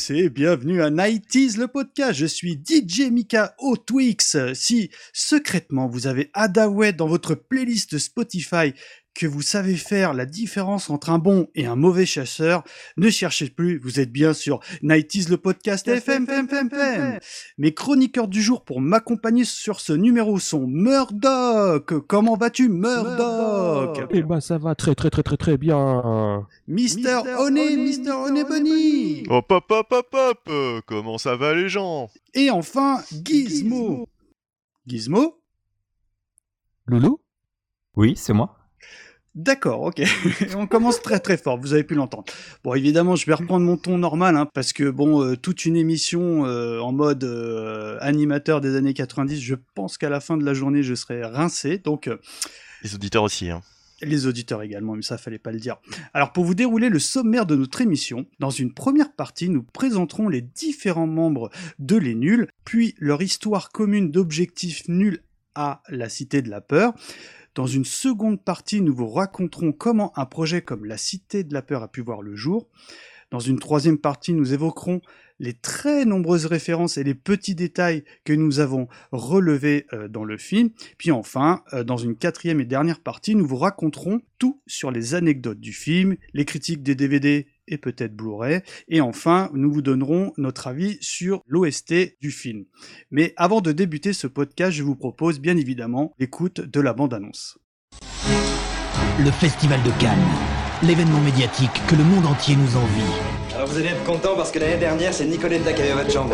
tous et bienvenue à 90s le podcast. Je suis DJ Mika au Twix. Si secrètement vous avez Hadaway dans votre playlist Spotify, que vous savez faire la différence entre un bon et un mauvais chasseur, ne cherchez plus, vous êtes bien sur 90s le podcast FM. Mes chroniqueurs du jour pour m'accompagner sur ce numéro sont Murdoch. Comment vas-tu, Murdoch? Eh ben ça va très bien. Mister Honey Bunny. Hop, comment ça va les gens? Et enfin, Gizmo. Gizmo? Loulou? Oui, c'est moi. D'accord, ok. On commence très fort, vous avez pu l'entendre. Bon, évidemment, je vais reprendre mon ton normal, parce que toute une émission en mode animateur des années 90, je pense qu'à la fin de la journée, je serai rincé, donc... Les auditeurs aussi, hein. Les auditeurs également, mais ça fallait pas le dire. Alors pour vous dérouler le sommaire de notre émission, dans une première partie, nous présenterons les différents membres de Les Nuls, puis leur histoire commune d'objectifs nuls à la Cité de la Peur. Dans une seconde partie, nous vous raconterons comment un projet comme la Cité de la Peur a pu voir le jour. Dans une troisième partie, nous évoquerons les très nombreuses références et les petits détails que nous avons relevés dans le film. Puis enfin, dans une quatrième et dernière partie, nous vous raconterons tout sur les anecdotes du film, les critiques des DVD et peut-être Blu-ray. Et enfin, nous vous donnerons notre avis sur l'OST du film. Mais avant de débuter ce podcast, je vous propose bien évidemment l'écoute de la bande-annonce. Le Festival de Cannes, l'événement médiatique que le monde entier nous envie. Alors vous allez être content parce que l'année dernière, c'est Nicoletta qui avait votre chambre.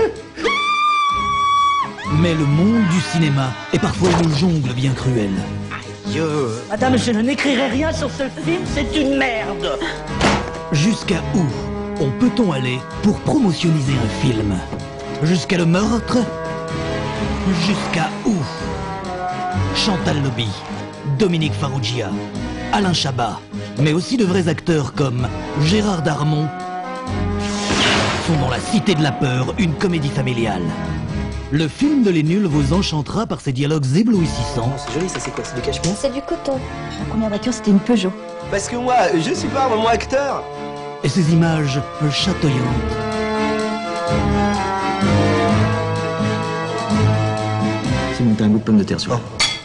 Mais le monde du cinéma est parfois une jungle bien cruelle. Madame, je n'écrirai rien sur ce film, c'est une merde. Jusqu'à où peut-on aller pour promotionnaliser un film? Jusqu'à le meurtre? Jusqu'à où? Chantal Lobby, Dominique Farrugia, Alain Chabat, mais aussi de vrais acteurs comme Gérard Darmon font dans La Cité de la Peur une comédie familiale. Le film de Les Nuls vous enchantera par ses dialogues éblouissants. C'est joli, ça c'est quoi? C'est du cachemire? C'est du coton. La première voiture, c'était une Peugeot. Parce que moi, je suis pas un moment acteur. Et ses images chatoyantes. C'est monté un goût de pomme de terre sur.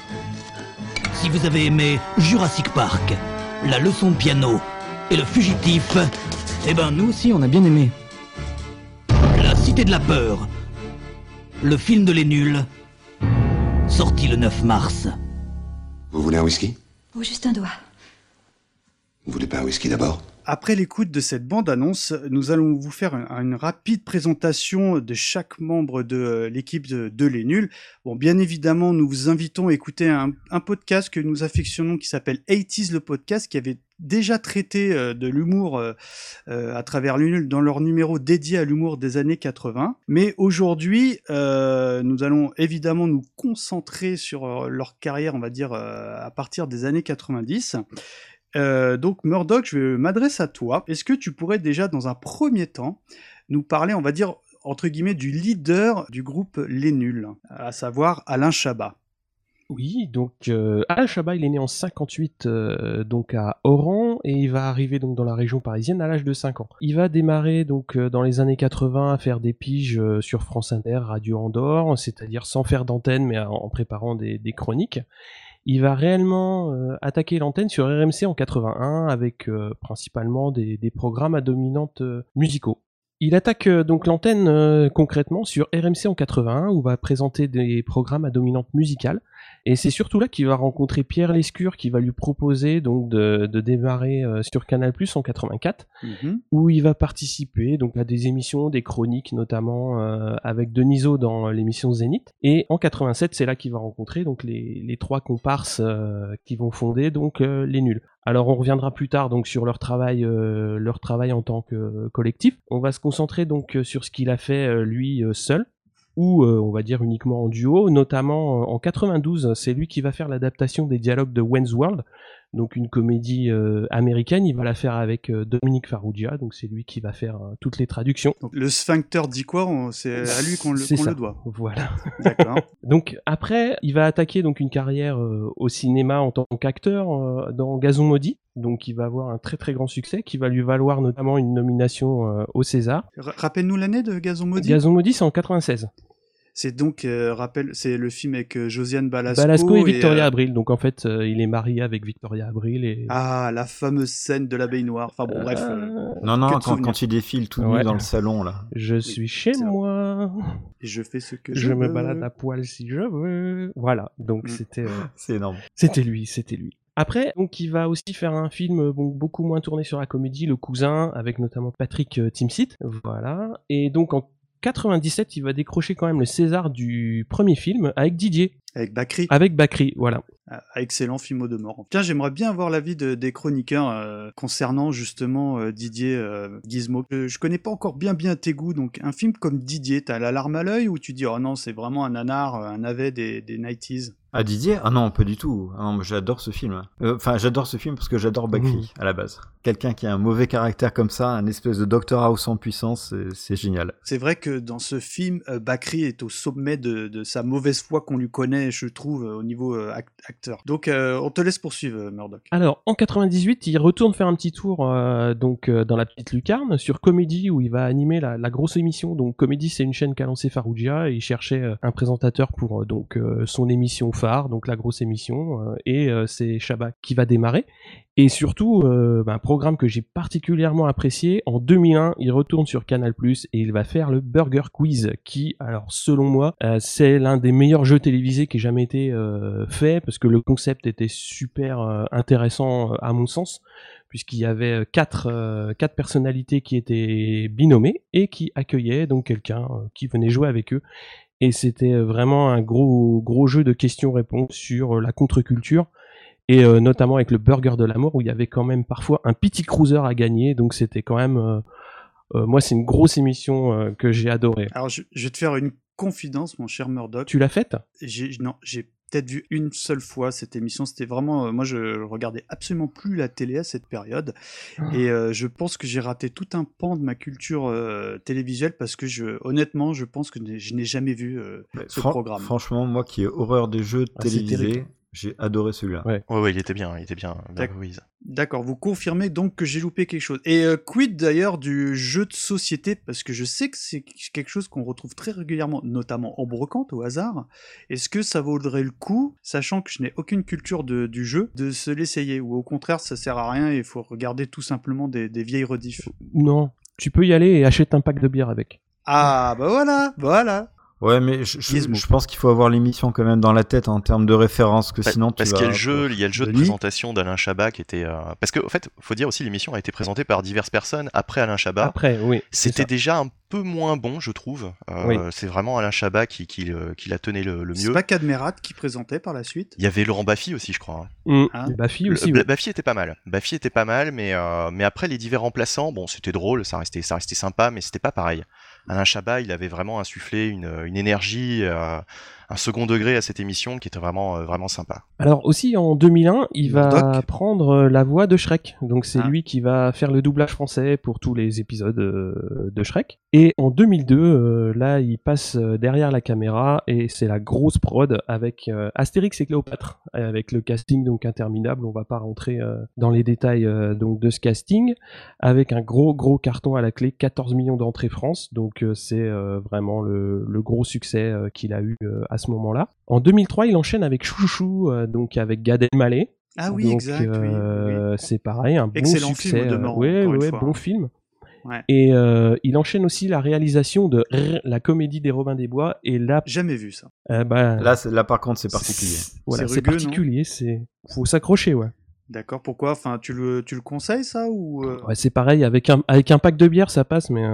Si vous avez aimé Jurassic Park, La leçon de piano et Le Fugitif, eh ben nous aussi on a bien aimé. La Cité de la Peur, le film de Les Nuls, sorti le 9 mars. Vous voulez un whisky? Oh, juste un doigt. Vous voulez pas un whisky d'abord? Après l'écoute de cette bande-annonce, nous allons vous faire une rapide présentation de chaque membre de l'équipe de Les Nuls. Bon, bien évidemment, nous vous invitons à écouter un podcast que nous affectionnons qui s'appelle 80s le podcast, qui avait déjà traité de l'humour à travers Les Nuls dans leur numéro dédié à l'humour des années 80. Mais aujourd'hui, nous allons évidemment nous concentrer sur leur carrière, on va dire, à partir des années 90. Donc Murdoch, je m'adresse à toi. Est-ce que tu pourrais déjà, dans un premier temps, nous parler, on va dire, entre guillemets, du leader du groupe Les Nuls, à savoir Alain Chabat? Oui, donc Alain Chabat, il est né en 58 donc à Oran et il va arriver donc dans la région parisienne à l'âge de 5 ans. Il va démarrer donc dans les années 80 à faire des piges sur France Inter, Radio Andorre, c'est-à-dire sans faire d'antenne mais en préparant des chroniques. Il va réellement attaquer l'antenne sur RMC en 81 avec principalement des programmes à dominante musicaux. Il attaque donc l'antenne concrètement sur RMC en 81 où va présenter des programmes à dominante musicale. Et c'est surtout là qu'il va rencontrer Pierre Lescure qui va lui proposer donc de démarrer sur Canal+ en 84 où il va participer donc à des émissions, des chroniques notamment avec Denisot dans l'émission Zénith. Et en 87, c'est là qu'il va rencontrer donc les trois comparses qui vont fonder donc Les Nuls. Alors on reviendra plus tard donc sur leur travail en tant que collectif. On va se concentrer donc sur ce qu'il a fait lui seul. Ou on va dire uniquement en duo, notamment en 92, c'est lui qui va faire l'adaptation des dialogues de Wayne's World, donc une comédie américaine. Il va la faire avec Dominique Farrugia, donc c'est lui qui va faire toutes les traductions. Donc, le sphincter dit quoi? C'est à lui qu'on le doit. Voilà. D'accord. Donc après, il va attaquer donc une carrière au cinéma en tant qu'acteur dans Gazon maudit. Donc il va avoir un très très grand succès qui va lui valoir notamment une nomination au César. Rappelle-nous l'année de Gazon maudit. Gazon maudit, c'est en 96. C'est donc, c'est le film avec Josiane Balasco. Balasco et Victoria Abril. Donc en fait, il est marié avec Victoria Abril. Et... Ah, la fameuse scène de l'abeille noire. Enfin bon, bref. Non, quand il défile tout nu dans le salon, là. Je suis chez moi. Et je fais ce que je me balade à poil si je veux. Voilà, donc c'était... C'est énorme. C'était lui. Après, donc, il va aussi faire un film beaucoup moins tourné sur la comédie, Le Cousin, avec notamment Patrick Timsit. Voilà. Et donc, en 97, il va décrocher quand même le César du premier film avec Didier. Avec Bakri. Avec Bakri, voilà. Excellent film de mort. Tiens, j'aimerais bien avoir l'avis des chroniqueurs concernant justement Didier Gizmo. Je connais pas encore bien tes goûts, donc un film comme Didier, t'as la larme à l'œil ou tu dis oh non, c'est vraiment un nanar, un navet des 90s? Ah, Didier? Ah non, pas du tout. Ah non, mais j'adore ce film. Enfin, j'adore ce film parce que j'adore Bakri, à la base. Quelqu'un qui a un mauvais caractère comme ça, un espèce de Dr House en puissance, c'est génial. C'est vrai que dans ce film, Bakri est au sommet de sa mauvaise foi qu'on lui connaît, je trouve, au niveau acteur. Donc, on te laisse poursuivre, Murdoch. Alors, en 98, il retourne faire un petit tour dans la petite lucarne sur Comédie, où il va animer la grosse émission. Donc, Comédie, c'est une chaîne qu'a lancé Farrugia, et il cherchait un présentateur pour son émission phare, donc la grosse émission, et c'est Chabat qui va démarrer. Et surtout, un programme que j'ai particulièrement apprécié, en 2001, il retourne sur Canal+, et il va faire le Burger Quiz, qui, alors selon moi, c'est l'un des meilleurs jeux télévisés qui ait jamais été fait, parce que le concept était super intéressant à mon sens, puisqu'il y avait quatre personnalités qui étaient binômées, et qui accueillaient donc quelqu'un qui venait jouer avec eux. Et c'était vraiment un gros jeu de questions-réponses sur la contre-culture, et notamment avec le Burger de la Mort, où il y avait quand même parfois un petit cruiser à gagner, donc c'était quand même... moi, c'est une grosse émission que j'ai adorée. Alors, je vais te faire une confidence, mon cher Murdoch. Tu l'as faite ? Non, j'ai peut-être vu une seule fois cette émission. C'était vraiment... moi, je regardais absolument plus la télé à cette période. Et je pense que j'ai raté tout un pan de ma culture télévisuelle parce que, honnêtement, je pense que je n'ai jamais vu ce programme. Franchement, moi qui ai horreur des jeux télévisés... J'ai adoré celui-là. Ouais, il était bien. D'accord, vous confirmez donc que j'ai loupé quelque chose. Et quid d'ailleurs du jeu de société, parce que je sais que c'est quelque chose qu'on retrouve très régulièrement, notamment en brocante, au hasard. Est-ce que ça vaudrait le coup, sachant que je n'ai aucune culture du jeu, de se l'essayer? Ou au contraire, ça sert à rien et il faut regarder tout simplement des vieilles rediffs? Non, tu peux y aller et achète un pack de bière avec. Ah, bah voilà. Ouais, mais je pense qu'il faut avoir l'émission quand même dans la tête en termes de référence, que sinon parce qu'il y a le jeu de présentation d'Alain Chabat qui était... Parce qu'en fait, faut dire aussi, l'émission a été présentée par diverses personnes après Alain Chabat. Après, oui. C'était déjà un peu moins bon, je trouve. C'est vraiment Alain Chabat qui la tenait le mieux. C'est pas Cadmerat qui présentait par la suite? Il y avait Laurent Baffy aussi, je crois. Baffy aussi. Baffy était pas mal, mais après les divers remplaçants, bon, c'était drôle, ça restait sympa, mais c'était pas pareil. Alain Chabat, il avait vraiment insufflé une énergie, un second degré à cette émission qui était vraiment sympa. Alors aussi en 2001, il va prendre la voix de Shrek. Donc c'est lui qui va faire le doublage français pour tous les épisodes de Shrek. Et en 2002, là, il passe derrière la caméra et c'est la grosse prod avec Astérix et Cléopâtre, avec le casting donc interminable. On va pas rentrer dans les détails donc de ce casting, avec un gros carton à la clé, 14 millions d'entrées France. Donc c'est vraiment le gros succès qu'il a eu à ce moment-là. En 2003, il enchaîne avec Chouchou, donc avec Gad Elmaleh. Ah oui, donc, exact. Oui. C'est pareil, un excellent bon succès. Film, Bon film. Ouais. Et il enchaîne aussi la réalisation de la comédie des Robins des Bois. Et là, jamais vu ça. Là, par contre, c'est particulier. Voilà, c'est particulier. Faut s'accrocher, ouais. D'accord, pourquoi? Enfin, tu le conseilles ça ou Ouais, c'est pareil, avec un pack de bière ça passe, mais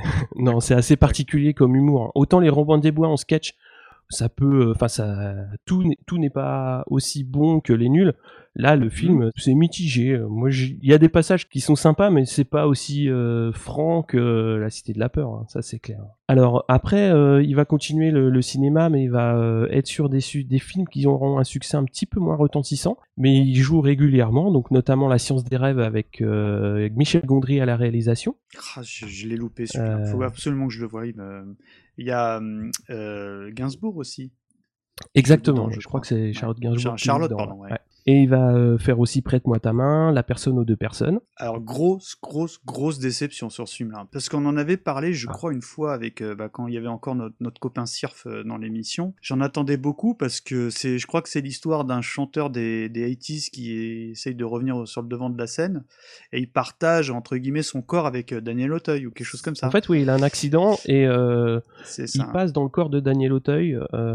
c'est assez particulier comme humour. Hein. Autant les Robins des Bois en sketch, ça peut, tout n'est pas aussi bon que les nuls. Là, le film, c'est mitigé. Moi, il y a des passages qui sont sympas, mais c'est pas aussi franc que La Cité de la Peur, hein, ça c'est clair. Alors après, il va continuer le cinéma, mais il va être sur des films qui auront un succès un petit peu moins retentissant, mais il joue régulièrement, donc notamment La Science des rêves avec Michel Gondry à la réalisation. Ah, je l'ai loupé celui-là. Faut absolument que je le voie. Il y a Gainsbourg aussi. Exactement, je crois que c'est Charlotte Gainsbourg. Charlotte, pardon. Ouais. Et il va faire aussi Prête-moi ta main, La personne aux deux personnes. Alors, grosse déception sur ce film-là. Parce qu'on en avait parlé, je crois, une fois avec quand il y avait encore notre copain Sirf dans l'émission. J'en attendais beaucoup parce que je crois que c'est l'histoire d'un chanteur des 80s qui essaye de revenir sur le devant de la scène. Et il partage, entre guillemets, son corps avec Daniel Auteuil ou quelque chose comme ça. En fait, oui, il a un accident et il passe dans le corps de Daniel Auteuil.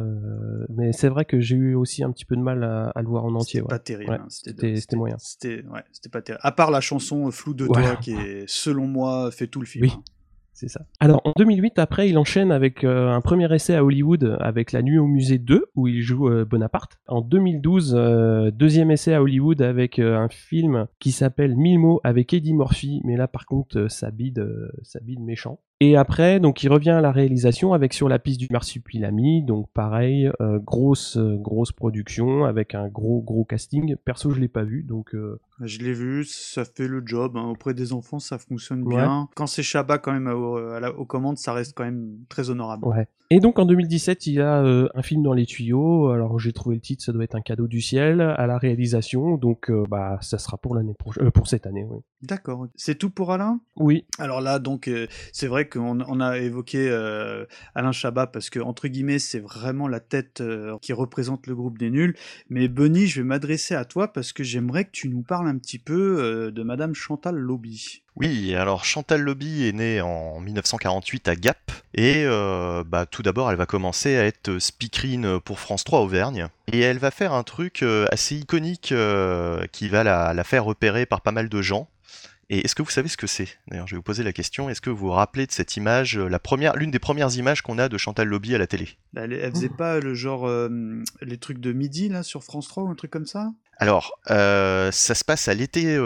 Mais c'est vrai que j'ai eu aussi un petit peu de mal à le voir en entier. Pas terrible, ouais. hein. C'était moyen. C'était pas terrible. À part la chanson Flou de toi qui est, selon moi, fait tout le film. Oui. C'est ça. Alors en 2008, après, il enchaîne avec un premier essai à Hollywood avec La Nuit au musée 2 où il joue Bonaparte. En 2012, deuxième essai à Hollywood avec un film qui s'appelle 1000 mots avec Eddie Murphy, mais là par contre ça bide méchant. Et après, donc il revient à la réalisation avec Sur la piste du marsupilami, donc pareil, grosse production avec un gros casting. Perso, je l'ai pas vu, donc. Je l'ai vu, ça fait le job. Hein. Auprès des enfants, ça fonctionne bien. Ouais. Quand c'est Chabat quand même aux commandes, ça reste quand même très honorable. Ouais. Et donc en 2017, il y a un film dans les tuyaux. Alors j'ai trouvé le titre, ça doit être Un cadeau du ciel à la réalisation. Donc ça sera pour l'année prochaine, pour cette année. Oui. D'accord. C'est tout pour Alain ? Oui. Alors là, donc c'est vrai qu'on a évoqué Alain Chabat parce que entre guillemets, c'est vraiment la tête qui représente le groupe des nuls. Mais Benny, je vais m'adresser à toi parce que j'aimerais que tu nous parles un petit peu de Madame Chantal Lobby. Oui, alors Chantal Lobby est née en 1948 à Gap et tout d'abord elle va commencer à être speakerine pour France 3 Auvergne et elle va faire un truc assez iconique qui va la faire repérer par pas mal de gens. Et est-ce que vous savez ce que c'est ? D'ailleurs, je vais vous poser la question. Est-ce que vous vous rappelez de cette image, l'une des premières images qu'on a de Chantal Lobby à la télé ? Elle faisait pas le genre les trucs de midi là sur France 3 ou un truc comme ça ? Alors, ça se passe à l'été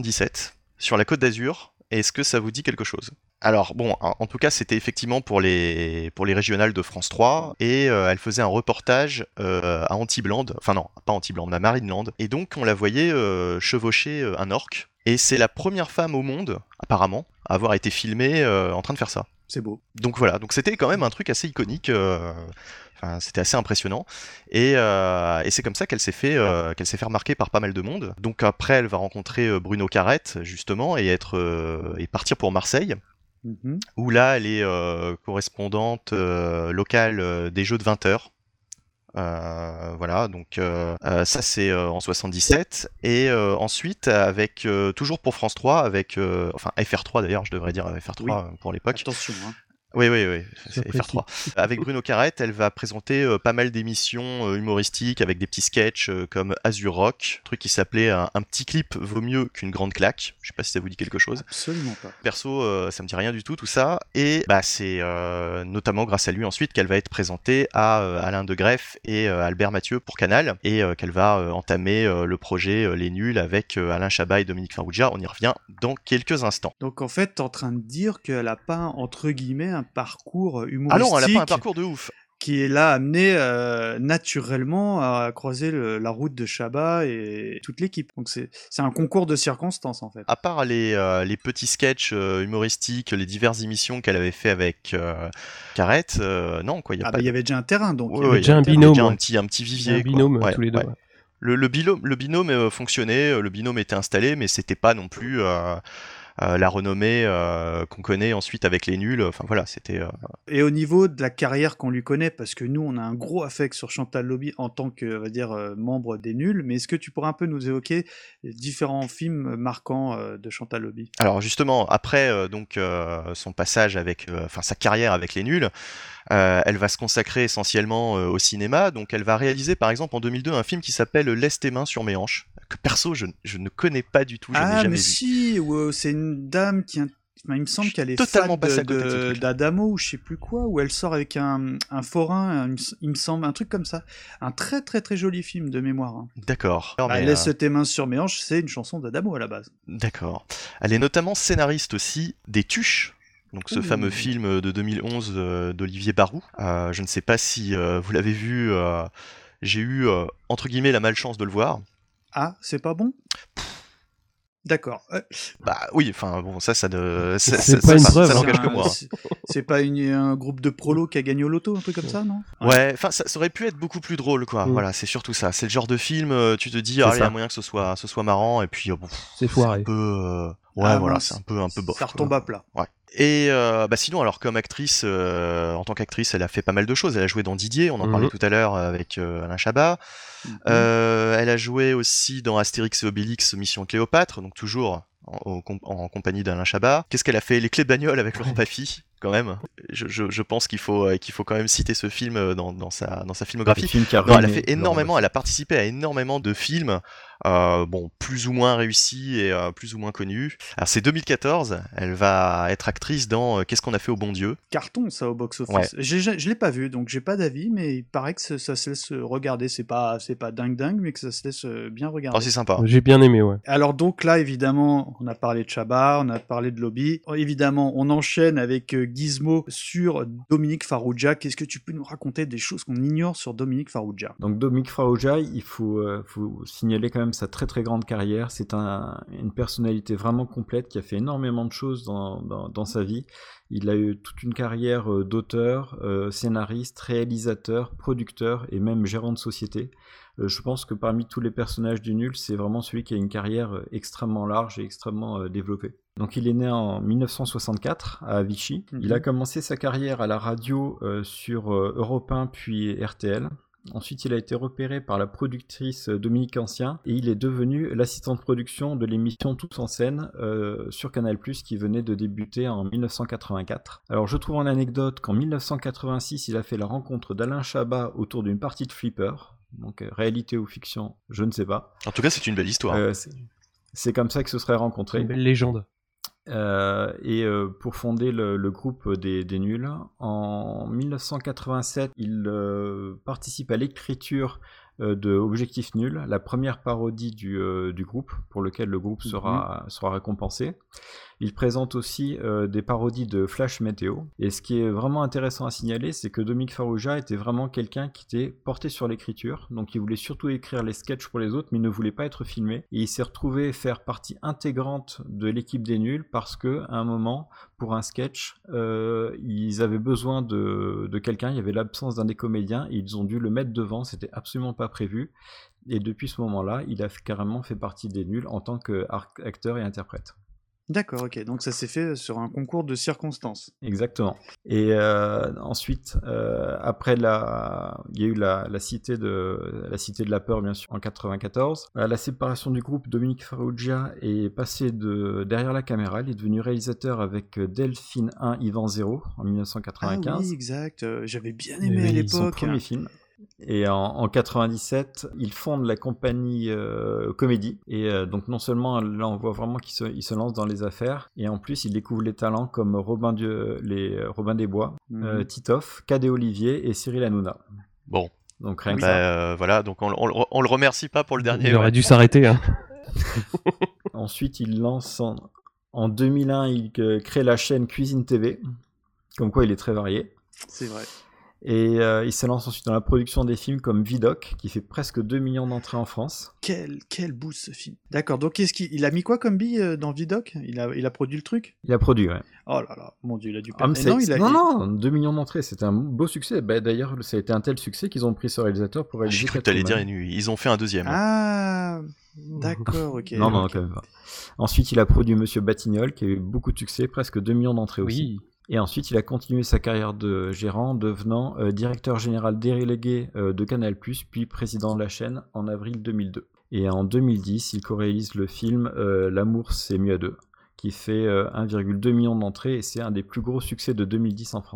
77 sur la Côte d'Azur. Est-ce que ça vous dit quelque chose ? Alors bon, en tout cas, c'était effectivement pour les régionales de France 3 et elle faisait un reportage à Antibes-Land, enfin non, pas Antibes-Land, à Marineland. Et donc on la voyait chevaucher un orque. Et c'est la première femme au monde, apparemment, à avoir été filmée en train de faire ça. C'est beau. Donc voilà, donc c'était quand même un truc assez iconique. C'était assez impressionnant et c'est comme ça qu'elle s'est fait remarquer par pas mal de monde. Donc après elle va rencontrer Bruno Carrette justement et partir pour Marseille où là elle est correspondante locale des Jeux de 20h. Voilà, donc ça c'est en 77 et ensuite avec toujours pour France 3 avec FR3 d'ailleurs, je devrais dire FR3 pour l'époque. Attention hein. Oui, c'est FR3. Avec Bruno Carrette, elle va présenter pas mal d'émissions humoristiques avec des petits sketchs comme Azur Rock, truc qui s'appelait un petit clip vaut mieux qu'une grande claque. Je sais pas si ça vous dit quelque chose. Absolument pas. Perso, ça me dit rien du tout ça. Et c'est notamment grâce à lui ensuite qu'elle va être présentée à Alain de Greff et Albert Mathieu pour Canal et qu'elle va entamer le projet Les Nuls avec Alain Chabat et Dominique Farrugia. On y revient dans quelques instants. Donc en fait, t'es en train de dire qu'elle a pas entre guillemets un parcours humoristique. Ah non, elle a pas un parcours de ouf. Qui est là amené naturellement à croiser la route de Chabat et toute l'équipe. Donc c'est un concours de circonstances en fait. À part les petits sketchs humoristiques, les diverses émissions qu'elle avait fait avec Carrette, non quoi. Il y avait déjà un terrain donc. Il y avait déjà un binôme. Un petit vivier. Un binôme quoi. tous les deux. Ouais. Le binôme fonctionnait, le binôme était installé, mais c'était pas non plus la renommée qu'on connaît ensuite avec les nuls. Enfin voilà, c'était. Et au niveau de la carrière qu'on lui connaît, parce que nous on a un gros affect sur Chantal Lobby en tant que, on va dire, membre des nuls. Mais est-ce que tu pourrais un peu nous évoquer les différents films marquants de Chantal Lobby ? Alors justement, après son passage avec, sa carrière avec les nuls. Elle va se consacrer essentiellement au cinéma, donc elle va réaliser par exemple en 2002 un film qui s'appelle Laisse tes mains sur mes hanches, que perso je ne connais pas du tout, je n'ai jamais vu. Si, c'est une dame qui Il me semble qu'elle est totalement fan passé à côté de ce truc-là. d'Adamo ou je sais plus quoi, où elle sort avec un forain, il me semble, un truc comme ça. Un très très très joli film de mémoire. Hein. D'accord. Non, mais, Laisse tes mains sur mes hanches, c'est une chanson d'Adamo à la base. D'accord. Elle est notamment scénariste aussi des Tuches. Donc ce Ouh. fameux film de 2011 d'Olivier Barou. Je ne sais pas si vous l'avez vu. J'ai eu entre guillemets la malchance de le voir. Ah, c'est pas bon? D'accord. Bah oui, enfin bon, ça C'est pas une preuve, ça hein. n'engage que moi. C'est pas un groupe de prolos qui a gagné au loto, un truc comme ça, non? Ouais, enfin ça aurait pu être beaucoup plus drôle, quoi. Mm. Voilà, c'est surtout ça. C'est le genre de film, tu te dis, C'est ah, il y ça. a moyen que ce soit marrant, et puis C'est foiré. un peu, ouais, Ah, voilà, mince. c'est un peu bof. Ça retombe à plat. Ouais. Et bah sinon, alors comme actrice, en tant qu'actrice, elle a fait pas mal de choses. Elle a joué dans Didier, on en parlait tout à l'heure avec Alain Chabat. Elle a joué aussi dans Astérix et Obélix, Mission Cléopâtre, donc toujours en compagnie d'Alain Chabat. Qu'est-ce qu'elle a fait? Les Clés de bagnole avec Laurent Baffy, quand même. Je pense qu'il faut quand même citer ce film dans sa filmographie. Non, elle a fait énormément, elle a participé à énormément de films, bon, plus ou moins réussis et plus ou moins connus. Alors c'est 2014, elle va être actrice dans Qu'est-ce qu'on a fait au bon Dieu? Carton, ça, au box-office. Ouais. Je l'ai pas vu, donc j'ai pas d'avis, mais il paraît que ça se laisse regarder. C'est pas dingue, mais que ça se laisse bien regarder. Oh, c'est sympa. J'ai bien aimé, ouais. Alors donc là, évidemment, on a parlé de Chabat, on a parlé de Lobby. Évidemment, on enchaîne avec Gizmo sur Dominique Farrugia. Qu'est-ce que tu peux nous raconter des choses qu'on ignore sur Dominique Farrugia? Donc Dominique Farrugia, il faut signaler quand même sa très très grande carrière. C'est une personnalité vraiment complète qui a fait énormément de choses dans sa vie. Il a eu toute une carrière d'auteur, scénariste, réalisateur, producteur et même gérant de société. Je pense que parmi tous les personnages du Nul, c'est vraiment celui qui a une carrière extrêmement large et extrêmement développée. Donc il est né en 1964 à Vichy. Il a commencé sa carrière à la radio sur Europe 1 puis RTL. Ensuite, il a été repéré par la productrice Dominique Ancien et il est devenu l'assistant de production de l'émission Tous en scène sur Canal+, qui venait de débuter en 1984. Alors, je trouve en anecdote qu'en 1986, il a fait la rencontre d'Alain Chabat autour d'une partie de Flipper. Donc, réalité ou fiction, je ne sais pas. En tout cas, c'est une belle histoire. C'est comme ça qu'ils se seraient rencontrés. Une belle légende. Pour fonder le groupe des Nuls, en 1987, il participe à l'écriture de Objectif Nul, la première parodie du groupe, pour lequel le groupe sera récompensé. Il présente aussi des parodies de Flash Météo. Et ce qui est vraiment intéressant à signaler, c'est que Dominique Farrugia était vraiment quelqu'un qui était porté sur l'écriture. Donc il voulait surtout écrire les sketchs pour les autres, mais il ne voulait pas être filmé. Et il s'est retrouvé faire partie intégrante de l'équipe des Nuls parce que à un moment, pour un sketch, ils avaient besoin de quelqu'un. Il y avait l'absence d'un des comédiens et ils ont dû le mettre devant. C'était absolument pas prévu. Et depuis ce moment-là, il a carrément fait partie des Nuls en tant qu'acteur et interprète. D'accord, ok. Donc ça s'est fait sur un concours de circonstances. Exactement. Et ensuite, après il y a eu la cité de la peur, bien sûr, en 94. À la séparation du groupe, Dominique Farrugia est passé derrière la caméra. Il est devenu réalisateur avec Delphine 1, Yvan 0 en 1995. Ah oui, exact. J'avais bien aimé à l'époque. Son premier film. Et en 97, il fonde la compagnie Comédie. Et donc non seulement là on voit vraiment qu'il se lance dans les affaires, et en plus il découvre les talents comme Robin Desbois, Titoff, Cadet Olivier et Cyril Hanouna. Bon. Donc rien que ça. Voilà, donc on le remercie pas pour le dernier. Il aurait dû s'arrêter. Hein. Ensuite il lance en 2001, il crée la chaîne Cuisine TV. Comme quoi il est très varié. C'est vrai. Et il se lance ensuite dans la production des films comme Vidoc, qui fait presque 2 millions d'entrées en France. Quel boost ce film. D'accord, donc il a mis quoi comme bille dans Vidoc? Il a produit le truc? Il a produit, ouais. Oh là là, mon Dieu, il a dû perdre. Non, non, 2 millions d'entrées, c'était un beau succès. Bah, d'ailleurs, ça a été un tel succès qu'ils ont pris ce réalisateur pour réaliser. J'ai cru que t'allais dire, ils ont fait un deuxième. Ah, d'accord, ok. Non, quand même pas. Ensuite, il a produit Monsieur Batignolles, qui a eu beaucoup de succès, presque 2 millions d'entrées aussi. Et ensuite, il a continué sa carrière de gérant, devenant directeur général délégué de Canal+, puis président de la chaîne en avril 2002. Et en 2010, il co-réalise le film L'amour, c'est mieux à deux, qui fait 1,2 million d'entrées, et c'est un des plus gros succès de 2010 en France.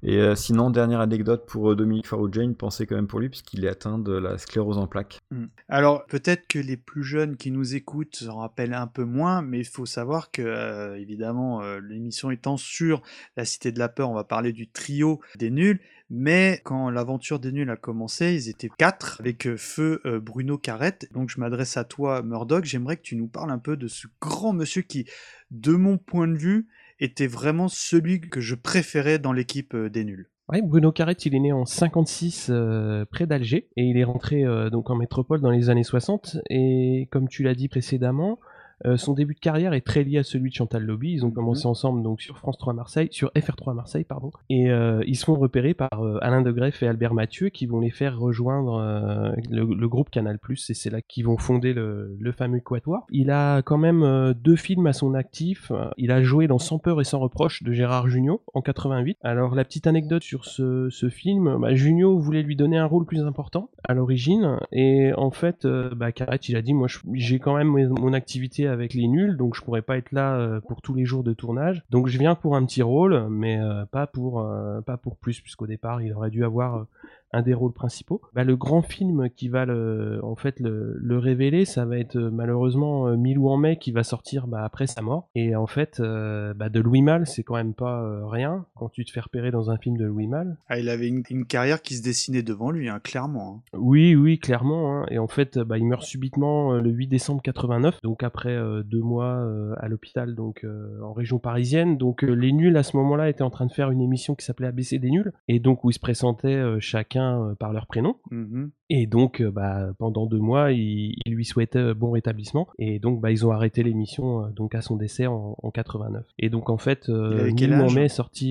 Et sinon, dernière anecdote pour Dominique Farrugia, une pensée quand même pour lui, puisqu'il est atteint de la sclérose en plaques. Alors, peut-être que les plus jeunes qui nous écoutent s'en rappellent un peu moins, mais il faut savoir que, évidemment, l'émission étant sur La Cité de la Peur, on va parler du trio des nuls, mais quand l'aventure des nuls a commencé, ils étaient 4, avec feu Bruno Carrette. Donc je m'adresse à toi, Murdoch, j'aimerais que tu nous parles un peu de ce grand monsieur qui, de mon point de vue, était vraiment celui que je préférais dans l'équipe des nuls. Ouais, Bruno Carrette, il est né en 56 près d'Alger et il est rentré donc en métropole dans les années 60 et comme tu l'as dit précédemment, son début de carrière est très lié à celui de Chantal Lobby. Ils ont commencé ensemble donc sur France 3 Marseille, sur FR3 Marseille pardon, et ils se font repérer par Alain de Greff et Albert Mathieu qui vont les faire rejoindre le groupe Canal+, et c'est là qu'ils vont fonder le fameux Quatuor. Il a quand même 2 films à son actif. Il a joué dans Sans peur et sans reproche de Gérard Jugnot en 88. Alors la petite anecdote sur ce film, Jugnot voulait lui donner un rôle plus important à l'origine, et en fait Carrette il a dit moi j'ai quand même mon activité avec les nuls, donc je pourrais pas être là pour tous les jours de tournage, donc je viens pour un petit rôle, mais pas pour plus, puisqu'au départ il aurait dû avoir un des rôles principaux. Le grand film qui va le révéler, ça va être malheureusement Milou en mai, qui va sortir après sa mort. Et en fait, de Louis Malle, c'est quand même pas rien quand tu te fais repérer dans un film de Louis Malle. Ah, il avait une carrière qui se dessinait devant lui, hein, clairement. Hein. Oui, clairement. Hein. Et en fait, il meurt subitement le 8 décembre 89, donc après 2 mois à l'hôpital, donc en région parisienne. Donc les nuls à ce moment-là étaient en train de faire une émission qui s'appelait ABC des nuls, et donc où ils se présentaient chacun par leur prénom. Et donc pendant 2 mois il lui souhaitait bon rétablissement, et donc ils ont arrêté l'émission donc à son décès en 89. Et donc en fait Milou en mai est sorti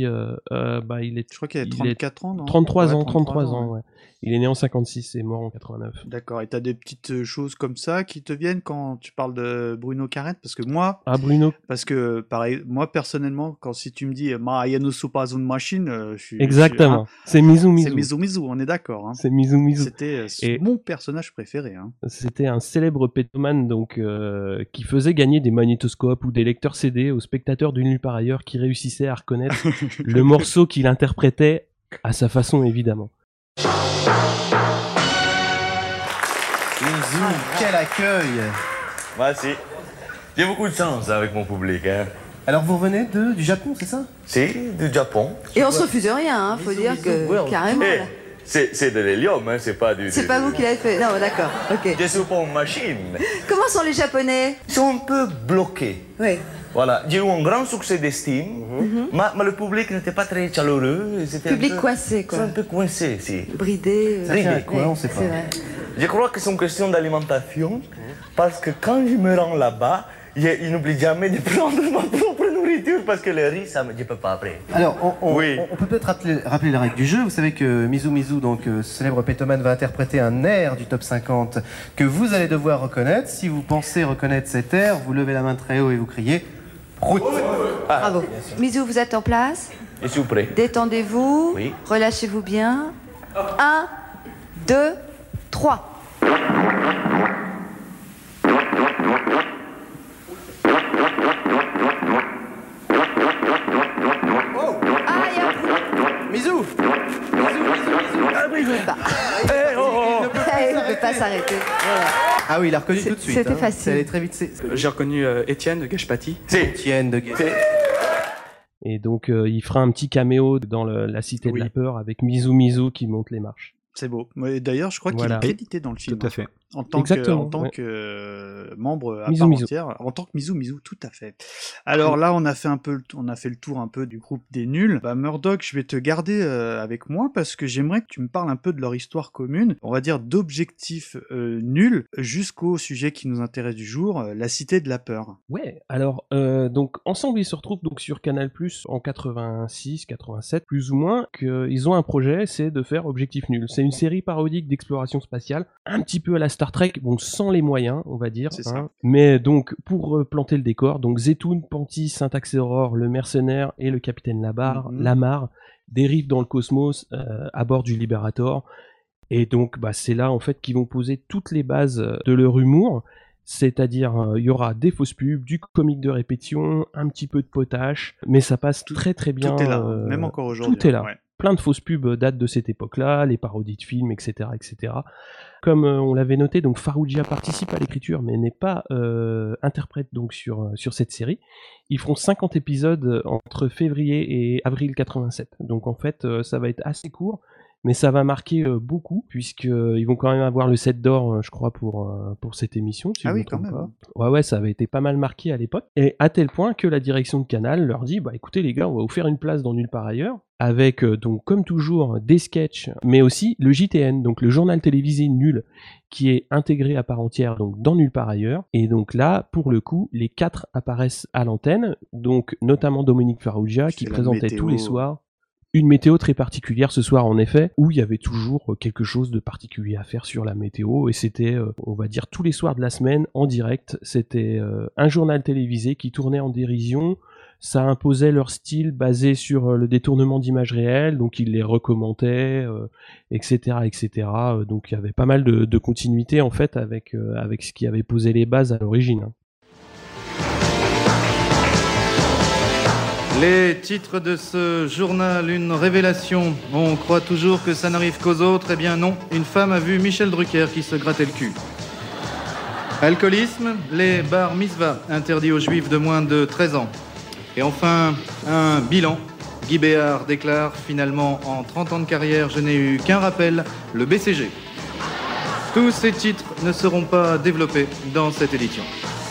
je crois qu'il avait 34 ans, non 33 ans, ouais. Il est né en 56 et mort en 89. D'accord, et t'as des petites choses comme ça qui te viennent quand tu parles de Bruno Carrette? Parce que moi... Bruno. Parce que, pareil, moi, personnellement, si tu me dis « Ma Yanosu pas une machine », je suis... Exactement, c'est Mizu Mizu. C'est Mizu Mizu, on est d'accord. Hein. C'est Mizu Mizu. C'était mon personnage préféré. Hein. C'était un célèbre pétomane donc, qui faisait gagner des magnétoscopes ou des lecteurs CD aux spectateurs d'une nulle par ailleurs qui réussissaient à reconnaître le morceau qu'il interprétait à sa façon, évidemment. Mizu, quel accueil! Merci. J'ai beaucoup de chance avec mon public. Hein. Alors vous revenez du Japon, c'est ça? Si, du Japon. Et on se refuse rien, hein, faut dire que carrément. Là. C'est de l'hélium, hein, c'est pas du... C'est pas vous qui l'avez fait, non, d'accord, ok. Je suis pas une machine. Comment sont les Japonais? Ils sont un peu bloqués. Oui. Voilà, j'ai eu un grand succès d'estime, mais le public n'était pas très chaleureux. Public coincé, quoi. C'est un peu coincé, si. Bridé. Ça tient à quoi, on sait pas. Vrai. Je crois que c'est une question d'alimentation, parce que quand je me rends là-bas, je n'oublie jamais de prendre ma propre nourriture, parce que le riz, je ne peux pas après. Alors, on peut peut-être rappeler les règles du jeu. Vous savez que Mizu Mizu, donc ce célèbre pétomane, va interpréter un air du top 50 que vous allez devoir reconnaître. Si vous pensez reconnaître cet air, vous levez la main très haut et vous criez « Prout ». Bravo. Mizu, vous êtes en place? Je suis prêt. Détendez-vous. Oui. Relâchez-vous bien. 1, 2, 3. Mizu, il ne veut pas. Il ne peut pas s'arrêter. Voilà. Ah oui, il a reconnu tout de suite. C'était facile. C'est allé très vite. J'ai reconnu Étienne de Gashpati. Étienne de Gashpati. Et donc il fera un petit caméo dans la Cité de la Peur avec Mizu Mizu qui monte les marches. C'est beau. D'ailleurs, je crois qu'il est crédité dans le film. Tout à fait. En tant que membre à part entière, en tant que Mizu Mizu, tout à fait. Alors là, on a fait le tour un peu du groupe des nuls. Murdoch, je vais te garder avec moi parce que j'aimerais que tu me parles un peu de leur histoire commune, on va dire d'objectifs nuls jusqu'au sujet qui nous intéresse du jour, la Cité de la Peur. Ouais. Alors donc ensemble, ils se retrouvent donc sur Canal+ en 86, 87, plus ou moins. Qu'ils ont un projet, c'est de faire Objectif Nul. C'est une série parodique d'exploration spatiale, un petit peu à la Star Trek, bon, sans les moyens, on va dire. C'est ça. Mais donc, pour planter le décor, donc Zetoun, Panty, Syntax Error, le mercenaire et le capitaine Lamar dérivent dans le cosmos à bord du Liberator. Et donc, c'est là, en fait, qu'ils vont poser toutes les bases de leur humour. C'est-à-dire, il y aura des fausses pubs, du comique de répétition, un petit peu de potache, mais ça passe très très bien. Tout est là, même encore aujourd'hui. Tout est là. Ouais. plein de fausses pubs datent de cette époque-là, les parodies de films, etc., etc. Comme on l'avait noté, donc Farrugia participe à l'écriture, mais n'est pas interprète donc sur cette série. Ils feront 50 épisodes entre février et avril 87. Donc en fait, ça va être assez court, mais ça va marquer beaucoup, puisqu'ils vont quand même avoir le 7 d'or, je crois, pour cette émission. Si ah oui, quand même. Pas. Ouais, ça avait été pas mal marqué à l'époque. Et à tel point que la direction de Canal leur dit, bah écoutez les gars, on va vous faire une place dans Nulle part ailleurs, avec donc comme toujours des sketchs, mais aussi le JTN, donc le journal télévisé nul, qui est intégré à part entière donc dans Nulle part ailleurs. Et donc là, pour le coup, les 4 apparaissent à l'antenne, donc notamment Dominique Farrugia, qui présentait tous les soirs une météo très particulière ce soir, en effet, où il y avait toujours quelque chose de particulier à faire sur la météo, et c'était, on va dire, tous les soirs de la semaine, en direct. C'était un journal télévisé qui tournait en dérision. Ça imposait leur style basé sur le détournement d'images réelles, donc ils les recommentaient, etc., etc. Donc il y avait pas mal de continuité, en fait, avec ce qui avait posé les bases à l'origine. Les titres de ce journal, une révélation. On croit toujours que ça n'arrive qu'aux autres. Eh bien non, une femme a vu Michel Drucker qui se grattait le cul. Alcoolisme, les bar mitzvah interdits aux juifs de moins de 13 ans. Et enfin, un bilan. Guy Béard déclare finalement en 30 ans de carrière, je n'ai eu qu'un rappel, le BCG. Tous ces titres ne seront pas développés dans cette édition.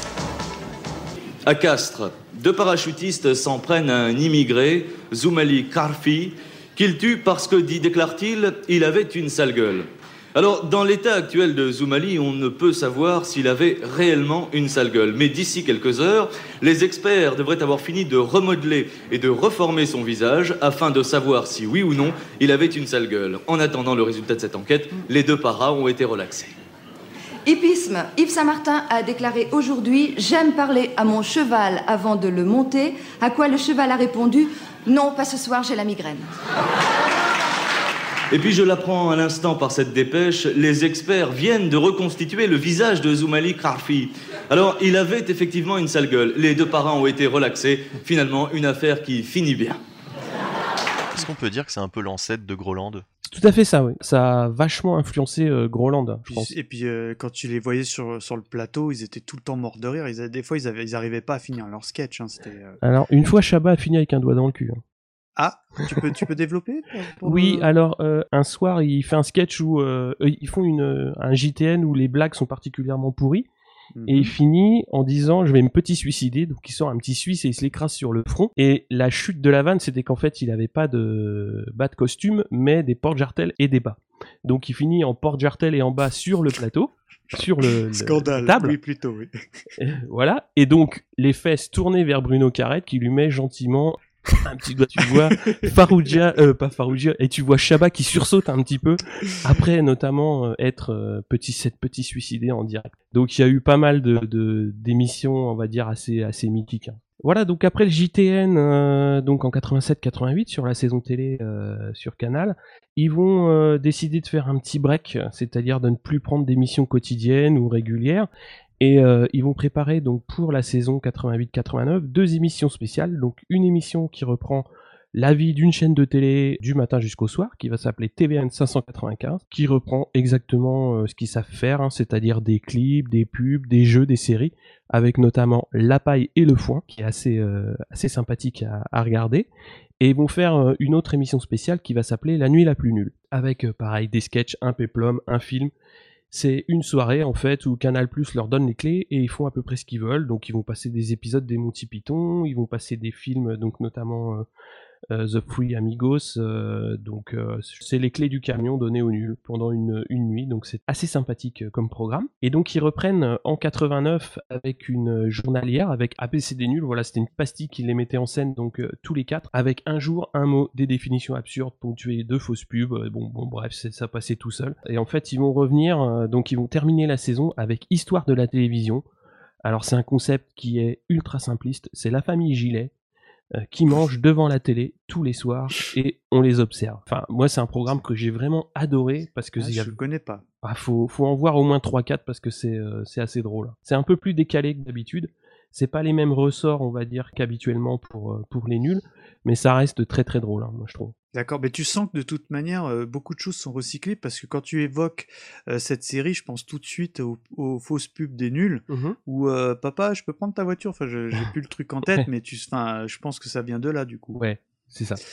À Castres, 2 parachutistes s'en prennent à un immigré, Zoumali Karfi, qu'il tue parce que, déclare-t-il, il avait une sale gueule. Alors, dans l'état actuel de Zoumali, on ne peut savoir s'il avait réellement une sale gueule. Mais d'ici quelques heures, les experts devraient avoir fini de remodeler et de reformer son visage afin de savoir si, oui ou non, il avait une sale gueule. En attendant le résultat de cette enquête, les 2 paras ont été relaxés. Hippisme, Yves Saint-Martin a déclaré aujourd'hui « J'aime parler à mon cheval avant de le monter », à quoi le cheval a répondu « Non, pas ce soir, j'ai la migraine ». Et puis je l'apprends à l'instant par cette dépêche, les experts viennent de reconstituer le visage de Zoumali Karfi. Alors, il avait effectivement une sale gueule. Les 2 paras ont été relaxés. Finalement, une affaire qui finit bien. Est-ce qu'on peut dire que c'est un peu l'ancêtre de Groland ? Tout à fait ça, oui. Ça a vachement influencé Groland, je pense. Et puis, quand tu les voyais sur le plateau, ils étaient tout le temps morts de rire. Des fois, ils arrivaient pas à finir leur sketch. Hein. Alors, une fois, Chabat a fini avec un doigt dans le cul. Hein. Ah, tu peux développer Oui, alors, un soir, il fait un sketch où ils font un JTN où les blagues sont particulièrement pourries. Et il finit en disant « Je vais me petit suicider », donc il sort un petit suisse et il se l'écrase sur le front. Et la chute de la vanne, c'était qu'en fait, il avait pas de bas de costume, mais des porte-jartelles et des bas. Donc il finit en porte-jartelles et en bas sur le plateau, sur Scandale, table. Oui, plutôt, oui. Voilà, et donc les fesses tournées vers Bruno Carrette qui lui met gentiment un petit doigt, tu vois Farrugia, pas Farrugia, et tu vois Chabat qui sursaute un petit peu après notamment être petit suicidé en direct. Donc il y a eu pas mal d'émissions, on va dire assez mythiques. Hein. Voilà, donc après le JTN, donc en 87-88 sur la saison télé sur Canal, ils vont décider de faire un petit break, c'est-à-dire de ne plus prendre d'émissions quotidiennes ou régulières. Et ils vont préparer donc pour la saison 88-89 2 émissions spéciales. Donc une émission qui reprend la vie d'une chaîne de télé du matin jusqu'au soir, qui va s'appeler TVN 595, qui reprend exactement ce qu'ils savent faire, hein, c'est-à-dire des clips, des pubs, des jeux, des séries, avec notamment La Paille et Le Foin, qui est assez sympathique à regarder. Et ils vont faire une autre émission spéciale qui va s'appeler La Nuit la plus nulle, avec pareil des sketchs, un péplum, un film. C'est une soirée en fait où Canal+ leur donne les clés et ils font à peu près ce qu'ils veulent. Donc ils vont passer des épisodes des Monty Python, ils vont passer des films, donc notamment The Three Amigos. Donc c'est les clés du camion données aux nuls pendant une nuit. Donc c'est assez sympathique comme programme. Et donc ils reprennent en 89 avec une journalière avec ABC des nuls. Voilà, c'était une pastille qui les mettait en scène donc tous les 4 avec un jour, un mot, des définitions absurdes ponctuées de fausses pubs. Bon bref, ça passait tout seul. Et en fait ils vont revenir, donc ils vont terminer la saison avec Histoire de la télévision. Alors c'est un concept qui est ultra simpliste. C'est la famille Gilet qui mangent devant la télé tous les soirs et on les observe. Enfin, moi, c'est un programme que j'ai vraiment adoré parce que je ne connais pas. Ah, faut en voir au moins 3-4 parce que c'est assez drôle. C'est un peu plus décalé que d'habitude. C'est pas les mêmes ressorts, on va dire, qu'habituellement pour les nuls, mais ça reste très très drôle, hein, moi je trouve. D'accord, mais tu sens que de toute manière, beaucoup de choses sont recyclées parce que quand tu évoques cette série, je pense tout de suite aux fausses pubs des nuls, où papa, je peux prendre ta voiture. Enfin, j'ai plus le truc en tête, mais je pense que ça vient de là du coup. Ouais, c'est ça.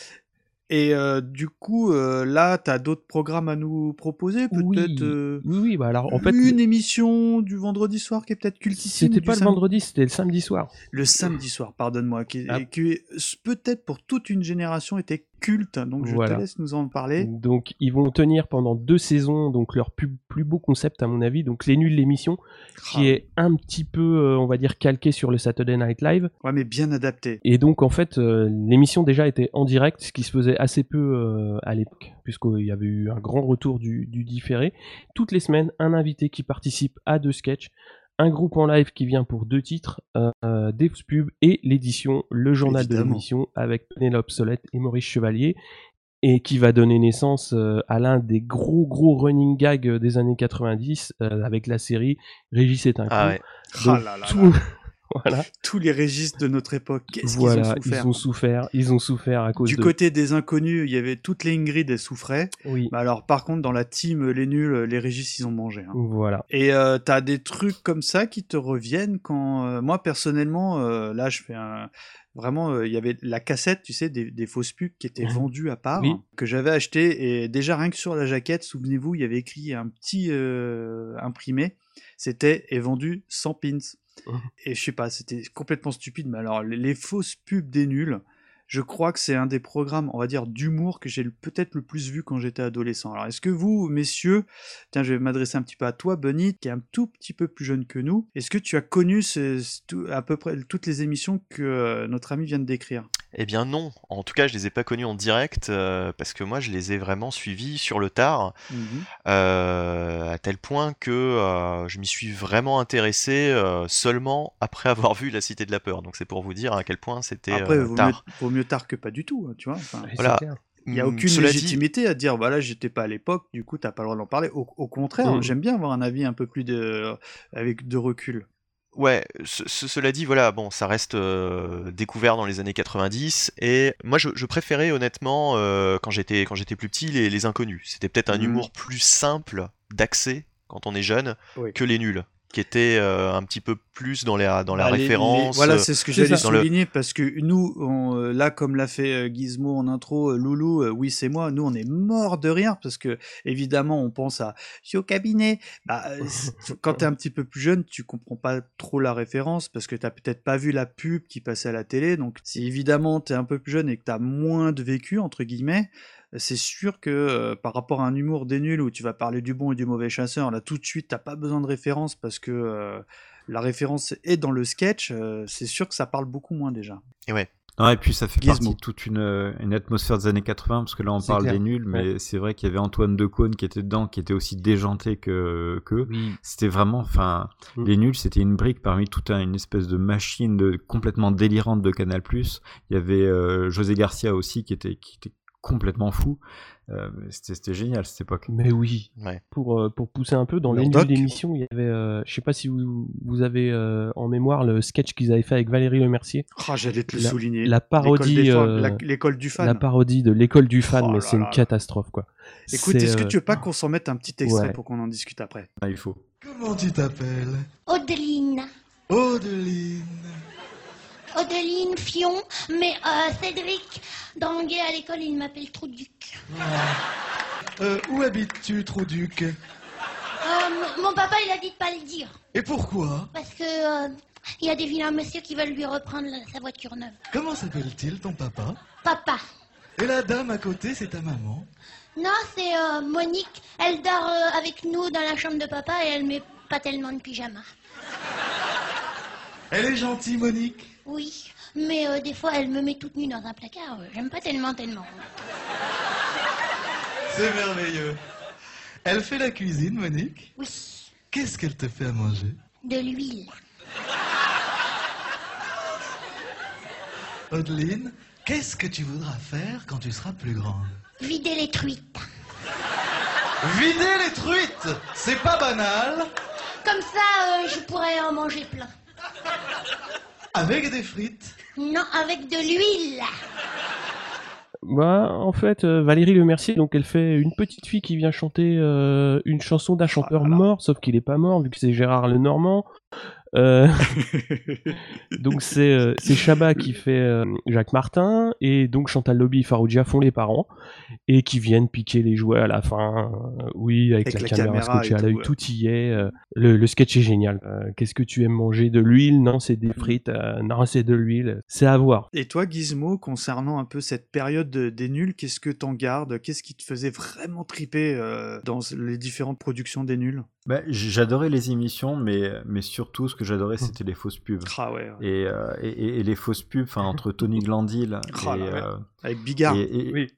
Et du coup, là, t'as d'autres programmes à nous proposer, peut-être Oui, bah alors en fait. Une émission du vendredi soir qui est peut-être cultissime. C'était pas le vendredi, c'était le samedi soir. Le samedi soir, pardonne-moi, qui peut-être pour toute une génération était culte, donc je te laisse nous en parler. Donc ils vont tenir pendant 2 saisons, donc leur plus beau concept à mon avis, donc Les Nuls l'émission, qui est un petit peu, on va dire, calqué sur le Saturday Night Live. Ouais, mais bien adapté. Et donc en fait, l'émission déjà était en direct, ce qui se faisait assez peu à l'époque, puisqu'il y avait eu un grand retour du différé. Toutes les semaines, un invité qui participe à 2 sketchs, un groupe en live qui vient pour 2 titres, des pubs et l'édition, le journal de l'émission avec Pénélope Solette et Maurice Chevalier, et qui va donner naissance à l'un des gros running gags des années 90 avec la série Régis est un con. Ouais. Donc, voilà. Tous les Régis de notre époque, qu'est-ce qu'ils ont souffert. Ils ont souffert à cause du côté des inconnus, il y avait toutes les Ingrid, elles souffraient. Oui. Mais alors, par contre, dans la team Les Nuls, les Régis, ils ont mangé. Hein. Voilà. Et t'as des trucs comme ça qui te reviennent quand... moi, personnellement, là, je fais un... Vraiment, il y avait la cassette, tu sais, des fausses pubs qui étaient vendues à part, que j'avais acheté. Et déjà, rien que sur la jaquette, souvenez-vous, il y avait écrit un petit imprimé. C'était « est vendu sans pins ». Et je sais pas, c'était complètement stupide, mais alors les fausses pubs des nuls, je crois que c'est un des programmes, on va dire, d'humour que j'ai peut-être le plus vu quand j'étais adolescent. Alors est-ce que vous, messieurs, tiens, je vais m'adresser un petit peu à toi, Bunny, qui est un tout petit peu plus jeune que nous, est-ce que tu as connu à peu près toutes les émissions que notre ami vient de décrire ? Eh bien non, en tout cas je les ai pas connues en direct parce que moi je les ai vraiment suivis sur le tard, à tel point que je m'y suis vraiment intéressé seulement après avoir vu La Cité de la Peur. Donc c'est pour vous dire à quel point c'était tard. Vaut mieux tard que pas du tout, tu vois. Enfin, voilà. Il n'y a aucune légitimité à dire voilà, j'étais pas à l'époque, du coup t'as pas le droit d'en parler. Au contraire, j'aime bien avoir un avis un peu plus avec de recul. Ouais, cela dit, voilà, bon, ça reste découvert dans les années 90, et moi je préférais honnêtement, quand j'étais plus petit, les inconnus. C'était peut-être un humour plus simple d'accès quand on est jeune que les nuls, qui étaient un petit peu plus dans la référence. Voilà, c'est ce que j'allais souligner, parce que nous, là, comme l'a fait Gizmo en intro, Loulou, oui, c'est moi, nous, on est mort de rire, parce que, évidemment, on pense à « je suis au cabinet ». Quand t'es un petit peu plus jeune, tu comprends pas trop la référence, parce que t'as peut-être pas vu la pub qui passait à la télé, donc si évidemment t'es un peu plus jeune et que t'as moins de vécu, entre guillemets, c'est sûr que par rapport à un humour des nuls où tu vas parler du bon et du mauvais chasseur, là tout de suite t'as pas besoin de référence parce que la référence est dans le sketch, c'est sûr que ça parle beaucoup moins déjà. Et ouais. Non, et puis ça fait partie de toute une atmosphère des années 80, parce que là on parle des nuls, mais c'est vrai qu'il y avait Antoine Decaune qui était dedans, qui était aussi déjanté que c'était vraiment, les nuls, c'était une brique parmi toute une espèce de machine complètement délirante de Canal+. Il y avait José Garcia aussi qui était complètement fou. C'était génial cette époque. Mais oui. Ouais. Pour pousser un peu dans les nuls d'émission, il y avait, je sais pas si vous avez en mémoire le sketch qu'ils avaient fait avec Valérie Lemercier. Oh, j'allais te le souligner. La parodie, l'école du fan. La parodie de l'école du fan, mais c'est une catastrophe quoi. Écoute, est-ce que tu veux pas qu'on s'en mette un petit extrait pour qu'on en discute après ? Il faut. Comment tu t'appelles ? Odeline. Odeline Fion, mais Cédric, Danguet à l'école, il m'appelle Trouduc. Où habites-tu, Trouduc ? Mon papa, il a dit de pas le dire. Et pourquoi ? Parce que il y a des vilains messieurs qui veulent lui reprendre sa voiture neuve. Comment s'appelle-t-il, ton papa ? Papa. Et la dame à côté, c'est ta maman ? Non, c'est Monique. Elle dort avec nous dans la chambre de papa et elle met pas tellement de pyjama. Elle est gentille, Monique ? Oui, mais des fois, elle me met toute nue dans un placard. J'aime pas tellement. C'est merveilleux. Elle fait la cuisine, Monique ? Oui. Qu'est-ce qu'elle te fait à manger ? De l'huile. Odeline, qu'est-ce que tu voudras faire quand tu seras plus grande ? Vider les truites. Vider les truites ? C'est pas banal. Comme ça, je pourrais en manger plein. Avec des frites ? Non, avec de l'huile. En fait, Valérie Lemercier, donc elle fait une petite fille qui vient chanter une chanson d'un chanteur mort, sauf qu'il est pas mort vu que c'est Gérard Lenormand. Donc c'est Chabat qui fait Jacques Martin, et donc Chantal Lobby et Farouja font les parents et qui viennent piquer les jouets à la fin. Oui, avec la caméra scotchée à l'œil, tout y est. Le sketch est génial. Qu'est-ce que tu aimes manger? De l'huile? Non, c'est des frites. Non, c'est de l'huile. C'est à voir. Et toi, Gizmo, concernant un peu cette période des nuls, qu'est-ce que t'en gardes? Qu'est-ce qui te faisait vraiment triper dans les différentes productions des nuls? J'adorais les émissions, mais surtout ce que j'adorais, c'était les fausses pubs. Ah ouais. Et les fausses pubs, entre Tony Glandil avec Bigard, oui.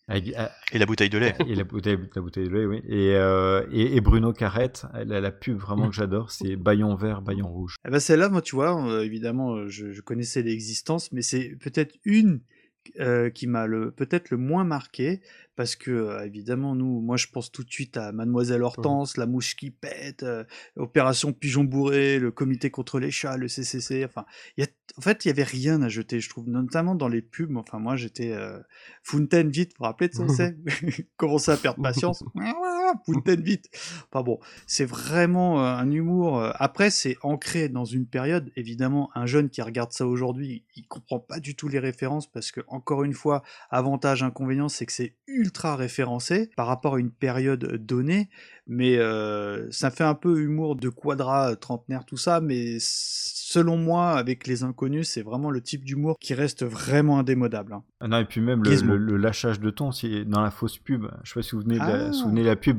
Et la bouteille de lait. Et la bouteille de lait, oui. Et Bruno Carrette, la pub vraiment que j'adore, c'est Baillon vert, Baillon rouge. Celle-là, moi, tu vois, évidemment, je connaissais l'existence, mais c'est peut-être une qui m'a peut-être le moins marqué, parce que évidemment moi je pense tout de suite à Mademoiselle Hortense, La mouche qui pète, Opération Pigeon bourré, le comité contre les chats, le CCC, enfin en fait il y avait rien à jeter, je trouve, notamment dans les pubs. Enfin moi j'étais Fontaine vite, vous vous rappelez de ça? C'est commencer à perdre patience. Fontaine vite. Enfin bon, c'est vraiment un humour. Après c'est ancré dans une période, évidemment un jeune qui regarde ça aujourd'hui, il comprend pas du tout les références, parce que encore une fois, avantage, inconvénient, c'est que c'est ultra référencé par rapport à une période donnée, mais ça fait un peu humour de quadra, trentenaire, tout ça, mais selon moi, avec Les Inconnus, c'est vraiment le type d'humour qui reste vraiment indémodable. Hein. Ah non, et puis même le lâchage de ton, dans la fausse pub, je sais pas si vous vous souvenez de la pub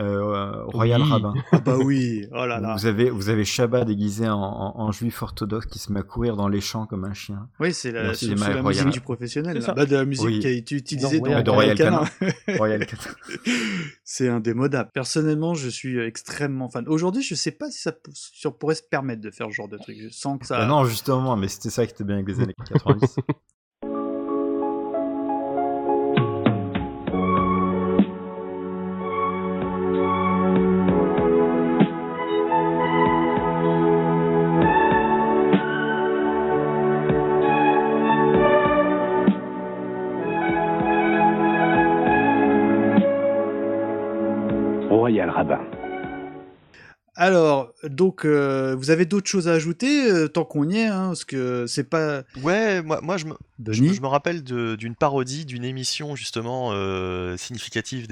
Royal Rabbin. Ah bah oui, oh là là. Vous avez Chabat déguisé en juif orthodoxe qui se met à courir dans les champs comme un chien. Oui, c'est la musique du professionnel, de la musique qui a été utilisée dans Royal Canin. Royal Canin. C'est indémodable. Personnellement, je suis extrêmement fan. Aujourd'hui, je sais pas si on pourrait se permettre de faire ce genre de truc. Je sens que ça... non, justement, mais c'était ça qui était bien avec les années 90. Royal Rabbin. Alors, donc, vous avez d'autres choses à ajouter tant qu'on y est, hein, parce que c'est pas... Ouais, moi je me rappelle d'une parodie d'une émission justement significative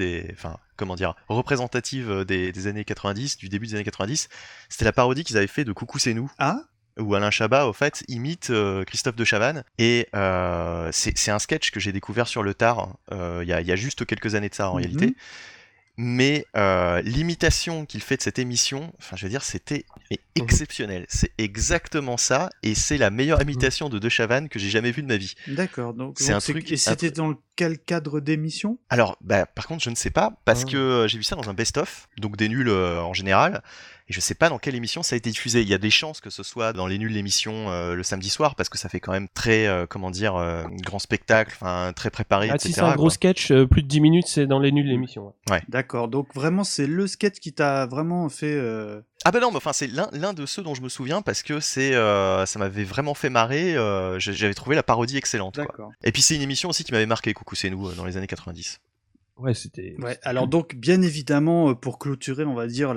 représentative des années 90, du début des années 90. C'était la parodie qu'ils avaient fait de Coucou c'est nous. Ah, où Alain Chabat, au fait, imite Christophe de Chavannes. Et c'est un sketch que j'ai découvert sur le tard, il y a juste quelques années de ça en réalité. Mais l'imitation qu'il fait de cette émission, enfin je veux dire, c'était exceptionnel. C'est exactement ça, et c'est la meilleure imitation de Chavannes que j'ai jamais vue de ma vie. D'accord, donc c'est un truc. Et c'était dans quel cadre d'émission? Alors, par contre, je ne sais pas, parce que j'ai vu ça dans un best-of, donc des nuls en général. Et je sais pas dans quelle émission ça a été diffusé. Il y a des chances que ce soit dans les nuls l'émission le samedi soir, parce que ça fait quand même très, grand spectacle, très préparé, etc. Si c'est un gros sketch, plus de 10 minutes, c'est dans les nuls l'émission. Ouais. D'accord, donc vraiment c'est le sketch qui t'a vraiment fait... Ah ben non, mais c'est l'un de ceux dont je me souviens, parce que ça m'avait vraiment fait marrer, j'avais trouvé la parodie excellente. Quoi. Et puis c'est une émission aussi qui m'avait marqué, Coucou c'est nous, dans les années 90. Ouais, c'était... Ouais, alors donc, bien évidemment, pour clôturer, on va dire,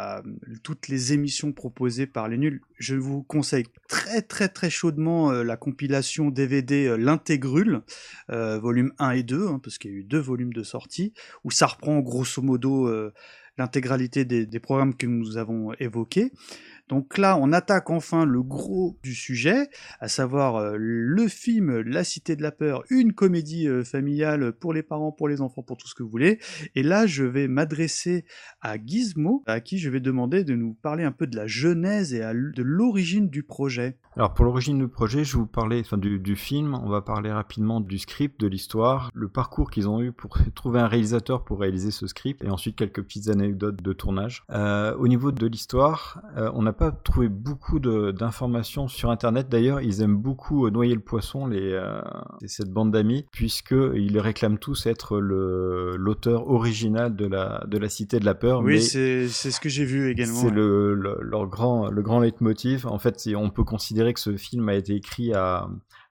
toutes les émissions proposées par les nuls, je vous conseille très très très chaudement la compilation DVD L'Intégrule, volume 1 et 2, hein, parce qu'il y a eu 2 volumes de sortie, où ça reprend grosso modo l'intégralité des programmes que nous avons évoqués. Donc là, on attaque enfin le gros du sujet, à savoir le film La Cité de la Peur, une comédie familiale pour les parents, pour les enfants, pour tout ce que vous voulez. Et là, je vais m'adresser à Gizmo, à qui je vais demander de nous parler un peu de la genèse et de l'origine du projet. Alors pour l'origine du projet, je vais vous parler du film, on va parler rapidement du script, de l'histoire, le parcours qu'ils ont eu pour trouver un réalisateur pour réaliser ce script, et ensuite quelques petites anecdotes de tournage. Au niveau de l'histoire, on n'a pas trouvé beaucoup d'informations sur internet. D'ailleurs, ils aiment beaucoup noyer le poisson, cette bande d'amis, puisqu'ils réclament tous être l'auteur original de la Cité de la Peur. Oui, c'est ce que j'ai vu également. C'est le grand leitmotiv. En fait, on peut considérer que ce film a été écrit à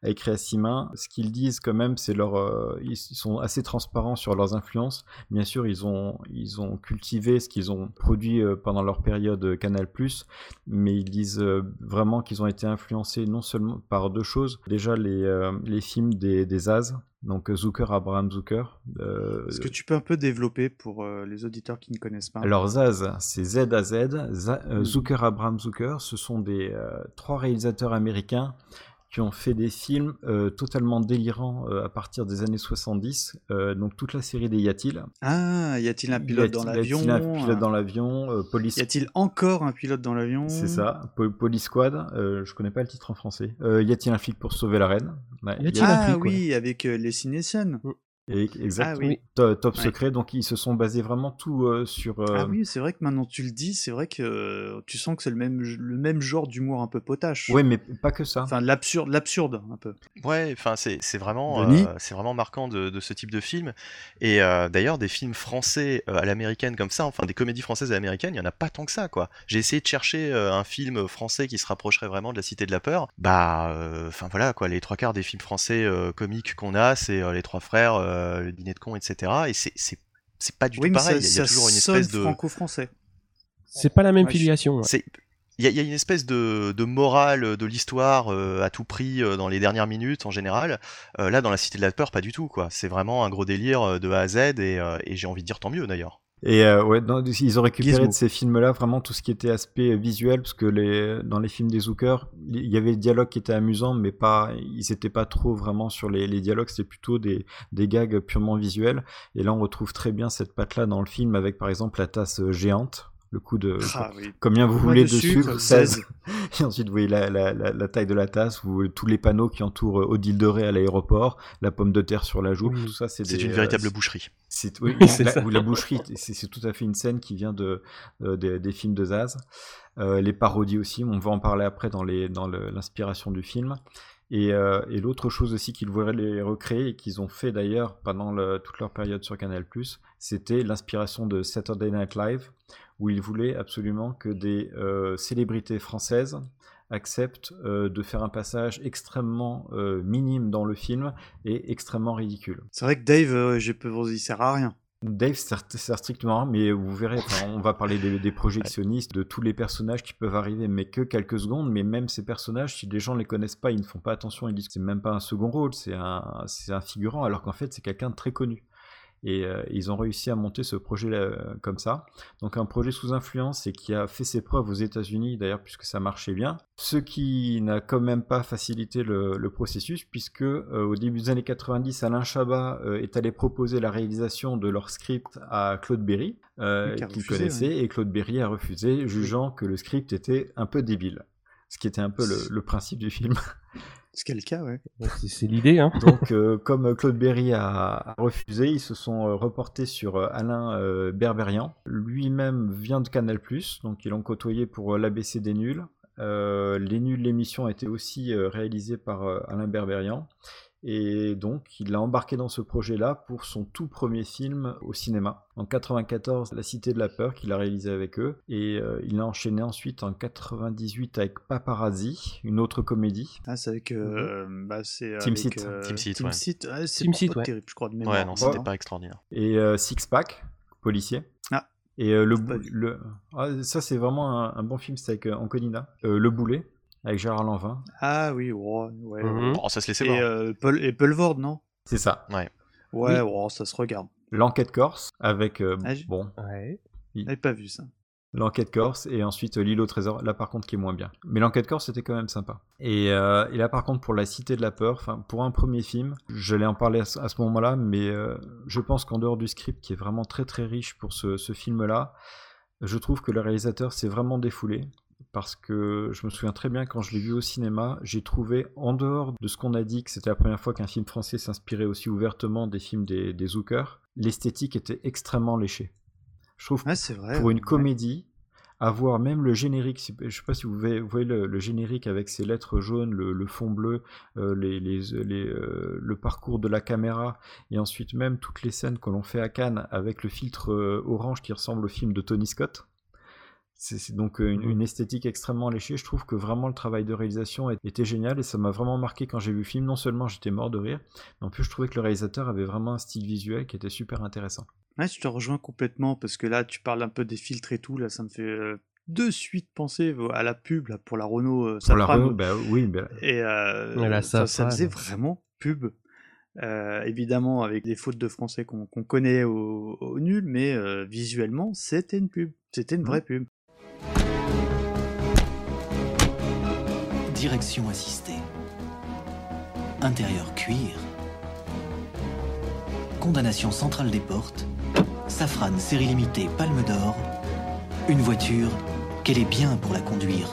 a écrit à 6 mains. Ce qu'ils disent quand même, c'est ils sont assez transparents sur leurs influences. Bien sûr, ils ont cultivé ce qu'ils ont produit pendant leur période Canal+, mais ils disent vraiment qu'ils ont été influencés non seulement par deux choses. Déjà, les films des Zaz, donc Zucker, Abraham Zucker. Est-ce que tu peux un peu développer pour les auditeurs qui ne connaissent pas? Alors Zaz, c'est Z-A-Z, Zucker, Abraham Zucker, ce sont des 3 réalisateurs américains qui ont fait des films totalement délirants à partir des années 70, donc toute la série des Y a-t-il. Ah, y a-t-il un pilote dans l'avion? Y a-t-il un pilote dans l'avion? Police... Y a-t-il encore un pilote dans l'avion? C'est ça, Police Squad, je connais pas le titre en français. Y a-t-il un flic pour sauver la reine? Ouais, ah oui, ouais. Avec les cinéciennes. Exactement. Ah, oui. Top Secret, donc ils se sont basés vraiment tout sur... Ah oui, c'est vrai que maintenant tu le dis, c'est vrai que tu sens que c'est le même genre d'humour un peu potache. Oui, mais pas que ça. Enfin, l'absurde un peu. Ouais, enfin c'est vraiment marquant de ce type de film. Et d'ailleurs, des films français à l'américaine comme ça, enfin des comédies françaises à l'américaine, il y en a pas tant que ça, quoi. J'ai essayé de chercher un film français qui se rapprocherait vraiment de La Cité de la Peur. Enfin voilà, quoi, les 3/4 des films français comiques qu'on a, c'est Les Trois Frères, le Dîner de cons, etc. Et c'est pas du tout pareil. Il y a toujours une espèce de franco-français. C'est pas la même filiation. Ouais. Il y a une espèce de morale de l'histoire à tout prix dans les dernières minutes en général. Là, dans La Cité de la Peur, pas du tout, quoi. C'est vraiment un gros délire de A à Z et j'ai envie de dire tant mieux d'ailleurs. Et ouais, ils ont récupéré de ces films-là vraiment tout ce qui était aspect visuel, parce que dans les films des Zucker, il y avait des dialogues qui étaient amusants, mais ils étaient pas trop vraiment sur les dialogues, c'était plutôt des gags purement visuels. Et là, on retrouve très bien cette patte-là dans le film, avec par exemple la tasse géante. Le coup de combien vous voulez de sucre, 16. Et ensuite, vous voyez la taille de la tasse, tous les panneaux qui entourent Odile de Ré à l'aéroport, la pomme de terre sur la joue, tout ça, c'est une véritable boucherie. La boucherie, c'est tout à fait une scène qui vient des films de Zaz. Les parodies aussi, on va en parler après dans l'inspiration du film. Et l'autre chose aussi qu'ils voulaient les recréer et qu'ils ont fait d'ailleurs pendant toute leur période sur Canal+, c'était l'inspiration de Saturday Night Live, où ils voulaient absolument que des célébrités françaises acceptent de faire un passage extrêmement minime dans le film et extrêmement ridicule. C'est vrai que Dave, il sert à rien. Dave sert strictement à rien, mais vous verrez, on va parler des projectionnistes, de tous les personnages qui peuvent arriver, mais que quelques secondes, mais même ces personnages, si les gens ne les connaissent pas, ils ne font pas attention, ils disent que c'est même pas un second rôle, c'est un figurant, alors qu'en fait c'est quelqu'un de très connu. Et ils ont réussi à monter ce projet comme ça. Donc un projet sous influence et qui a fait ses preuves aux États-Unis d'ailleurs, puisque ça marchait bien. Ce qui n'a quand même pas facilité le processus, puisque au début des années 90, Alain Chabat est allé proposer la réalisation de leur script à Claude Berry, qu'il connaissait, et Claude Berry a refusé, jugeant que le script était un peu débile. Ce qui était un peu le principe du film. Ce qui est le cas, ouais. C'est l'idée, hein. Donc, comme Claude Berry a refusé, ils se sont reportés sur Alain Berberian. Lui-même vient de Canal+, donc ils l'ont côtoyé pour l'ABC des Nuls. Les Nuls, l'émission a été aussi réalisée par Alain Berberian. Et donc, il l'a embarqué dans ce projet-là pour son tout premier film au cinéma. En 94, La Cité de la Peur, qu'il a réalisé avec eux. Et il a enchaîné ensuite en 98 avec Paparazzi, une autre comédie. Ah, c'est avec... Team Seat. Team Seat, ouais. C'est pas terrible, je crois, de mémoire. Ouais, non, c'était pas extraordinaire. Et Six Pack, policier. Ah. Et ça, c'est vraiment un bon film, c'est avec Anconina. Le Boulet. Avec Gérard Lanvin. Ah oui, ouais. Oh, ça se laissait voir. Et Pelvord, non? C'est ça. Ouais. Ouais, ça se regarde. L'Enquête Corse, avec... Ouais. J'avais pas vu ça. L'Enquête Corse, et ensuite L'Île au Trésor, là par contre qui est moins bien. Mais l'Enquête Corse, c'était quand même sympa. Et là par contre, pour La Cité de la Peur, pour un premier film, j'allais en parler à ce moment-là, mais je pense qu'en dehors du script, qui est vraiment très très riche pour ce film-là, je trouve que le réalisateur s'est vraiment défoulé. Parce que je me souviens très bien, quand je l'ai vu au cinéma, j'ai trouvé, en dehors de ce qu'on a dit, que c'était la première fois qu'un film français s'inspirait aussi ouvertement des films des Zucker, l'esthétique était extrêmement léchée. Je trouve c'est vrai, pour une comédie, avoir même le générique, je ne sais pas si vous voyez le générique avec ses lettres jaunes, le fond bleu, le parcours de la caméra, et ensuite même toutes les scènes que l'on fait à Cannes avec le filtre orange qui ressemble au film de Tony Scott. C'est donc une esthétique extrêmement léchée. Je trouve que vraiment le travail de réalisation était génial et ça m'a vraiment marqué quand j'ai vu le film. Non seulement j'étais mort de rire, mais en plus je trouvais que le réalisateur avait vraiment un style visuel qui était super intéressant. Ouais, je te rejoins complètement parce que là, tu parles un peu des filtres et tout. Là, ça me fait de suite penser à la pub là, pour la Renault Pour la Safrane. Renault, oui. Et La ça Safrane. faisait vraiment pub. Évidemment, avec des fautes de français qu'on connaît au nul, mais visuellement, c'était une pub. C'était une vraie pub. Direction assistée. Intérieur cuir. Condamnation centrale des portes. Safrane série limitée Palme d'Or. Une voiture qu'elle est bien pour la conduire.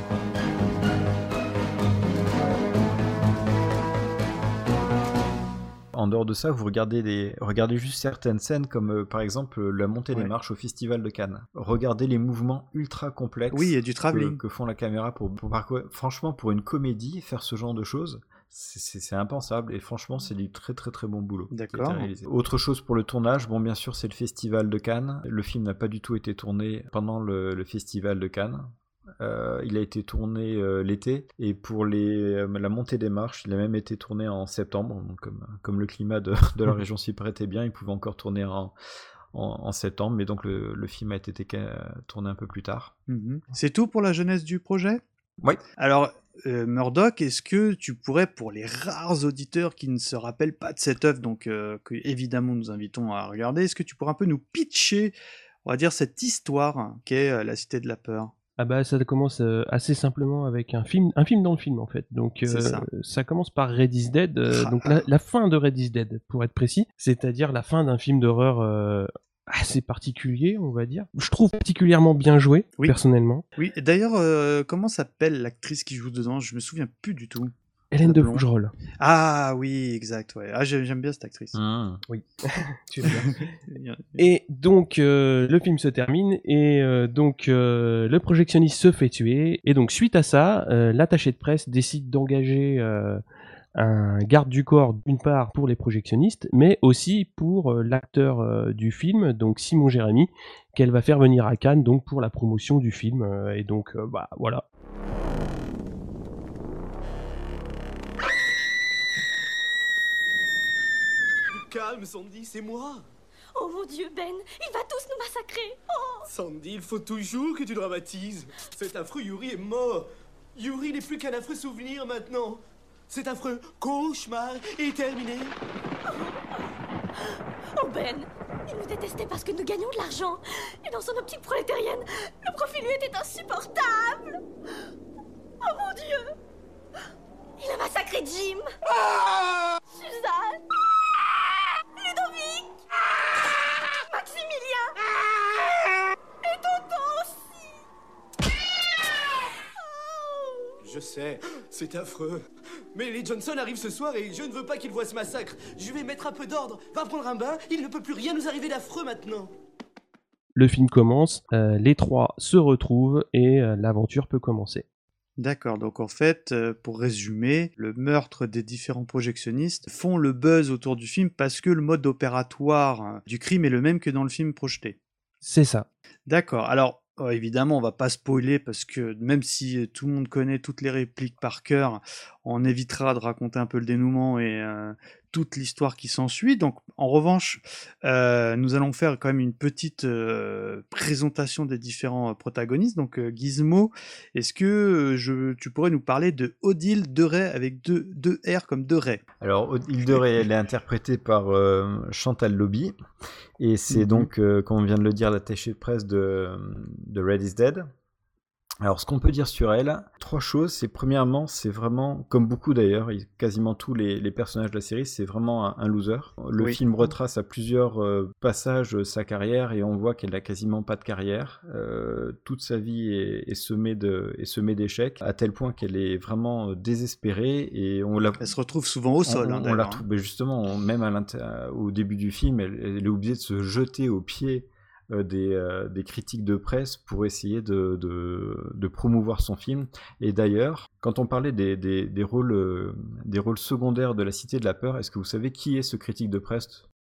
En dehors de ça, vous regardez juste certaines scènes comme par exemple la montée des marches au Festival de Cannes. Regardez les mouvements ultra complexes Oui, il y a du travelling. que font la caméra pour parcourir. Franchement, pour une comédie, faire ce genre de choses, c'est impensable et franchement, c'est du très très très bon boulot. D'accord. Qui a été réalisé. Autre chose pour le tournage, bon bien sûr, c'est le Festival de Cannes. Le film n'a pas du tout été tourné pendant le Festival de Cannes. Il a été tourné l'été et pour la montée des marches, il a même été tourné en septembre. Donc, comme le climat de la région s'y prêtait bien, il pouvait encore tourner en septembre, mais donc le film a été tourné un peu plus tard. C'est tout pour la jeunesse du projet ? Oui. Alors, Murdoch, est-ce que tu pourrais, pour les rares auditeurs qui ne se rappellent pas de cette œuvre, donc que évidemment nous invitons à regarder, est-ce que tu pourrais un peu nous pitcher, on va dire, cette histoire qu'est La Cité de la Peur ? Ah bah ça commence assez simplement avec un film dans le film en fait. Donc ça commence par Red is Dead, donc la fin de Red is Dead pour être précis, c'est-à-dire la fin d'un film d'horreur assez particulier, on va dire. Je trouve particulièrement bien joué, personnellement. Oui, et d'ailleurs, comment s'appelle l'actrice qui joue dedans ? Je me souviens plus du tout. Hélène de Fougerolles. Ah oui, exact, ouais. Ah, j'aime bien cette actrice. Oui, tu l'aimes bien. Et donc, le film se termine, et donc le projectionniste se fait tuer, et donc suite à ça, l'attaché de presse décide d'engager un garde du corps, d'une part pour les projectionnistes, mais aussi pour l'acteur du film, donc Simon Jérémy, qu'elle va faire venir à Cannes donc pour la promotion du film, et donc voilà. Calme, Sandy, c'est moi. Oh mon Dieu, Ben, il va tous nous massacrer. Oh. Sandy, il faut toujours que tu dramatises. Cet affreux Yuri est mort. Yuri n'est plus qu'un affreux souvenir maintenant. Cet affreux cauchemar est terminé. Oh Ben, il nous détestait parce que nous gagnions de l'argent. Et dans son optique prolétarienne, le profit lui était insupportable. Oh mon Dieu. Il a massacré Jim. Suzanne. Ludovic. Maximilien. Et Tonton aussi. Je sais, c'est affreux. Mais les Johnson arrivent ce soir et je ne veux pas qu'ils voient ce massacre. Je vais mettre un peu d'ordre. Va prendre un bain, il ne peut plus rien nous arriver d'affreux maintenant. Le film commence, les trois se retrouvent et l'aventure peut commencer. D'accord, donc en fait, pour résumer, le meurtre des différents projectionnistes font le buzz autour du film parce que le mode opératoire du crime est le même que dans le film projeté. C'est ça. D'accord, alors évidemment on va pas spoiler parce que même si tout le monde connaît toutes les répliques par cœur, on évitera de raconter un peu le dénouement et toute l'histoire qui s'ensuit. Donc en revanche, nous allons faire quand même une petite présentation des différents protagonistes. Donc Gizmo, est-ce que tu pourrais nous parler de Odile de Ray avec deux R comme de Ray? Alors Odile de Ray, elle est interprétée par Chantal Lobby et c'est donc, comme on vient de le dire, l'attachée de presse de Red is Dead. Alors, ce qu'on peut dire sur elle, trois choses. C'est premièrement, c'est vraiment, comme beaucoup d'ailleurs, quasiment tous les personnages de la série, c'est vraiment un loser. Le film retrace à plusieurs passages sa carrière et on voit qu'elle n'a quasiment pas de carrière. Toute sa vie est semée d'échecs, à tel point qu'elle est vraiment désespérée et elle se retrouve souvent au sol. On la retrouve, justement, même au début du film, elle est obligée de se jeter aux pieds des critiques de presse pour essayer de promouvoir son film. Et d'ailleurs, quand on parlait des rôles secondaires de La Cité de la Peur, est-ce que vous savez qui est ce critique de presse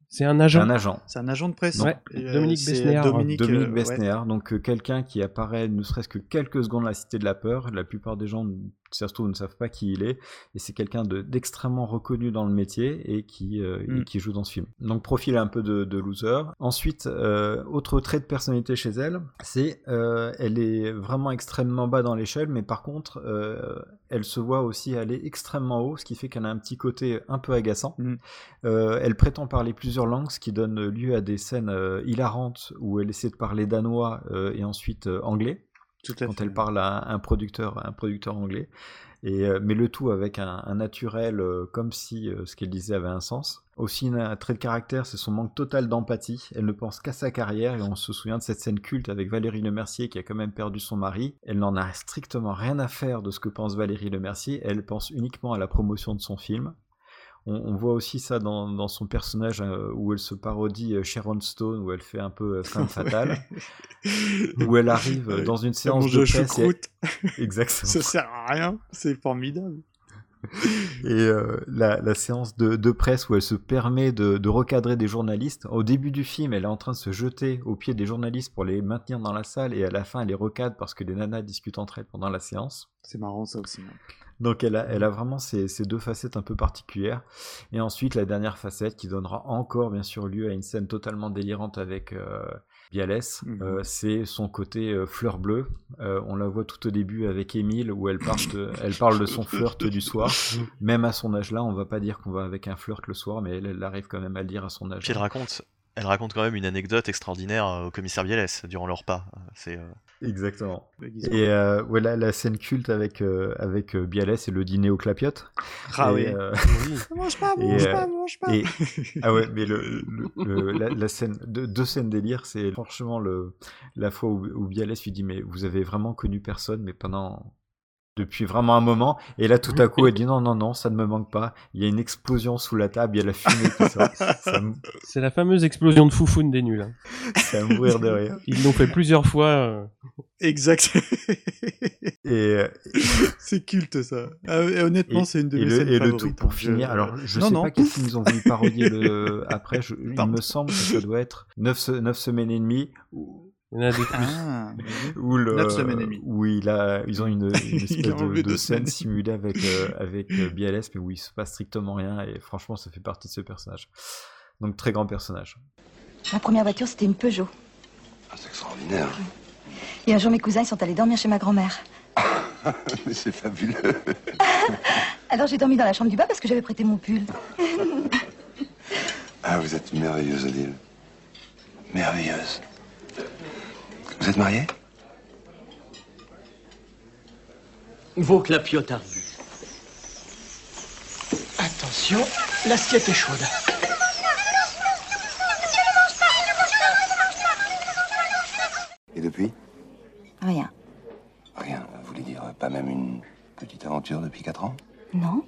C'est un agent. C'est un agent de presse. Ouais. Dominique Besnéard. Dominique Besnéard, donc quelqu'un qui apparaît ne serait-ce que quelques secondes à la Cité de la Peur. La plupart des gens, si ça se trouve, ne savent pas qui il est. Et c'est quelqu'un d'extrêmement reconnu dans le métier et qui joue dans ce film. Donc profil un peu de loser. Ensuite, autre trait de personnalité chez elle, c'est elle est vraiment extrêmement bas dans l'échelle, mais par contre, elle se voit aussi aller extrêmement haut, ce qui fait qu'elle a un petit côté un peu agaçant. Elle prétend parler plusieurs langues, ce qui donne lieu à des scènes hilarantes où elle essaie de parler danois et ensuite anglais. Quand elle parle à un producteur anglais, mais le tout avec un naturel comme si ce qu'elle disait avait un sens. Aussi un trait de caractère, c'est son manque total d'empathie. Elle ne pense qu'à sa carrière et on se souvient de cette scène culte avec Valérie Lemercier qui a quand même perdu son mari. Elle n'en a strictement rien à faire de ce que pense Valérie Lemercier, elle pense uniquement à la promotion de son film. On voit aussi ça dans son personnage où elle se parodie Sharon Stone, où elle fait un peu femme fatale, où elle arrive dans une séance de presse. Exactement. Ça sert à rien, c'est formidable. Et la séance de presse où elle se permet de recadrer des journalistes. Au début du film, elle est en train de se jeter aux pieds des journalistes pour les maintenir dans la salle, et à la fin, elle les recadre parce que les nanas discutent entre elles pendant la séance. C'est marrant ça aussi. Donc elle a vraiment ces deux facettes un peu particulières. Et ensuite, la dernière facette qui donnera encore bien sûr lieu à une scène totalement délirante avec Bialès, c'est son côté fleur bleue. On la voit tout au début avec Émile où elle parle de son flirt du soir. Même à son âge là, on va pas dire qu'on va avec un flirt le soir, mais elle arrive quand même à le dire à son âge. Puis elle raconte quand même une anecdote extraordinaire au commissaire Bialès durant leur repas. Exactement. Et voilà la scène culte avec Bialès et le dîner aux clapiotes. Ah oui. Mange pas. Ah ouais, mais la scène, deux scènes délire, c'est franchement la fois où Bialès lui dit mais vous avez vraiment connu personne, mais depuis vraiment un moment, et là tout à coup elle dit non, ça ne me manque pas, il y a une explosion sous la table, il y a la fumée qui sort. C'est la fameuse explosion de foufoune des nuls. C'est à mourir de rire. Ils l'ont fait plusieurs fois. Exact. Et c'est culte ça. Et honnêtement, c'est une de mes scènes favorites. Et le tout pour finir, alors je sais pas quel film ils ont voulu parodier après, il me semble que ça doit être 9 semaines et demie, il y en a des plus. Où ils ont une espèce de scène simulée avec Bialès, mais où il se passe strictement rien, et franchement ça fait partie de ce personnage. Donc très grand personnage. Ma première voiture c'était une Peugeot. Ah, c'est extraordinaire. Et un jour mes cousins ils sont allés dormir chez ma grand-mère. Mais c'est fabuleux. Alors j'ai dormi dans la chambre du bas parce que j'avais prêté mon pull. Ah, vous êtes merveilleuse, Odile. Merveilleuse. Vous êtes mariés? Vos clapiotes ardus. Attention, l'assiette est chaude. Et depuis? Rien. Rien, vous voulez dire pas même une petite aventure depuis 4 ans? Non.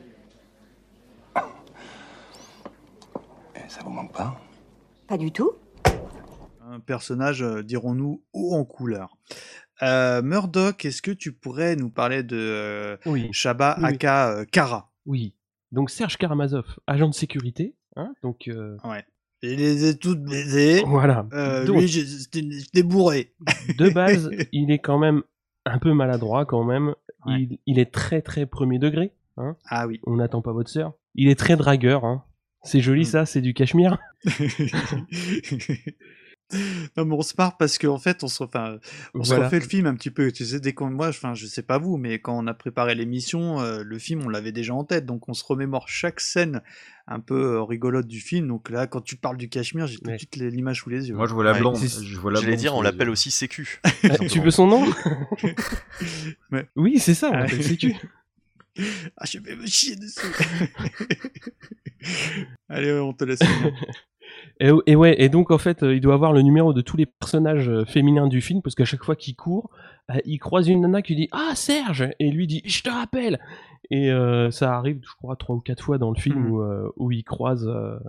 Et ça vous manque pas? Pas du tout. Un personnage, dirons-nous, haut en couleur. Murdoch, est-ce que tu pourrais nous parler de Chaba aka Kara? Oui. Donc Serge Karamazov, agent de sécurité. Donc. Ouais. Je les ai toutes baisées. Voilà. Donc, lui, j'étais bourré. De base, il est quand même un peu maladroit quand même. Ouais. Il est très très premier degré. Ah oui. On n'attend pas votre sœur. Il est très dragueur. C'est joli ça, c'est du cachemire. Non mais on se marre parce qu'en fait on se refait le film un petit peu, tu sais, je sais pas vous, mais quand on a préparé l'émission, le film on l'avait déjà en tête, donc on se remémore chaque scène un peu rigolote du film. Donc là quand tu parles du Cachemire, j'ai tout de suite l'image sous les yeux. Moi je vois la blonde. J'allais dire on l'appelle aussi Sécu. Tu veux son nom? Oui c'est ça, on l'appelle Sécu. Ah je vais me chier dessus. Allez on te laisse. Et donc en fait, il doit avoir le numéro de tous les personnages féminins du film, parce qu'à chaque fois qu'il court, il croise une nana qui lui dit « Ah, Serge !» et lui dit « Je te rappelle !» Et ça arrive, je crois, 3 ou 4 fois dans le film où il croise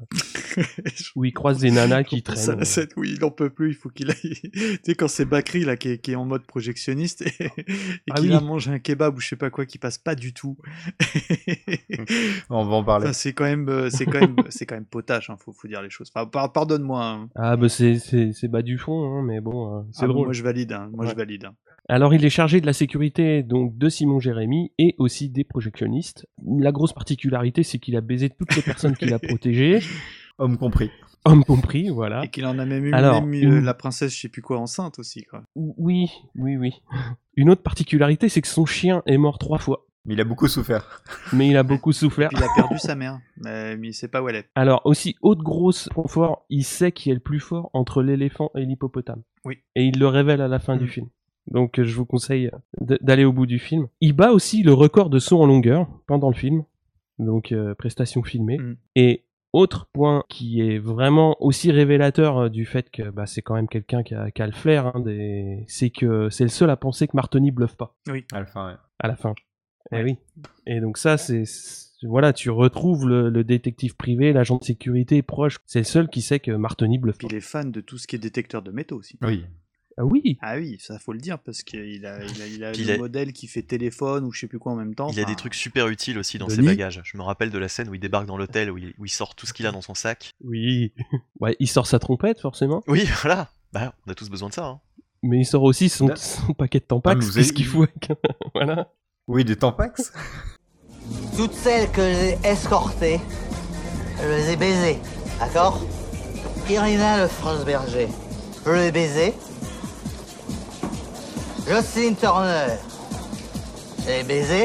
des nanas qui traînent. C'est la scène où il n'en peut plus, il faut qu'il aille... tu sais, quand c'est Bakri là, qui est en mode projectionniste et qu'il a mangé un kebab ou je sais pas quoi, qui passe pas du tout. On va en parler. Enfin, c'est quand même potache, hein, faut dire les choses. Enfin, pardonne-moi. Hein. Ah bah c'est bas du fond, hein, mais bon, c'est drôle. Moi je valide, je valide. Alors il est chargé de la sécurité donc de Simon Jérémy et aussi des projectionnistes. La grosse particularité, c'est qu'il a baisé toutes les personnes qu'il a protégées. Homme compris. Homme compris, voilà. Et qu'il en a même eu la princesse, je sais plus quoi, enceinte aussi, quoi. Oui. Une autre particularité, c'est que son chien est mort 3 fois. Mais il a beaucoup souffert. Et puis il a perdu sa mère, mais il sait pas où elle est. Alors aussi, autre grosse point fort, il sait qui est le plus fort entre l'éléphant et l'hippopotame. Oui. Et il le révèle à la fin du film. Donc je vous conseille d'aller au bout du film. Il bat aussi le record de saut en longueur pendant le film. Donc prestation filmée. Et autre point qui est vraiment aussi révélateur du fait que c'est quand même quelqu'un qui a le flair, hein, c'est que c'est le seul à penser que Martoni bluffe pas. Oui. À la fin, ouais. À la fin. Eh oui. Et donc ça, voilà, tu retrouves le détective privé, l'agent de sécurité proche. C'est le seul qui sait que Martoni bluffe pas. Il est fan de tout ce qui est détecteur de métaux aussi. Oui. Ah oui. Ah oui, ça faut le dire parce qu'il a le modèle qui fait téléphone ou je sais plus quoi en même temps. Il a des trucs super utiles aussi dans ses bagages. Je me rappelle de la scène où il débarque dans l'hôtel, où il sort tout ce qu'il a dans son sac. Oui. Ouais, il sort sa trompette forcément. Oui, voilà. Bah, on a tous besoin de ça. Hein. Mais il sort aussi son paquet de Tampax. Qu'est-ce qu'il faut avec... Voilà. Oui, des Tampax. Toutes celles que j'ai escortées, je les ai baisées, d'accord? Irina Lefranc-Berger, je l'ai baisée. Jocelyn Turner, je l'ai baisée.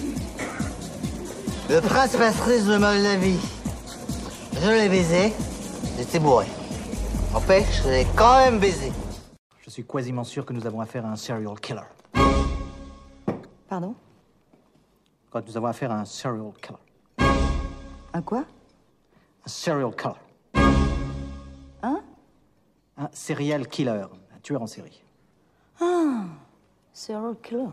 Le prince Patrice de Moldavie, je l'ai baisé. J'étais bourré. N'empêche, je l'ai quand même baisé. Je suis quasiment sûr que nous avons affaire à un serial killer. Pardon? Quand nous avons affaire à un serial killer. Un quoi? Un serial killer. Hein? Un serial killer, un tueur en série. Ah, serial killer.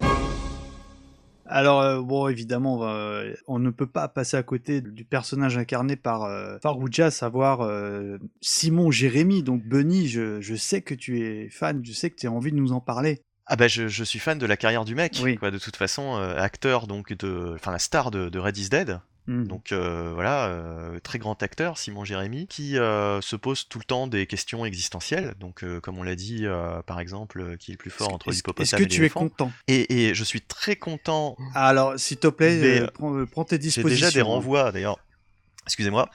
Alors, bon, évidemment, on ne peut pas passer à côté du personnage incarné par Farrugia, à savoir Simon Jérémy. Donc, Bunny, je sais que tu es fan, je sais que tu as envie de nous en parler. Ah bah je suis fan de la carrière du mec, quoi, de toute façon, acteur, donc la star de Red is Dead. Donc très grand acteur, Simon Jérémy, qui se pose tout le temps des questions existentielles. Donc comme on l'a dit, par exemple, qui est le plus fort entre l'hippopotame et l'éléphant. Est-ce que tu es content? Et je suis très content. Alors, s'il te plaît, prends tes dispositions. J'ai déjà des renvois, d'ailleurs. Excusez-moi.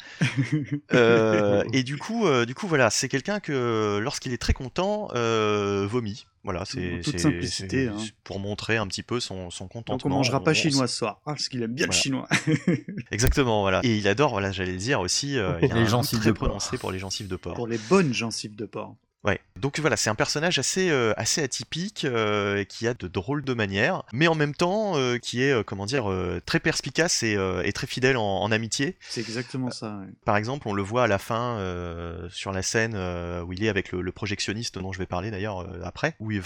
Et du coup, voilà, c'est quelqu'un que, lorsqu'il est très content, vomit. Voilà, c'est toute simplicité, hein. Pour montrer un petit peu son contentement. Donc on mangera pas chinois ce soir, parce qu'il aime bien le chinois. Exactement, voilà. Et il adore, voilà, j'allais le dire aussi, il a les gencives très de porc. prononcé pour les gencives de porc. Pour les bonnes gencives de porc. Ouais, donc voilà, c'est un personnage assez atypique, qui a de drôles de manières, mais en même temps qui est, très perspicace et très fidèle en amitié. C'est exactement ça. Ouais. Par exemple, on le voit à la fin sur la scène où il est avec le projectionniste dont je vais parler d'ailleurs après, où il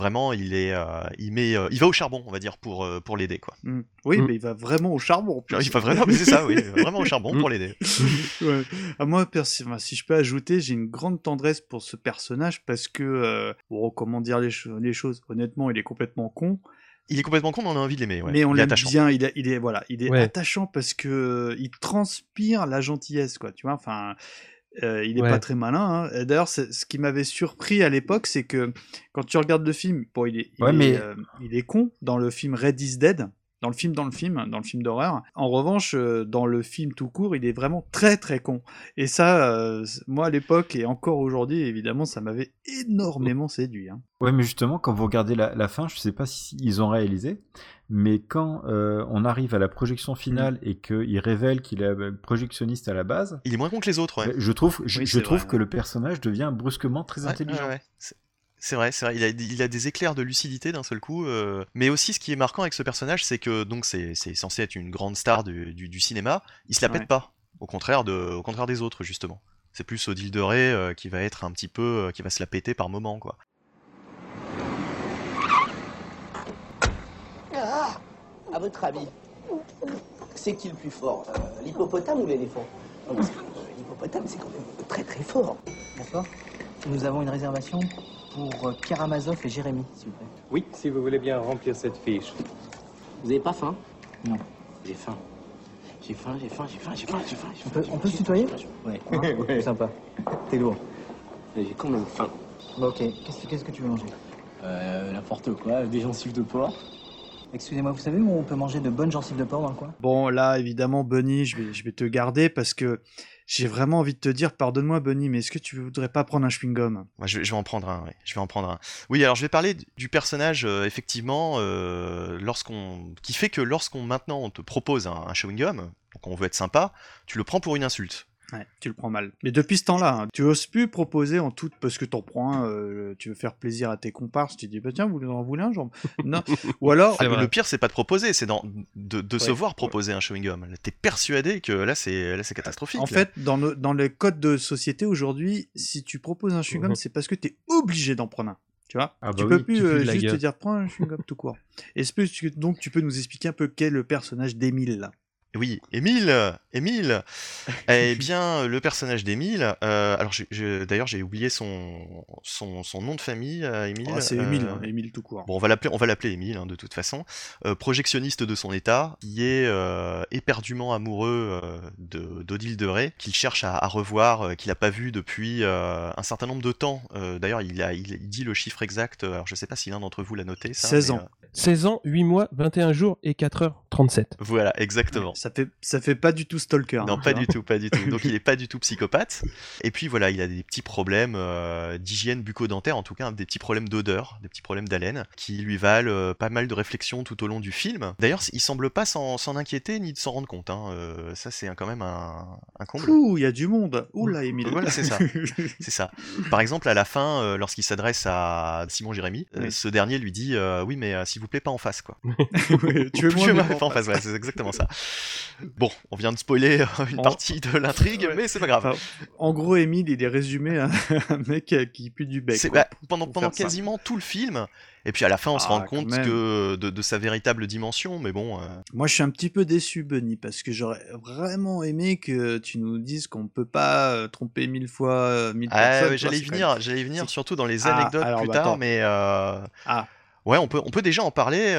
va au charbon, on va dire, pour l'aider, quoi. Oui, mais il va vraiment au charbon. Il va vraiment, c'est ça, oui, il va vraiment au charbon pour l'aider. Ouais. Moi, si je peux ajouter, j'ai une grande tendresse pour ce personnage parce que, comment dire les choses, honnêtement, il est complètement con. Il est complètement con, mais on a envie de l'aimer. Ouais. Mais on l'aime attachant. bien, il est attachant parce que il transpire la gentillesse, quoi. Tu vois, enfin, il est pas très malin. Hein. D'ailleurs, ce qui m'avait surpris à l'époque, c'est que quand tu regardes le film, bon, il est con dans le film Red is Dead. Dans le film d'horreur. En revanche, dans le film tout court, il est vraiment très très con. Et ça, moi à l'époque et encore aujourd'hui, évidemment, ça m'avait énormément séduit. Hein. Ouais, mais justement, quand vous regardez la fin, je sais pas si ils ont réalisé, mais quand on arrive à la projection finale et qu'il révèle qu'il est projectionniste à la base, il est moins con que les autres. Ouais. Je trouve que le personnage devient brusquement très intelligent. Ouais. C'est vrai, il a des éclairs de lucidité d'un seul coup, mais aussi ce qui est marquant avec ce personnage, c'est que donc c'est censé être une grande star du cinéma, il se la pète pas, au contraire des autres justement. C'est plus Odile de Ré qui va être un petit peu, qui va se la péter par moment, quoi. À votre avis, c'est qui le plus fort, l'hippopotame ou l'éléphant? Parce que l'hippopotame, c'est quand même très très fort. D'accord. Nous avons une réservation pour Pierre Amazoff et Jérémy, s'il vous plaît. Oui, si vous voulez bien remplir cette fiche. Vous avez pas faim? Non. J'ai faim. J'ai faim. On peut se tutoyer? Ouais. Ouais. Sympa. T'es lourd. J'ai quand même faim. Bon, ok. Qu'est-ce que tu veux manger? N'importe quoi, des gencives de porc. Excusez-moi, vous savez où on peut manger de bonnes gencives de porc dans le coin? Bon, là, évidemment, Bunny, je vais te garder parce que j'ai vraiment envie de te dire, pardonne-moi, Bunny, mais est-ce que tu voudrais pas prendre un chewing-gum? Ouais, je vais en prendre un, ouais. Je vais en prendre un. Oui, alors je vais parler du personnage, effectivement, qui fait que maintenant on te propose un chewing-gum, donc on veut être sympa, tu le prends pour une insulte. Ouais, tu le prends mal. Mais depuis ce temps-là, tu oses plus proposer en toute parce que t'en prends un, tu veux faire plaisir à tes comparses, tu dis bah tiens, vous en voulez un, genre non. Ou alors le pire, c'est pas de proposer, c'est de se voir proposer un chewing-gum. T'es persuadé que là c'est catastrophique. En fait, dans les codes de société aujourd'hui, si tu proposes un chewing-gum, c'est parce que t'es obligé d'en prendre un. Tu vois, tu peux plus juste te dire prends un chewing-gum tout court. Donc tu peux nous expliquer un peu quel est le personnage d'Émile là? Oui, Émile. Eh bien, le personnage d'Émile. Alors, d'ailleurs, j'ai oublié son nom de famille. Émile. C'est Émile, Émile tout court. Bon, on va l'appeler Émile, hein, de toute façon. Projectionniste de son état, qui est éperdument amoureux d'Odile de Ré, qu'il cherche à revoir, qu'il n'a pas vu depuis un certain nombre de temps. D'ailleurs, il dit le chiffre exact. Alors, je sais pas si l'un d'entre vous l'a noté. Ça, 16 ans. 16 ans, 8 mois, 21 jours et 4h37. Voilà, exactement. Ça fait pas du tout stalker. Non, pas du tout. Donc il est pas du tout psychopathe. Et puis voilà, il a des petits problèmes d'hygiène bucco-dentaire, en tout cas des petits problèmes d'odeur, des petits problèmes d'haleine, qui lui valent pas mal de réflexions tout au long du film. D'ailleurs, il semble pas s'en inquiéter ni de s'en rendre compte. Hein. Ça, c'est quand même un comble. Ouh, il y a du monde. Oula, Émile. Voilà, c'est ça. C'est ça. Par exemple, à la fin, lorsqu'il s'adresse à Simon Jérémy, ce dernier lui dit oui, mais s'il vous plaît, pas en face, quoi. Tu veux moi pas en face, ouais, c'est exactement ça. Bon, on vient de spoiler une partie de l'intrigue, mais c'est pas grave. Enfin, en gros, Émile, il est résumé à un mec qui pue du bec. Pendant quasiment tout le film, et puis à la fin, on se rend compte que de sa véritable dimension, mais bon... Moi, je suis un petit peu déçu, Bunny, parce que j'aurais vraiment aimé que tu nous dises qu'on peut pas tromper 1000 fois 1000 personnes. J'allais venir surtout dans les anecdotes plus tard, mais... Ouais, on peut déjà en parler.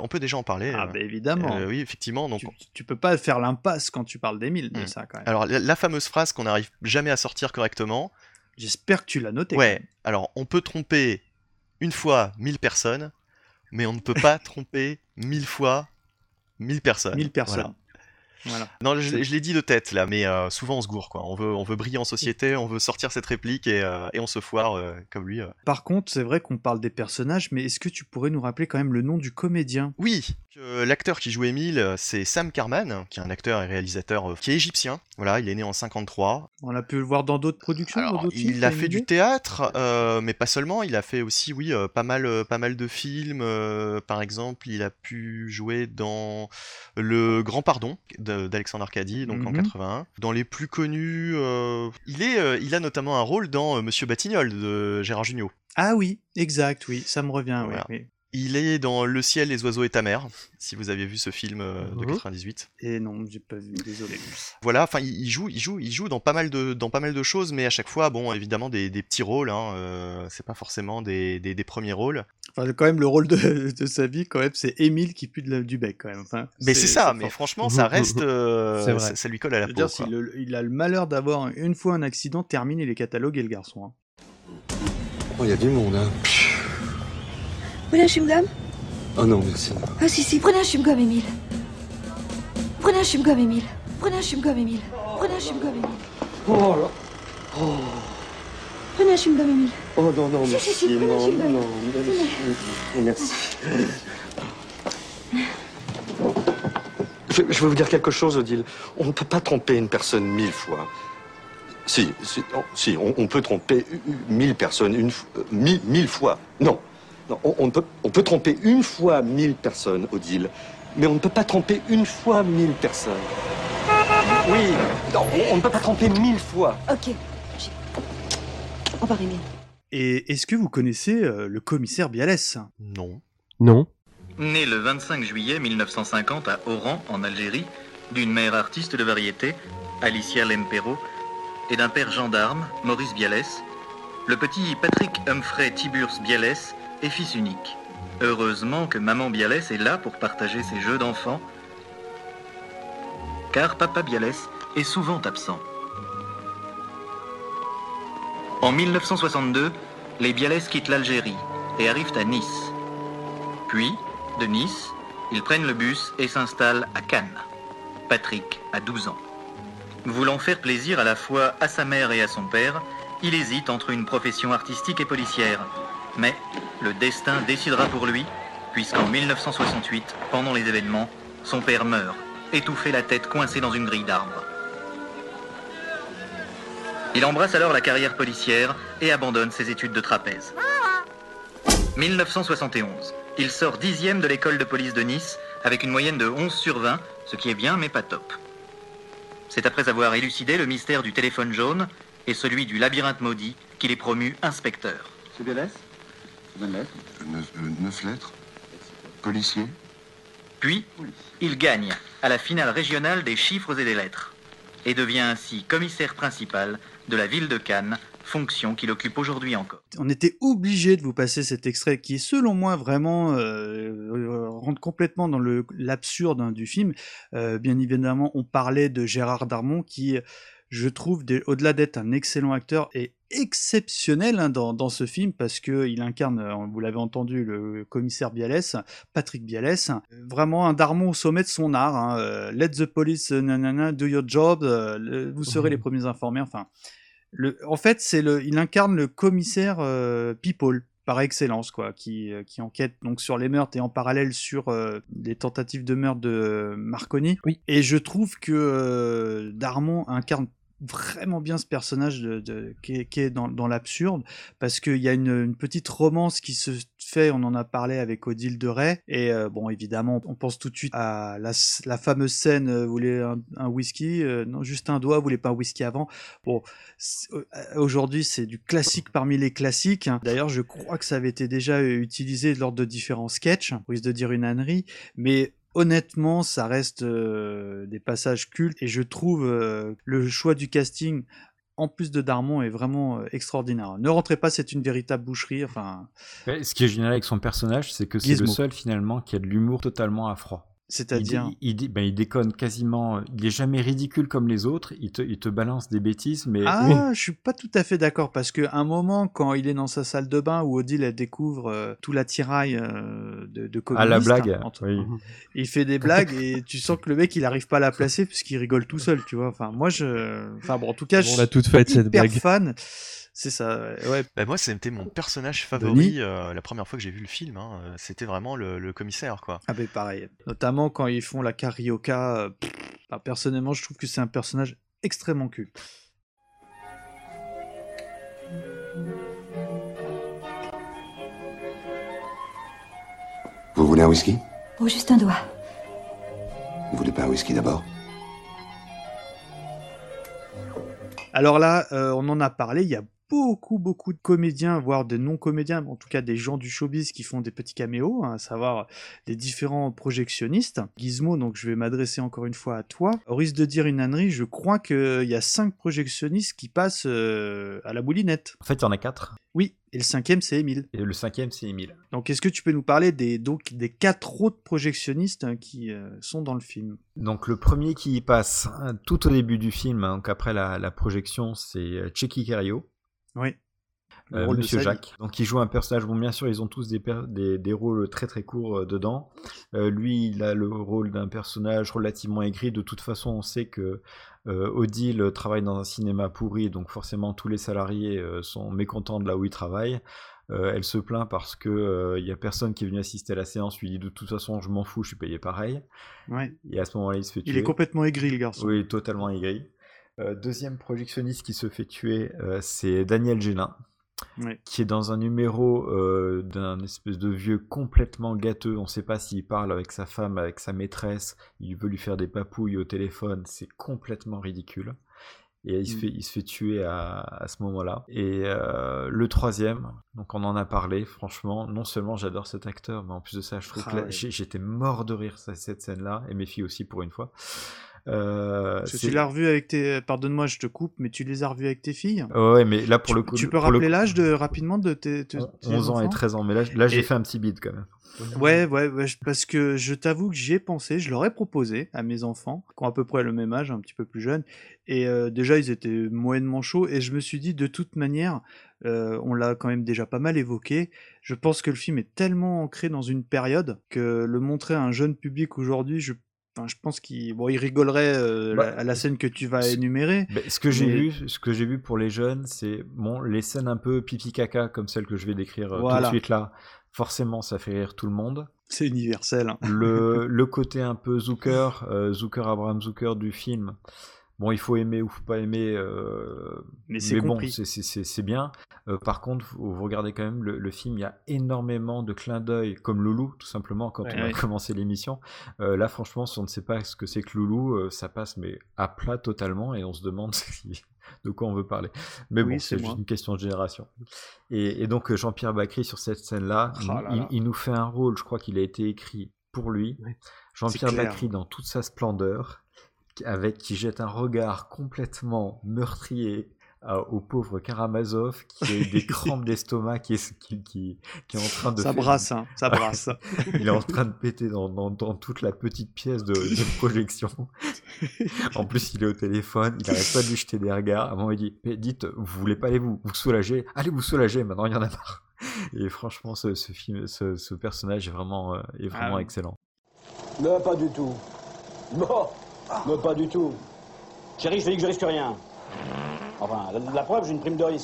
Ah, bah évidemment. Oui, effectivement. Donc, tu peux pas faire l'impasse quand tu parles d'Émile de ça, quand même. Alors, la fameuse phrase qu'on n'arrive jamais à sortir correctement. J'espère que tu l'as noté. Ouais. Alors, on peut tromper une fois 1000 personnes, mais on ne peut pas tromper 1000 fois 1000 personnes. 1000 personnes. Voilà. Non, je l'ai dit de tête là, mais souvent on se gourre, quoi. On veut briller en société, on veut sortir cette réplique et on se foire comme lui. Par contre, c'est vrai qu'on parle des personnages, mais est-ce que tu pourrais nous rappeler quand même le nom du comédien? Oui, l'acteur qui joue Émile, c'est Sam Karman, qui est un acteur et réalisateur qui est égyptien. Voilà, il est né en 53. On a pu le voir dans d'autres productions. Alors, il a fait du théâtre, mais pas seulement. Il a fait aussi, pas mal de films. Par exemple, il a pu jouer dans Le Grand Pardon d'Alexandre Arcadi, donc en 81. Dans les plus connus, il a notamment un rôle dans Monsieur Batignolles de Gérard Jugnot. Ah oui, exact, oui, ça me revient. Voilà. Oui. Il est dans Le ciel, les oiseaux et ta mère, si vous avez vu ce film de 98. Et non, j'ai pas vu, désolé. Voilà, enfin, il joue dans pas mal de choses, mais à chaque fois, bon, évidemment, des petits rôles, hein, c'est pas forcément des premiers rôles. Enfin, quand même, le rôle de sa vie, quand même, c'est Émile qui pue du bec, quand même. Enfin, mais c'est ça, mais franchement, ça reste... ça lui colle à la peau. Il a le malheur d'avoir une fois un accident, terminé les catalogues et le garçon. Hein. Oh, il y a du monde, hein. Vous voulez un chewing-gum? Oh non, merci. Ah si, prenez un chewing-gum, Émile. Prenez un chewing-gum, Émile. Prenez un chewing-gum, Émile. Prenez un chewing-gum, Émile. Oh là. Oh. Prenez un chewing-gum, Émile. Oh non, merci. Si, prenez un chewing-gum. Non, merci. Je vais vous dire quelque chose, Odile. On ne peut pas tromper une personne 1000 fois. Si, on peut tromper 1000 personnes 1000 fois. Non, on peut tromper une fois 1000 personnes, Odile, mais on ne peut pas tromper une fois 1000 personnes. Oui, non, on ne peut pas tromper 1000 fois. Ok, on va Émile. Et est-ce que vous connaissez le commissaire Bialès? Non. Non. Né le 25 juillet 1950 à Oran, en Algérie, d'une mère artiste de variété, Alicia Lempero, et d'un père gendarme, Maurice Bialès, le petit Patrick Humphrey Tiburce Bialès est fils unique. Heureusement que maman Bialès est là pour partager ses jeux d'enfants, car papa Bialès est souvent absent. En 1962, les Bialès quittent l'Algérie et arrivent à Nice. Puis, de Nice, ils prennent le bus et s'installent à Cannes. Patrick a 12 ans. Voulant faire plaisir à la fois à sa mère et à son père, il hésite entre une profession artistique et policière. Mais le destin décidera pour lui, puisqu'en 1968, pendant les événements, son père meurt, étouffé, la tête coincée dans une grille d'arbre. Il embrasse alors la carrière policière et abandonne ses études de trapèze. 1971. Il sort 10e de l'école de police de Nice avec une moyenne de 11 sur 20, ce qui est bien mais pas top. C'est après avoir élucidé le mystère du téléphone jaune et celui du labyrinthe maudit qu'il est promu inspecteur. C'est Bialès? Combien de lettres? 9 lettres. Policier. Puis, il gagne à la finale régionale des chiffres et des lettres et devient ainsi commissaire principal de la ville de Cannes, fonction qu'il occupe aujourd'hui encore. On était obligé de vous passer cet extrait qui, selon moi, vraiment rentre complètement dans l'absurde du film. Bien évidemment, on parlait de Gérard Darmon qui, je trouve, au-delà d'être un excellent acteur, est exceptionnel dans ce film parce qu'il incarne, vous l'avez entendu, le commissaire Bialès, Patrick Bialès, vraiment un Darmon au sommet de son art. Let the police nanana, do your job, vous serez les premiers informés, enfin... En fait, il incarne le commissaire People par excellence, quoi, qui enquête donc sur les meurtres et en parallèle sur les tentatives de meurtre de Marconi. Oui. Et je trouve que Darmon incarne vraiment bien ce personnage qui est dans l'absurde, parce qu'il y a une petite romance qui se fait, on en a parlé avec Odile de Ray, et bon, évidemment, on pense tout de suite à la fameuse scène, vous voulez un whisky, non, juste un doigt, vous voulez pas un whisky avant. Bon, aujourd'hui, c'est du classique parmi les classiques. D'ailleurs, je crois que ça avait été déjà utilisé lors de différents sketchs, on risque de dire une ânerie, mais honnêtement, ça reste des passages cultes, et je trouve le choix du casting, en plus de Darmon, est vraiment extraordinaire. Ne rentrez pas, c'est une véritable boucherie. Enfin, ce qui est génial avec son personnage, c'est que c'est le seul finalement qui a de l'humour totalement à froid. C'est-à-dire il déconne quasiment, il est jamais ridicule comme les autres, il te balance des bêtises, mais... Ah, je suis pas tout à fait d'accord, parce qu'à un moment, quand il est dans sa salle de bain, où Odile, elle découvre tout l'attirail de communiste... À la blague, oui. Il fait des blagues, et tu sens que le mec, il arrive pas à la placer, puisqu'il rigole tout seul, tu vois. Enfin, moi, Enfin bon, en tout cas, on l'a toute faite, cette blague. Fan. C'est ça, ouais. Bah moi, c'était mon personnage favori la première fois que j'ai vu le film. C'était vraiment le commissaire, quoi. Ah ben pareil. Notamment quand ils font la carioca. Personnellement, je trouve que c'est un personnage extrêmement culte. Vous voulez un whisky? Oh, juste un doigt. Vous voulez pas un whisky d'abord? Alors là, on en a parlé, il y a beaucoup de comédiens, voire des non-comédiens, en tout cas des gens du showbiz qui font des petits caméos, à savoir les différents projectionnistes. Gizmo, donc je vais m'adresser encore une fois à toi. Au risque de dire une ânerie, je crois qu'il y a 5 projectionnistes qui passent à la moulinette. En fait, il y en a 4. Oui, et le 5e, c'est Émile. Et le 5e, c'est Émile. Donc, est-ce que tu peux nous parler des 4 autres projectionnistes qui sont dans le film? Donc, le premier qui y passe tout au début du film, donc après la projection, c'est Tchéky Cario. Oui. Monsieur Jacques. Donc, il joue un personnage. Bon, bien sûr, ils ont tous des rôles très très courts dedans. Lui, il a le rôle d'un personnage relativement aigri. De toute façon, on sait que Odile travaille dans un cinéma pourri, donc forcément, tous les salariés sont mécontents de là où il travaille. Elle se plaint parce que y a personne qui est venu assister à la séance. Lui dit de toute façon, je m'en fous, je suis payé pareil. Ouais. Et à ce moment-là, il se fait tuer. Il est complètement aigri, le garçon. Oui, totalement aigri. Deuxième projectionniste qui se fait tuer, c'est Daniel Gélin, qui est dans un numéro d'un espèce de vieux complètement gâteux. On ne sait pas s'il parle avec sa femme, avec sa maîtresse, il veut lui faire des papouilles au téléphone, c'est complètement ridicule. Et il se fait tuer à ce moment-là. Et le troisième, donc on en a parlé, franchement, non seulement j'adore cet acteur, mais en plus de ça, je trouve que j'étais mort de rire cette scène-là, et mes filles aussi pour une fois. Tu l'as revu avec tes... Pardonne-moi, je te coupe, mais tu les as revus avec tes filles? Ouais, mais là pour le coup... Tu peux rappeler l'âge rapidement de tes 11 ans et 13 ans, mais là j'ai fait un petit bide quand même. Ouais, parce que je t'avoue que j'y ai pensé, je l'aurais proposé à mes enfants, qui ont à peu près le même âge, un petit peu plus jeunes, et déjà ils étaient moyennement chauds, et je me suis dit de toute manière, on l'a quand même déjà pas mal évoqué, je pense que le film est tellement ancré dans une période que le montrer à un jeune public aujourd'hui, je pense qu'il rigolerait à la scène que tu vas énumérer. Ce que j'ai vu pour les jeunes, c'est les scènes un peu pipi caca comme celles que je vais décrire tout de suite là. Forcément, ça fait rire tout le monde. C'est universel. Hein. Le côté un peu Abraham Zucker du film. Bon, il faut aimer ou faut pas aimer, mais bon, c'est bien. Par contre, vous regardez quand même le film, il y a énormément de clins d'œil, comme Loulou, tout simplement, quand on a commencé l'émission. Là, franchement, si on ne sait pas ce que c'est que Loulou, ça passe mais à plat totalement, et on se demande de quoi on veut parler. Mais bon, c'est juste une question de génération. Et donc, Jean-Pierre Bacri, sur cette scène-là, il nous fait un rôle, je crois qu'il a été écrit pour lui. Oui. Jean-Pierre Bacri, dans toute sa splendeur, qui jette un regard complètement meurtrier au pauvre Karamazov, qui a des crampes d'estomac, qui est en train de... Ça brasse, hein, ça brasse. Il est en train de péter dans toute la petite pièce de projection. En plus, il est au téléphone, il n'arrête pas de lui jeter des regards. À un moment, il dit, mais dites, vous voulez pas aller vous soulager? Allez vous soulager, maintenant il y en a marre. Et franchement, ce personnage est vraiment excellent. Non, pas du tout. Bon. Non, pas du tout. Chérie, je te dis que je risque rien. Enfin, la preuve, j'ai une prime de risque.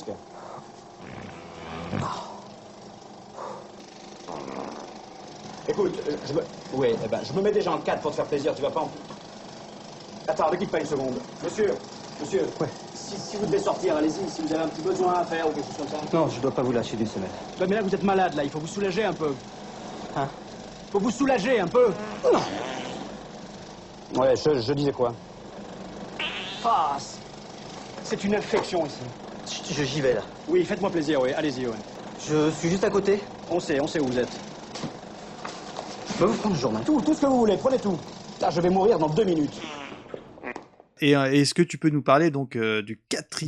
Écoute, je me mets déjà en 4 pour te faire plaisir, tu vas pas en... Attends, ne quitte pas une seconde. Monsieur. Ouais. Si vous devez sortir, allez-y, si vous avez un petit besoin à faire ou quelque chose comme ça. Non, je dois pas vous lâcher d'une semaine. Ouais, mais là, vous êtes malade, là, il faut vous soulager un peu. Hein? Faut vous soulager un peu. Non. Ouais, je disais quoi? Ah, c'est une infection ici. J'y vais là. Oui, faites-moi plaisir, oui, allez-y, ouais. Je suis juste à côté. On sait où vous êtes. Je peux vous prendre le journal? Tout ce que vous voulez, prenez tout. Là, je vais mourir dans 2 minutes. Et est-ce que tu peux nous parler donc du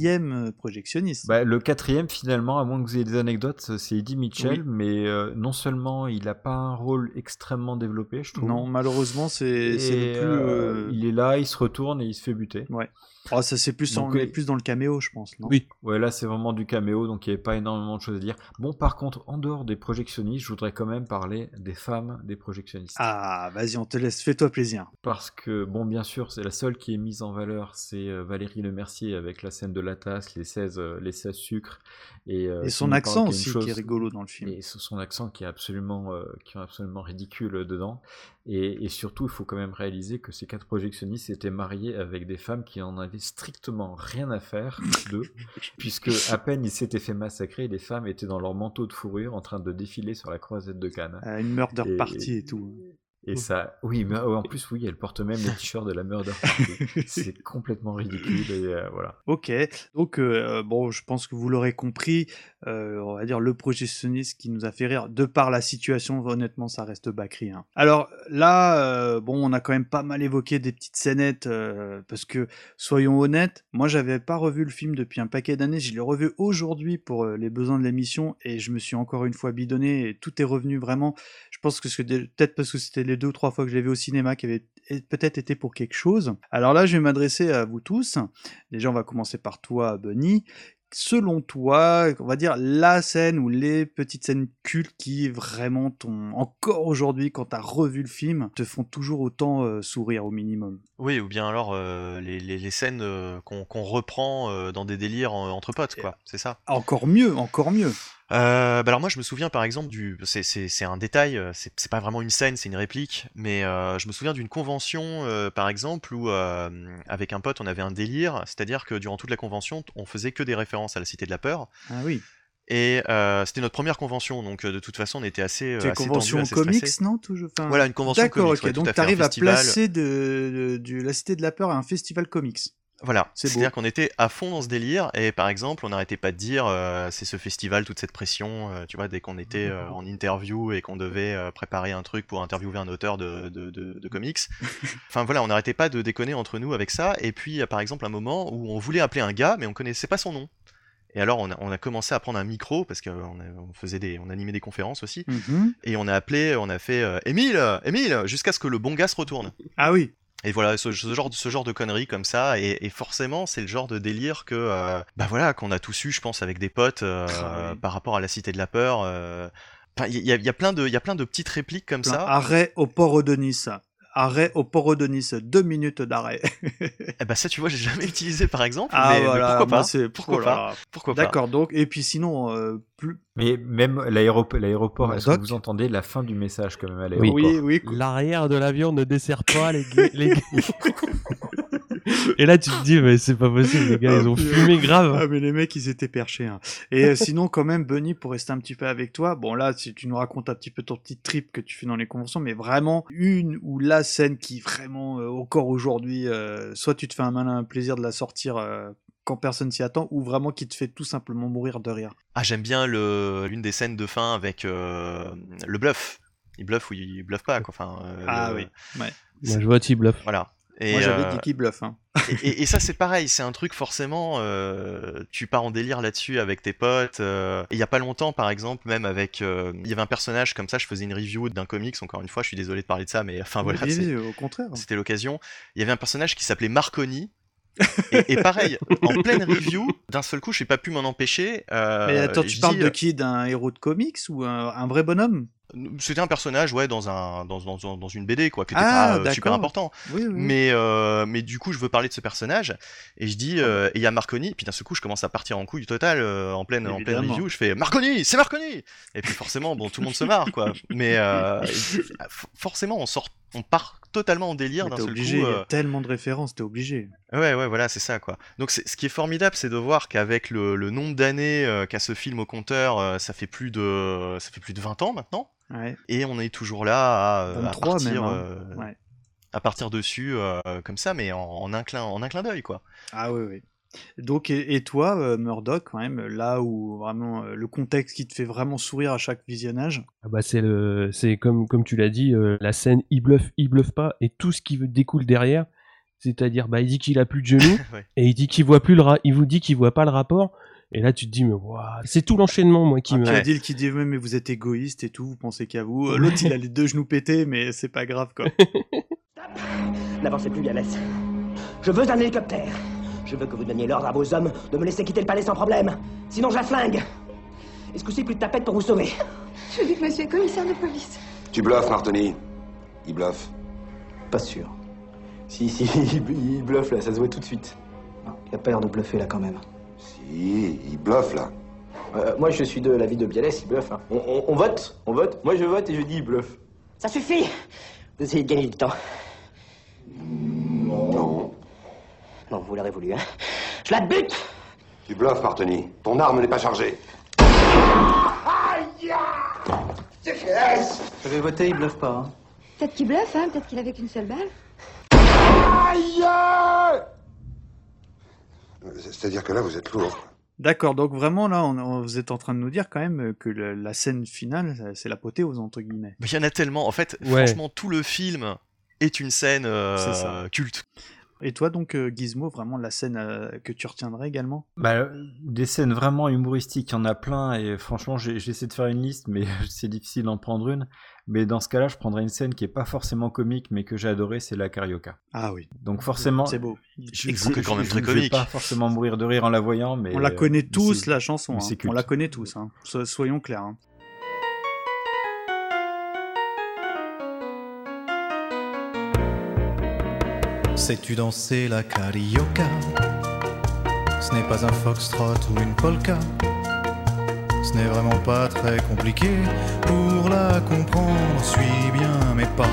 4e projectionniste? Le 4e, finalement, à moins que vous ayez des anecdotes, c'est Eddie Mitchell, mais non seulement il n'a pas un rôle extrêmement développé, je trouve. Non, malheureusement, c'est le plus... Il est là, il se retourne et il se fait buter. Ouais. Oh, ça c'est plus, plus dans le caméo, je pense, non? Oui. Ouais, là c'est vraiment du caméo, donc il n'y avait pas énormément de choses à dire. Bon, par contre, en dehors des projectionnistes, je voudrais quand même parler des femmes des projectionnistes. Ah, vas-y, on te laisse, fais-toi plaisir. Parce que, bon, bien sûr, c'est la seule qui est mise en valeur, c'est Valérie Lemercier avec la scène de la tasse, les 16 sucres. Et son accent aussi, qui est rigolo dans le film. Et son accent qui est absolument ridicule dedans. Et surtout, il faut quand même réaliser que ces 4 projectionnistes étaient mariés avec des femmes qui en avaient strictement rien à faire d'eux, puisque à peine ils s'étaient fait massacrer, les femmes étaient dans leur manteau de fourrure en train de défiler sur la croisette de Cannes. Une murder party et tout. Et ça, oui, mais en plus, oui, elle porte même les t-shirts de la Murder Party. C'est complètement ridicule et voilà. Ok, donc bon, je pense que vous l'aurez compris, on va dire le projectionniste qui nous a fait rire, de par la situation, honnêtement, ça reste Bacri. Hein. Alors là, bon, on a quand même pas mal évoqué des petites scénettes, parce que, soyons honnêtes, moi, j'avais pas revu le film depuis un paquet d'années, je l'ai revu aujourd'hui pour les besoins de l'émission, et je me suis encore une fois bidonné, et tout est revenu vraiment, je pense que peut-être parce que c'était les 2 ou 3 fois que je l'ai vu au cinéma qui avait peut-être été pour quelque chose. Alors là, je vais m'adresser à vous tous. Déjà, on va commencer par toi, Bunny. Selon toi, on va dire la scène ou les petites scènes cultes qui vraiment encore aujourd'hui, quand t'as revu le film, te font toujours autant sourire au minimum. Oui, ou bien alors les scènes qu'on reprend dans des délires entre potes, quoi. C'est ça. Encore mieux, encore mieux. Alors moi je me souviens par exemple c'est un détail, c'est pas vraiment une scène, c'est une réplique, mais je me souviens d'une convention par exemple où avec un pote on avait un délire, c'est-à-dire que durant toute la convention on faisait que des références à la Cité de la Peur. Ah oui. Et c'était notre première convention, donc de toute façon on était assez tendu, convention assez comics, stressé. non Voilà, une convention comics. D'accord, ok, donc t'arrives à placer de la Cité de la Peur à un festival comics. Voilà, C'est c'est-à-dire beau. qu'on était à fond dans ce délire, et par exemple, on n'arrêtait pas de dire c'est ce festival, toute cette pression, tu vois, dès qu'on était en interview et qu'on devait préparer un truc pour interviewer un auteur de comics. Enfin voilà, on n'arrêtait pas de déconner entre nous avec ça, et puis par exemple un moment où on voulait appeler un gars, mais on connaissait pas son nom. Et alors on a commencé à prendre un micro, parce qu'on on animait des conférences aussi, et on a fait Émile, jusqu'à ce que le bon gars se retourne. Ah oui. Et voilà, ce genre de conneries comme ça, et forcément, c'est le genre de délire que, voilà, qu'on a tous eu, je pense, avec des potes, par rapport à la Cité de la Peur. Il y a plein de petites répliques comme ça. Arrêt au port de Nice. Arrêt au port de Nice, 2 minutes d'arrêt. Eh ben ça, tu vois, j'ai jamais utilisé par exemple, Ah, mais voilà, pourquoi moi, pas Pourquoi pas D'accord, donc, et puis sinon, plus. Mais même l'aéroport, est-ce que Doc vous entendez la fin du message quand même à l'aéroport? Oui. L'arrière de l'avion ne dessert pas les gars. Et là, tu te dis, mais c'est pas possible, les gars, ils ont fumé grave. Ah, mais les mecs, ils étaient perchés. Hein. Et sinon, quand même, Bunny, pour rester un petit peu avec toi, bon, là, si tu nous racontes un petit peu ton petit trip que tu fais dans les conventions, mais vraiment, une ou la scène qui, vraiment, encore aujourd'hui, soit tu te fais un malin plaisir de la sortir quand personne s'y attend, ou vraiment qui te fait tout simplement mourir de rire. Ah, j'aime bien l'une des scènes de fin avec le bluff. Il bluffe ou il bluffe pas, quoi. Enfin, oui, ouais. Moi, je vois qu'il bluffe. Voilà. Et, moi, j'avais dit qu'il bluffe. Hein. et ça, c'est pareil, c'est un truc forcément, tu pars en délire là-dessus avec tes potes. Il y a pas longtemps, par exemple, même avec, il y avait un personnage comme ça, je faisais une review d'un comics, encore une fois, je suis désolé de parler de ça, mais enfin voilà, au contraire. C'était l'occasion. Il y avait un personnage qui s'appelait Marconi. Et pareil, en pleine review, d'un seul coup, je n'ai pas pu m'en empêcher. Mais attends, tu parles de qui? D'un héros de comics ou un vrai bonhomme? C'était un personnage, ouais, dans une BD, quoi, qui était pas super important. Oui. Mais du coup, je veux parler de ce personnage, et je dis, et il y a Marconi, puis d'un seul coup, je commence à partir en couille totale, en pleine review, je fais Marconi, c'est Marconi! Et puis forcément, bon, tout le monde se marre, quoi. Mais forcément, on part totalement en délire d'un seul coup. Il y a tellement de références, t'es obligé. Ouais, voilà, c'est ça, quoi. Donc, ce qui est formidable, c'est de voir qu'avec le nombre d'années qu'a ce film au compteur, ça fait plus de 20 ans maintenant. Ouais. Et on est toujours là à partir dessus comme ça, mais en un clin d'œil, quoi. Ah oui. Donc, et toi, Murdoch, quand même, là où vraiment le contexte qui te fait vraiment sourire à chaque visionnage? Ah bah c'est comme tu l'as dit, la scène il bluffe pas, et tout ce qui découle derrière, c'est-à-dire il dit qu'il a plus de genoux, Ouais. et il dit qu'il voit plus il vous dit qu'il voit pas le rapport. Et là, tu te dis, mais waouh, c'est tout l'enchaînement, moi, qui me... Adil qui dit, mais vous êtes égoïste et tout, vous pensez qu'à vous. L'autre, il a les 2 genoux pétés, mais c'est pas grave, quoi. N'avancez plus, Bialès. Je veux un hélicoptère. Je veux que vous donniez l'ordre à vos hommes de me laisser quitter le palais sans problème. Sinon, je la flingue. Et ce coup-ci, plus de tapette pour vous sauver. Je dis que monsieur est commissaire de police. Tu bluffes, Martoni. Il bluffe. Pas sûr. Si, il bluffe là, ça se voit tout de suite. Non, il a pas l'air de bluffer là quand même. Si, il bluffe là. Moi, je suis de l'avis de Bialès, il bluffe. Hein. On vote. Moi, je vote et je dis il bluffe. Ça suffit. Vous essayez de gagner du temps. Non. Non, vous l'aurez voulu, hein. Je la bute. Tu bluffes, Martoni. Ton arme n'est pas chargée. Aïe! J'avais voté, il bluffe pas. Hein. Peut-être qu'il bluffe, hein. Peut-être qu'il avait qu'une seule balle. Aïe! C'est-à-dire que là, vous êtes lourd. D'accord, donc vraiment, là, vous êtes en train de nous dire quand même que la scène finale, c'est l'apothéose, entre guillemets. Mais il y en a tellement. En fait, franchement, tout le film est une scène culte. Et toi, donc, Gizmo, vraiment la scène que tu retiendrais également? Des scènes vraiment humoristiques, il y en a plein, et franchement, j'essaie de faire une liste, mais c'est difficile d'en prendre une. Mais dans ce cas-là, je prendrais une scène qui est pas forcément comique, mais que j'ai adorée, c'est la Carioca. Ah oui. Donc forcément, c'est beau. C'est quand même très je comique. vais pas forcément mourir de rire en la voyant, mais... On la connaît tous, la chanson. Hein. C'est on la connaît tous, hein. Soyons clairs. Hein. Sais-tu danser la carioca? Ce n'est pas un foxtrot ou une polka. Ce n'est vraiment pas très compliqué. Pour la comprendre, suis bien mes pas.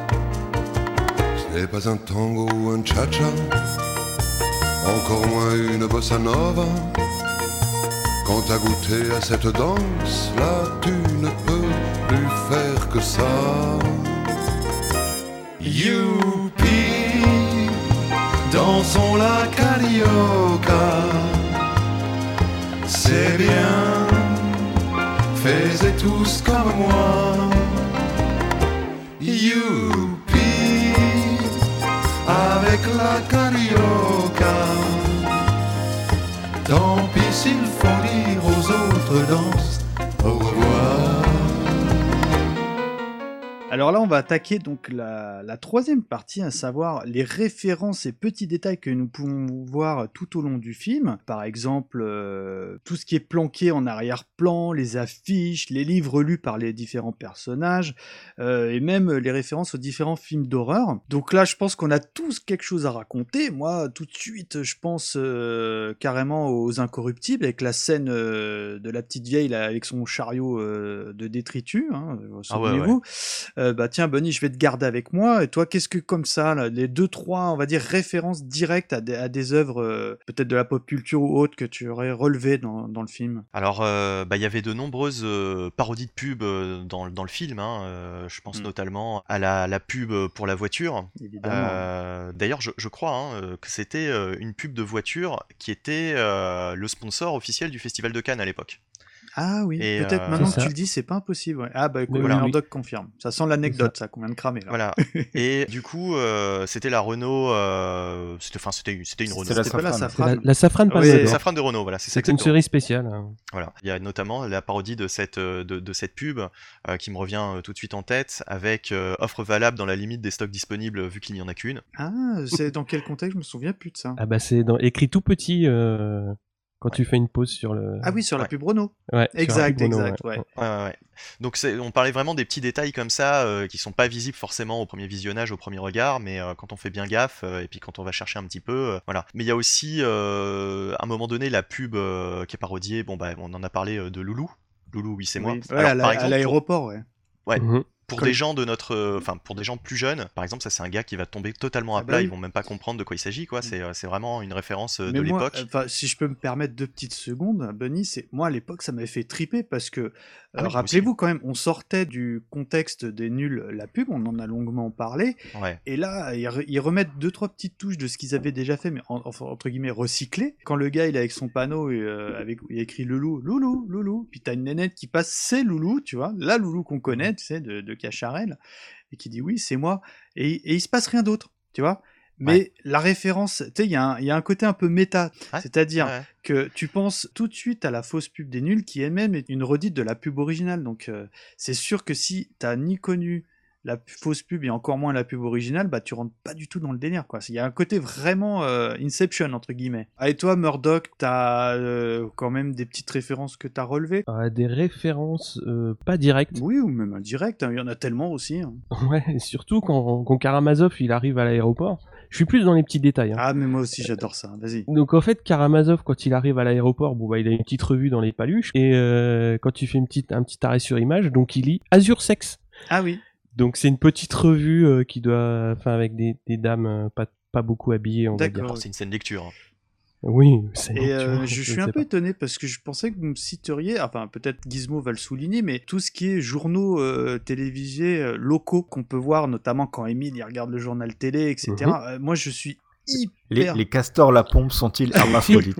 Ce n'est pas un tango ou un cha-cha. Encore moins une bossa nova. Quand t'as goûté à cette danse, là tu ne peux plus faire que ça. Youpi, dansons la carioca. carioca. C'est bien, faites tous comme moi. Youpi, avec la carioca. Tant pis s'il faut dire aux autres danses au revoir. Alors là, on va attaquer donc la troisième partie, à savoir les références et petits détails que nous pouvons voir tout au long du film. Par exemple, tout ce qui est planqué en arrière-plan, les affiches, les livres lus par les différents personnages, et même les références aux différents films d'horreur. Donc là, je pense qu'on a tous quelque chose à raconter. Moi, tout de suite, je pense carrément aux Incorruptibles, avec la scène de la petite vieille là, avec son chariot de détritus, hein, souvenez-vous. Bah tiens Bunny, je vais te garder avec moi, et toi qu'est-ce que comme ça là, les 2-3 on va dire références directes à des œuvres peut-être de la pop culture ou autres que tu aurais relevées dans le film? Alors il y avait de nombreuses parodies de pubs dans le film, hein, je pense notamment à la pub pour la voiture. D'ailleurs je crois que c'était une pub de voiture qui était le sponsor officiel du Festival de Cannes à l'époque. Ah oui, et peut-être maintenant que tu le dis, c'est pas impossible. Ouais. Ah bah écoute, Murdoch confirme. Ça sent l'anecdote, ça qu'on vient de cramer là. Voilà. Et du coup, c'était la Renault. C'était une Renault. C'était pas la Safran. La Safran, pas la Safran de Renault. Voilà, c'est une série spéciale. Voilà. Il y a notamment la parodie de cette pub qui me revient tout de suite en tête, avec offre valable dans la limite des stocks disponibles vu qu'il n'y en a qu'une. Ah, c'est dans quel contexte? Je me souviens plus de ça. Ah bah c'est écrit tout petit. Quand tu fais une pause sur le... Ah oui, sur la pub Renault. Ouais, exact. Ouais. Donc on parlait vraiment des petits détails comme ça qui sont pas visibles forcément au premier visionnage, au premier regard, mais quand on fait bien gaffe et puis quand on va chercher un petit peu, voilà. Mais il y a aussi à un moment donné la pub qui est parodiée. Bon bah on en a parlé de Loulou. Loulou, oui c'est moi. Ouais, alors, à l'aéroport, ouais. Ouais. Pour des gens pour des gens plus jeunes, par exemple, ça c'est un gars qui va tomber totalement à plat, ils vont même pas comprendre de quoi il s'agit, quoi. C'est vraiment une référence de l'époque. Si je peux me permettre 2 petites secondes, Bunny, moi à l'époque ça m'avait fait triper parce que rappelez-vous quand même, on sortait du contexte des nuls la pub, on en a longuement parlé, et là ils remettent 2-3 petites touches de ce qu'ils avaient déjà fait, mais entre guillemets recyclé. Quand le gars il est avec son panneau et il écrit Loulou, puis t'as une nénette qui passe, c'est Loulou, tu vois, la Loulou qu'on connaît, tu sais, de Cacharel, et qui dit oui c'est moi, et il se passe rien d'autre, tu vois. Mais la référence, tu sais, il y a un côté un peu méta, c'est-à-dire que tu penses tout de suite à la fausse pub des nuls qui elle-même est une redite de la pub originale, donc c'est sûr que si t'as ni connu la fausse pub et encore moins la pub originale, bah tu rentres pas du tout dans le délire, quoi. Il y a un côté vraiment Inception entre guillemets. Ah, et toi Murdoch, t'as quand même des petites références que t'as relevées? Des références pas directes. Oui, ou même indirectes, il y en a tellement aussi. Ouais, et surtout quand Karamazov il arrive à l'aéroport. Je suis plus dans les petits détails. Ah mais moi aussi j'adore ça, vas-y. Donc en fait Karamazov quand il arrive à l'aéroport, il a une petite revue dans les paluches, et quand tu fais un petit arrêt sur image, donc il lit Azure Sex. Ah oui. Donc c'est une petite revue qui doit, avec des dames pas beaucoup habillées, on va dire. C'est une scène lecture. Oui, je suis un peu étonné parce que je pensais que vous me citeriez, enfin peut-être Gizmo va le souligner, mais tout ce qui est journaux télévisés locaux qu'on peut voir, notamment quand Émile il regarde le journal télé, etc. Moi je suis hyper... Les castors la pompe sont-ils hermaphrodites?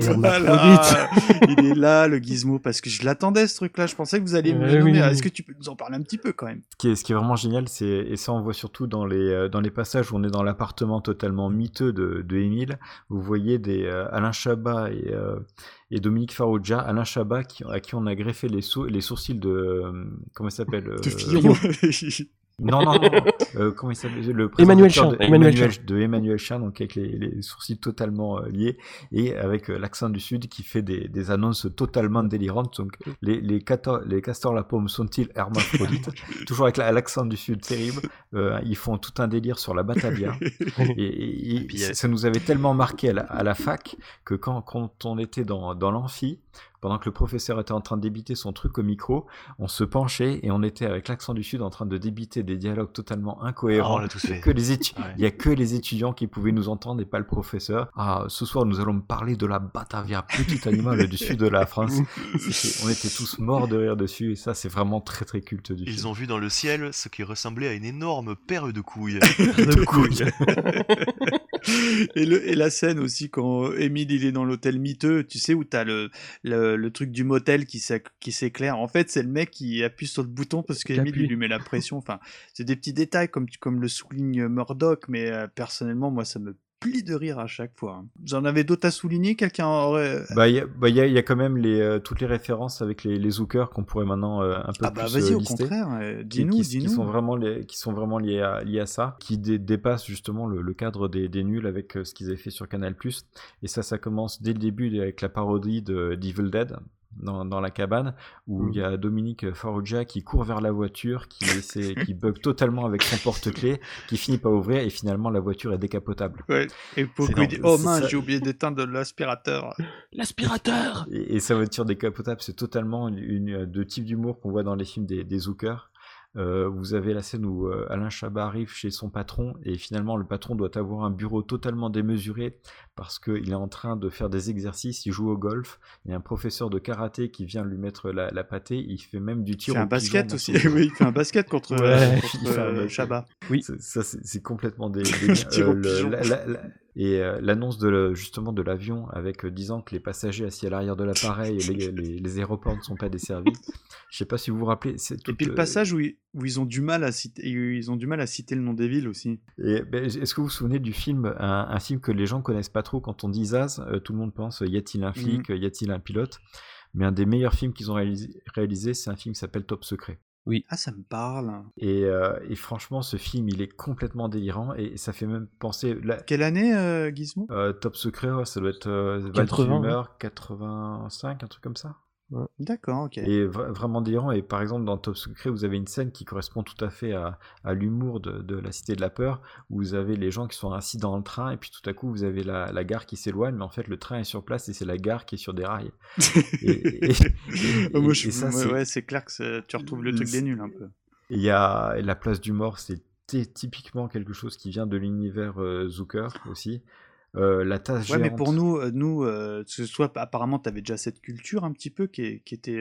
Il est là le Gizmo, parce que je l'attendais ce truc là, je pensais que vous alliez me le nommer. Est-ce que tu peux nous en parler un petit peu quand même? Ce qui est vraiment génial, et ça on voit surtout dans les passages où on est dans l'appartement totalement miteux de Émile, vous voyez Alain Chabat et Dominique Farrugia. Alain Chabat à qui on a greffé les sourcils de... comment il s'appelle? De Fillon. Non, comment il s'appelle? Le Emmanuel Chan. Emmanuel Chan, donc avec les sourcils totalement liés, et avec l'accent du Sud qui fait des annonces totalement délirantes. Donc, les castors la pomme sont-ils hermaphrodites? Toujours avec l'accent du Sud terrible. Ils font tout un délire sur la Batavia. et ça nous avait tellement marqué à la fac que quand on était dans l'amphi, pendant que le professeur était en train de débiter son truc au micro, on se penchait et on était avec l'accent du Sud en train de débiter des dialogues totalement incohérents. on l'a tous fait. Il y a que les étudiants qui pouvaient nous entendre et pas le professeur. Ce soir, nous allons parler de la Batavia, petit animal du sud de la France. On était tous morts de rire dessus et ça, c'est vraiment très très culte du film. Ils ont vu dans le ciel ce qui ressemblait à une énorme paire de couilles. De couilles. Et la scène aussi quand Émile il est dans l'hôtel miteux, tu sais où t'as le truc du motel qui s'éclaire. En fait, c'est le mec qui appuie sur le bouton parce qu'Émile il lui met la pression. Enfin, c'est des petits détails comme le souligne Murdoch, mais personnellement, moi, ça me plie de rire à chaque fois. Vous en avez d'autres à souligner? Quelqu'un aurait... Il y a quand même toutes les références avec les zookers qu'on pourrait maintenant un peu plus vas-y, au lister. Contraire, dis-nous. Qui sont vraiment liés à ça, qui dépassent justement le cadre des nuls avec ce qu'ils avaient fait sur Canal+. Et ça commence dès le début avec la parodie d'Evil Dead. Dans la cabane où il y a Dominique Farrugia qui court vers la voiture, qui bug totalement avec son porte-clés, qui finit par ouvrir et finalement la voiture est décapotable. Ouais. Et Poco il dit oh mince, j'ai oublié d'éteindre l'aspirateur. L'aspirateur. Et sa voiture décapotable, c'est totalement de type d'humour qu'on voit dans les films des zookers. Vous avez la scène où Alain Chabat arrive chez son patron et finalement le patron doit avoir un bureau totalement démesuré parce qu'il est en train de faire des exercices, il joue au golf, il y a un professeur de karaté qui vient lui mettre la pâtée, il fait même du tir au pigeon. Il fait un basket aussi, oui, il fait un basket contre Chabat. Oui, ça c'est complètement des tir au pigeon. Et l'annonce de l'avion avec disant que les passagers assis à l'arrière de l'appareil, les aéroports ne sont pas desservis. Je sais pas si vous vous rappelez. Et puis le passage où ils ont du mal à citer le nom des villes aussi. Et est-ce que vous vous souvenez du film, un film que les gens connaissent pas trop quand on dit Zaz, tout le monde pense y a-t-il un flic, y a-t-il un pilote? Mais un des meilleurs films qu'ils ont réalisé, c'est un film qui s'appelle Top Secret. Oui. Ah, ça me parle. Et franchement, ce film, il est complètement délirant et ça fait même penser... Quelle année, Gizmo? Top Secret, ça doit être 80, 85, un truc comme ça. Ouais. D'accord, ok. Et vraiment délirant. Et par exemple, dans Top Secret, vous avez une scène qui correspond tout à fait à l'humour de la Cité de la Peur, où vous avez les gens qui sont assis dans le train, et puis tout à coup, vous avez la gare qui s'éloigne, mais en fait, le train est sur place et c'est la gare qui est sur des rails. C'est clair que tu retrouves le truc des nuls un peu. Il y a la place du mort, c'est typiquement quelque chose qui vient de l'univers Zooker aussi. La tasse géante. Mais pour nous, soit apparemment tu avais déjà cette culture un petit peu qui était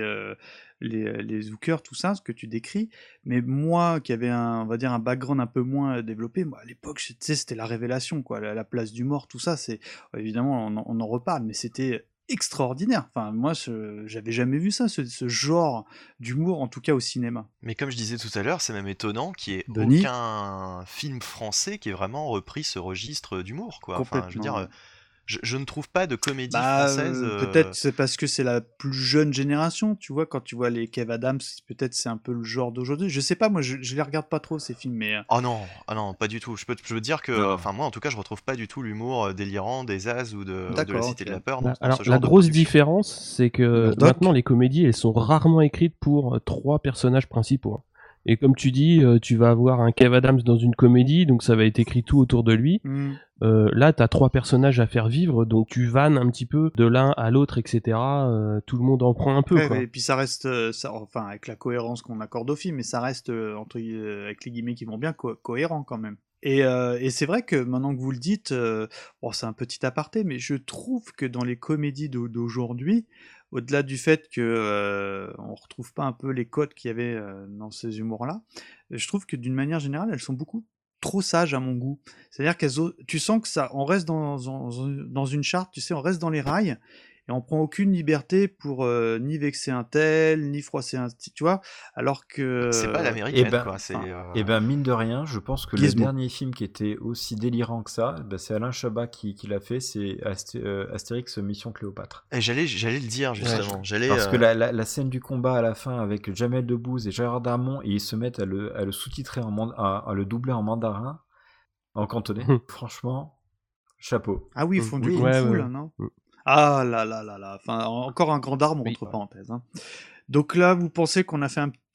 les zookers, tout ça, ce que tu décris, mais moi qui avais on va dire un background un peu moins développé, moi à l'époque, tu sais, c'était la révélation, quoi, la place du mort, tout ça, c'est évidemment on en reparle, mais c'était extraordinaire. Enfin, moi, j'avais jamais vu ça, ce genre d'humour, en tout cas au cinéma. Mais comme je disais tout à l'heure, c'est même étonnant qu'il n'y ait Denis aucun film français qui ait vraiment repris ce registre d'humour, quoi. Enfin, je veux dire, je ne trouve pas de comédie française. Peut-être c'est parce que c'est la plus jeune génération, tu vois, quand tu vois les Kev Adams, peut-être c'est un peu le genre d'aujourd'hui. Je sais pas, moi je les regarde pas trop ces films, mais. Oh non, pas du tout. Je peux dire que, enfin moi en tout cas, je retrouve pas du tout l'humour délirant des Zaz ou de la Cité de la Peur. Alors la grosse différence, c'est que maintenant les comédies, elles sont rarement écrites pour 3 personnages principaux. Et comme tu dis, tu vas avoir un Kev Adams dans une comédie, donc ça va être écrit tout autour de lui. Là, t'as 3 personnages à faire vivre, donc tu vannes un petit peu de l'un à l'autre, etc. Tout le monde en prend un peu. Ouais, quoi. Et puis ça reste, enfin avec la cohérence qu'on accorde au film, mais ça reste, avec les guillemets qui vont bien, cohérent quand même. Et c'est vrai que maintenant que vous le dites, c'est un petit aparté, mais je trouve que dans les comédies d'aujourd'hui, au-delà du fait que on retrouve pas un peu les codes qu'il y avait dans ces humours-là, je trouve que d'une manière générale, elles sont beaucoup trop sages à mon goût. C'est-à-dire tu sens que ça, on reste dans une charte, tu sais, on reste dans les rails. Et on prend aucune liberté pour ni vexer un tel, ni froisser un tu vois, alors que... C'est pas l'américaine, quoi. Et ben, mine de rien, je pense que le dernier film qui était aussi délirant que ça, c'est Alain Chabat qui l'a fait, c'est Astérix Mission Cléopâtre. Et j'allais le dire, justement. Parce que la scène du combat à la fin avec Jamel Debbouze et Gérard Darmon, et ils se mettent à le sous-titrer, à le doubler en mandarin, en cantonais. Franchement, chapeau. Ah oui, ils font du kung fu, là, non? Ah là là là là, enfin encore un grand arme entre parenthèses. Hein. Donc là, vous pensez qu'on a fait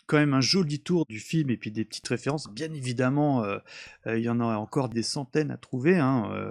quand même un joli tour du film et puis des petites références. Bien évidemment, il y en a encore des centaines à trouver,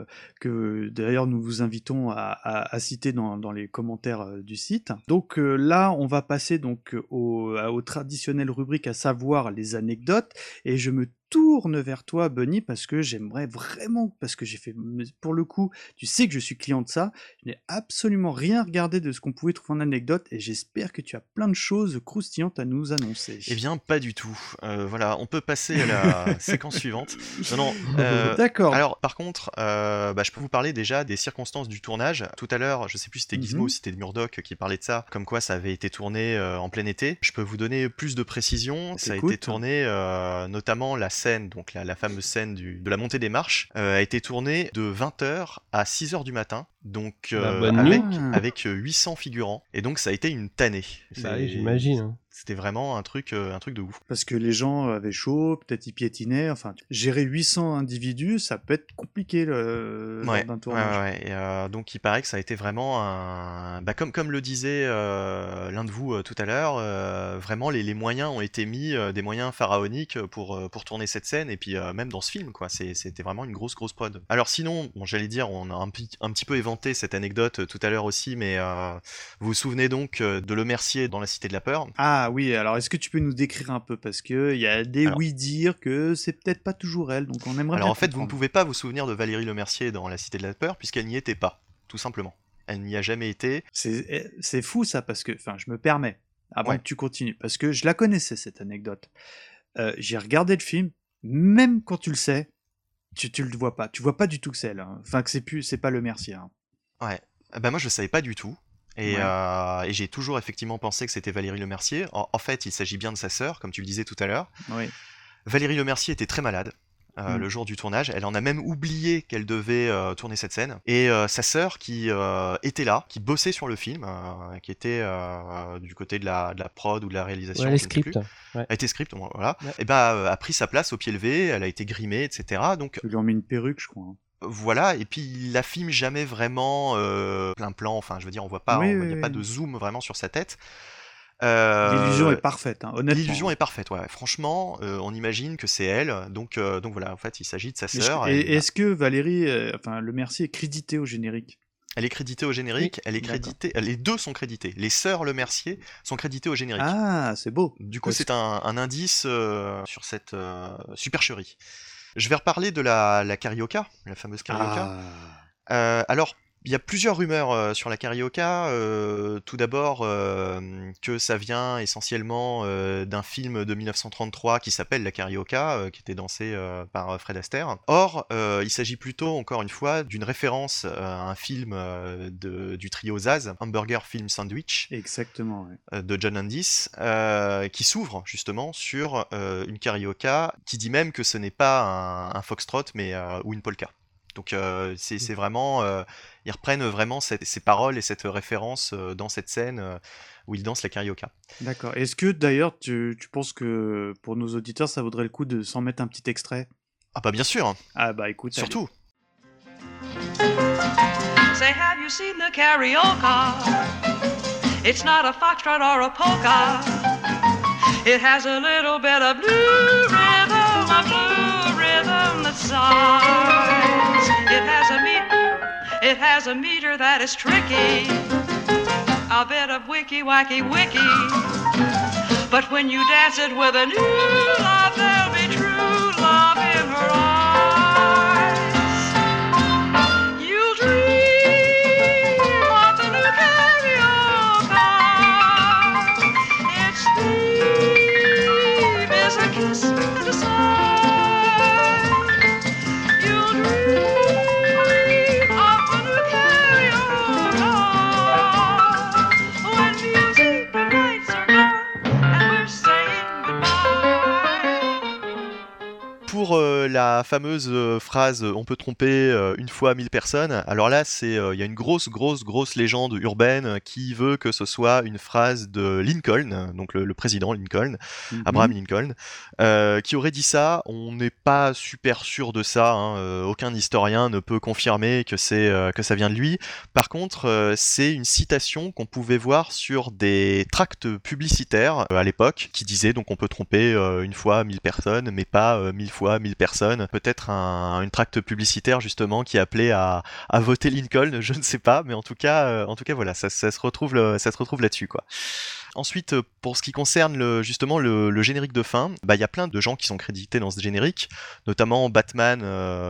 que d'ailleurs nous vous invitons à citer dans les commentaires du site. Donc là, on va passer donc aux traditionnelles rubriques, à savoir les anecdotes, et je me tourne vers toi, Bunny, parce que j'aimerais vraiment, parce que j'ai fait, pour le coup, tu sais que je suis client de ça, je n'ai absolument rien regardé de ce qu'on pouvait trouver en anecdote, et j'espère que tu as plein de choses croustillantes à nous annoncer. Eh bien, pas du tout. Voilà, on peut passer à la séquence suivante. Non, D'accord. Alors, par contre, je peux vous parler déjà des circonstances du tournage. Tout à l'heure, je sais plus si c'était Gizmo ou si c'était Murdoch qui parlait de ça, comme quoi ça avait été tourné en plein été. Je peux vous donner plus de précisions. Ça a été tourné, notamment la scène, donc la fameuse scène de la montée des marches, a été tournée de 20h à 6h du matin, donc avec 800 figurants, et donc ça a été une tannée. Oui, j'imagine. C'était vraiment un truc de ouf. Parce que les gens avaient chaud, peut-être ils piétinaient, enfin, gérer 800 individus, ça peut être compliqué lors d'un tournage. Et donc il paraît que ça a été vraiment comme le disait l'un de vous tout à l'heure, vraiment les moyens ont été mis, des moyens pharaoniques pour tourner cette scène, et puis même dans ce film, quoi. C'était vraiment une grosse prod. Alors sinon, j'allais dire, on a un petit peu éventé cette anecdote tout à l'heure aussi, mais vous vous souvenez donc de Le Mercier dans La Cité de la Peur? Ah oui, alors est-ce que tu peux nous décrire un peu, parce que il y a des oui-dire que c'est peut-être pas toujours elle, donc on aimerait. Alors bien en fait, comprendre. vous ne pouvez pas vous souvenir de Valérie Lemercier dans La Cité de la Peur, puisqu'elle n'y était pas, tout simplement. Elle n'y a jamais été. C'est fou ça, parce que, enfin, je me permets, avant que tu continues, parce que je la connaissais cette anecdote. J'ai regardé le film, même quand tu le sais, tu le vois pas, tu vois pas du tout que c'est elle, hein. Enfin que c'est pas Le Mercier. Hein. Ouais, moi je savais pas du tout. Et j'ai toujours effectivement pensé que c'était Valérie Lemercier. En fait, il s'agit bien de sa sœur, comme tu le disais tout à l'heure. Oui. Valérie Lemercier était très malade le jour du tournage. Elle en a même oublié qu'elle devait tourner cette scène. Et sa sœur, qui était là, qui bossait sur le film, qui était du côté de la prod ou de la réalisation, elle est script. Elle était script, voilà. Ouais. Et a pris sa place au pied levé. Elle a été grimée, etc. Donc ils lui ont mis une perruque, je crois. Hein. Voilà, et puis il la filme jamais vraiment plein plan, enfin je veux dire, on voit pas, il n'y a pas de zoom vraiment sur sa tête. L'illusion est parfaite, hein, honnêtement. L'illusion est parfaite, ouais. Franchement, on imagine que c'est elle, donc voilà, en fait il s'agit de sa sœur. Et est-ce que Valérie, Le Mercier est créditée au générique? Elle est créditée au générique, elle est créditée, les deux sont crédités. Les sœurs Le Mercier sont créditées au générique. Ah, c'est beau. Du coup, c'est un indice sur cette supercherie. Je vais reparler de la carioca, la fameuse carioca. Alors, il y a plusieurs rumeurs sur la carioca. Tout d'abord, que ça vient essentiellement d'un film de 1933 qui s'appelle La Carioca, qui était dansé par Fred Astaire. Or, il s'agit plutôt, encore une fois, d'une référence à un film du trio Zaz, Hamburger Film Sandwich. Exactement, ouais. De John Landis, qui s'ouvre justement sur une carioca, qui dit même que ce n'est pas un foxtrot, ou une polka. Donc c'est vraiment, ils reprennent vraiment ces paroles et cette référence dans cette scène où ils dansent la carioca. D'accord. Est-ce que d'ailleurs tu penses que pour nos auditeurs ça vaudrait le coup de s'en mettre un petit extrait? Ah bah bien sûr. Ah bah écoute. Surtout. Say, have you seen the carioca? It's not a foxtrot or a polka. It has a little bit of blue rhythm that sighs. It has a meter that is tricky, a bit of wicky wacky wicky. But when you dance it with a new love, there'll be true love in her eyes. You'll dream of the new carioca. Its theme is a kiss and a sigh. You'll dream. Pour la fameuse phrase on peut tromper une fois 1000 personnes, alors là il y a une grosse légende urbaine qui veut que ce soit une phrase de Lincoln, donc le président Lincoln, Abraham Lincoln, qui aurait dit ça. On n'est pas super sûr de ça, hein, aucun historien ne peut confirmer que ça vient de lui. Par contre, c'est une citation qu'on pouvait voir sur des tracts publicitaires à l'époque qui disaient donc on peut tromper une fois 1000 personnes mais pas 1000 fois 1000 personnes, peut-être une tract publicitaire justement qui appelait à voter Lincoln, je ne sais pas, mais en tout cas voilà, ça se retrouve là-dessus quoi. Ensuite, pour ce qui concerne le générique de fin, il y a plein de gens qui sont crédités dans ce générique, notamment Batman,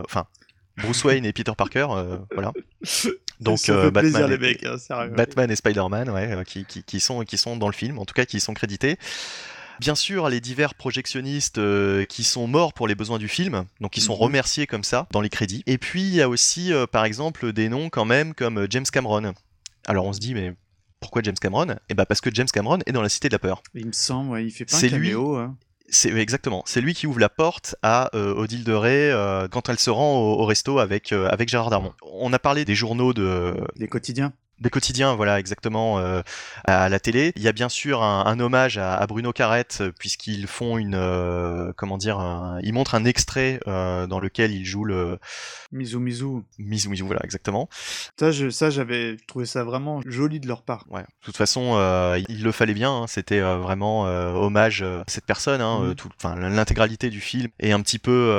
Bruce Wayne et Peter Parker, voilà. Donc Batman et Spider-Man, ouais, qui sont dans le film, en tout cas qui sont crédités. Bien sûr, les divers projectionnistes qui sont morts pour les besoins du film, donc ils sont remerciés comme ça dans les crédits. Et puis il y a aussi, par exemple, des noms quand même comme James Cameron. Alors on se dit, mais pourquoi James Cameron ? Eh ben parce que James Cameron est dans La Cité de la Peur. Il me semble, ouais, il fait pas un caméo. Hein. Exactement, c'est lui qui ouvre la porte à Odile de Ré quand elle se rend au resto avec Gérard Darmon. On a parlé des journaux des quotidiens. Des quotidiens, voilà, exactement, à la télé. Il y a bien sûr un hommage à Bruno Carrette, puisqu'ils font ils montrent un extrait dans lequel il joue le... Misou, voilà, exactement. Ça, j'avais trouvé ça vraiment joli de leur part. Ouais, de toute façon, il le fallait bien, hein, c'était vraiment hommage à cette personne, hein, l'intégralité du film, et un petit peu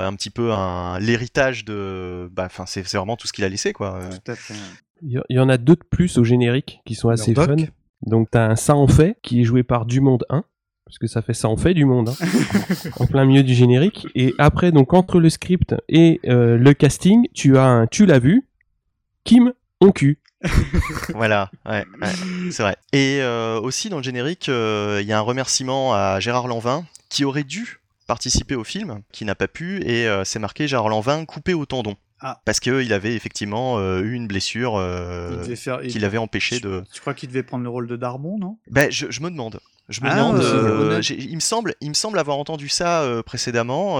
l'héritage de... c'est vraiment tout ce qu'il a laissé, quoi. Tout à fait. Il y en a deux de plus au générique qui sont assez fun. Donc t'as un Ça en fait qui est joué par Dumonde 1, parce que ça fait Ça en fait du monde, hein, en plein milieu du générique. Et après, donc entre le script et le casting, tu as un Tu l'as vu, Kim on cul. Voilà, ouais, c'est vrai. Et aussi dans le générique, il y a un remerciement à Gérard Lanvin qui aurait dû participer au film, qui n'a pas pu, et c'est marqué Gérard Lanvin coupé au tendon. Parce qu'il avait effectivement eu une blessure qui l'avait empêché de... Tu crois qu'il devait prendre le rôle de Darmon, non ? Je me demande. Il me semble avoir entendu ça précédemment,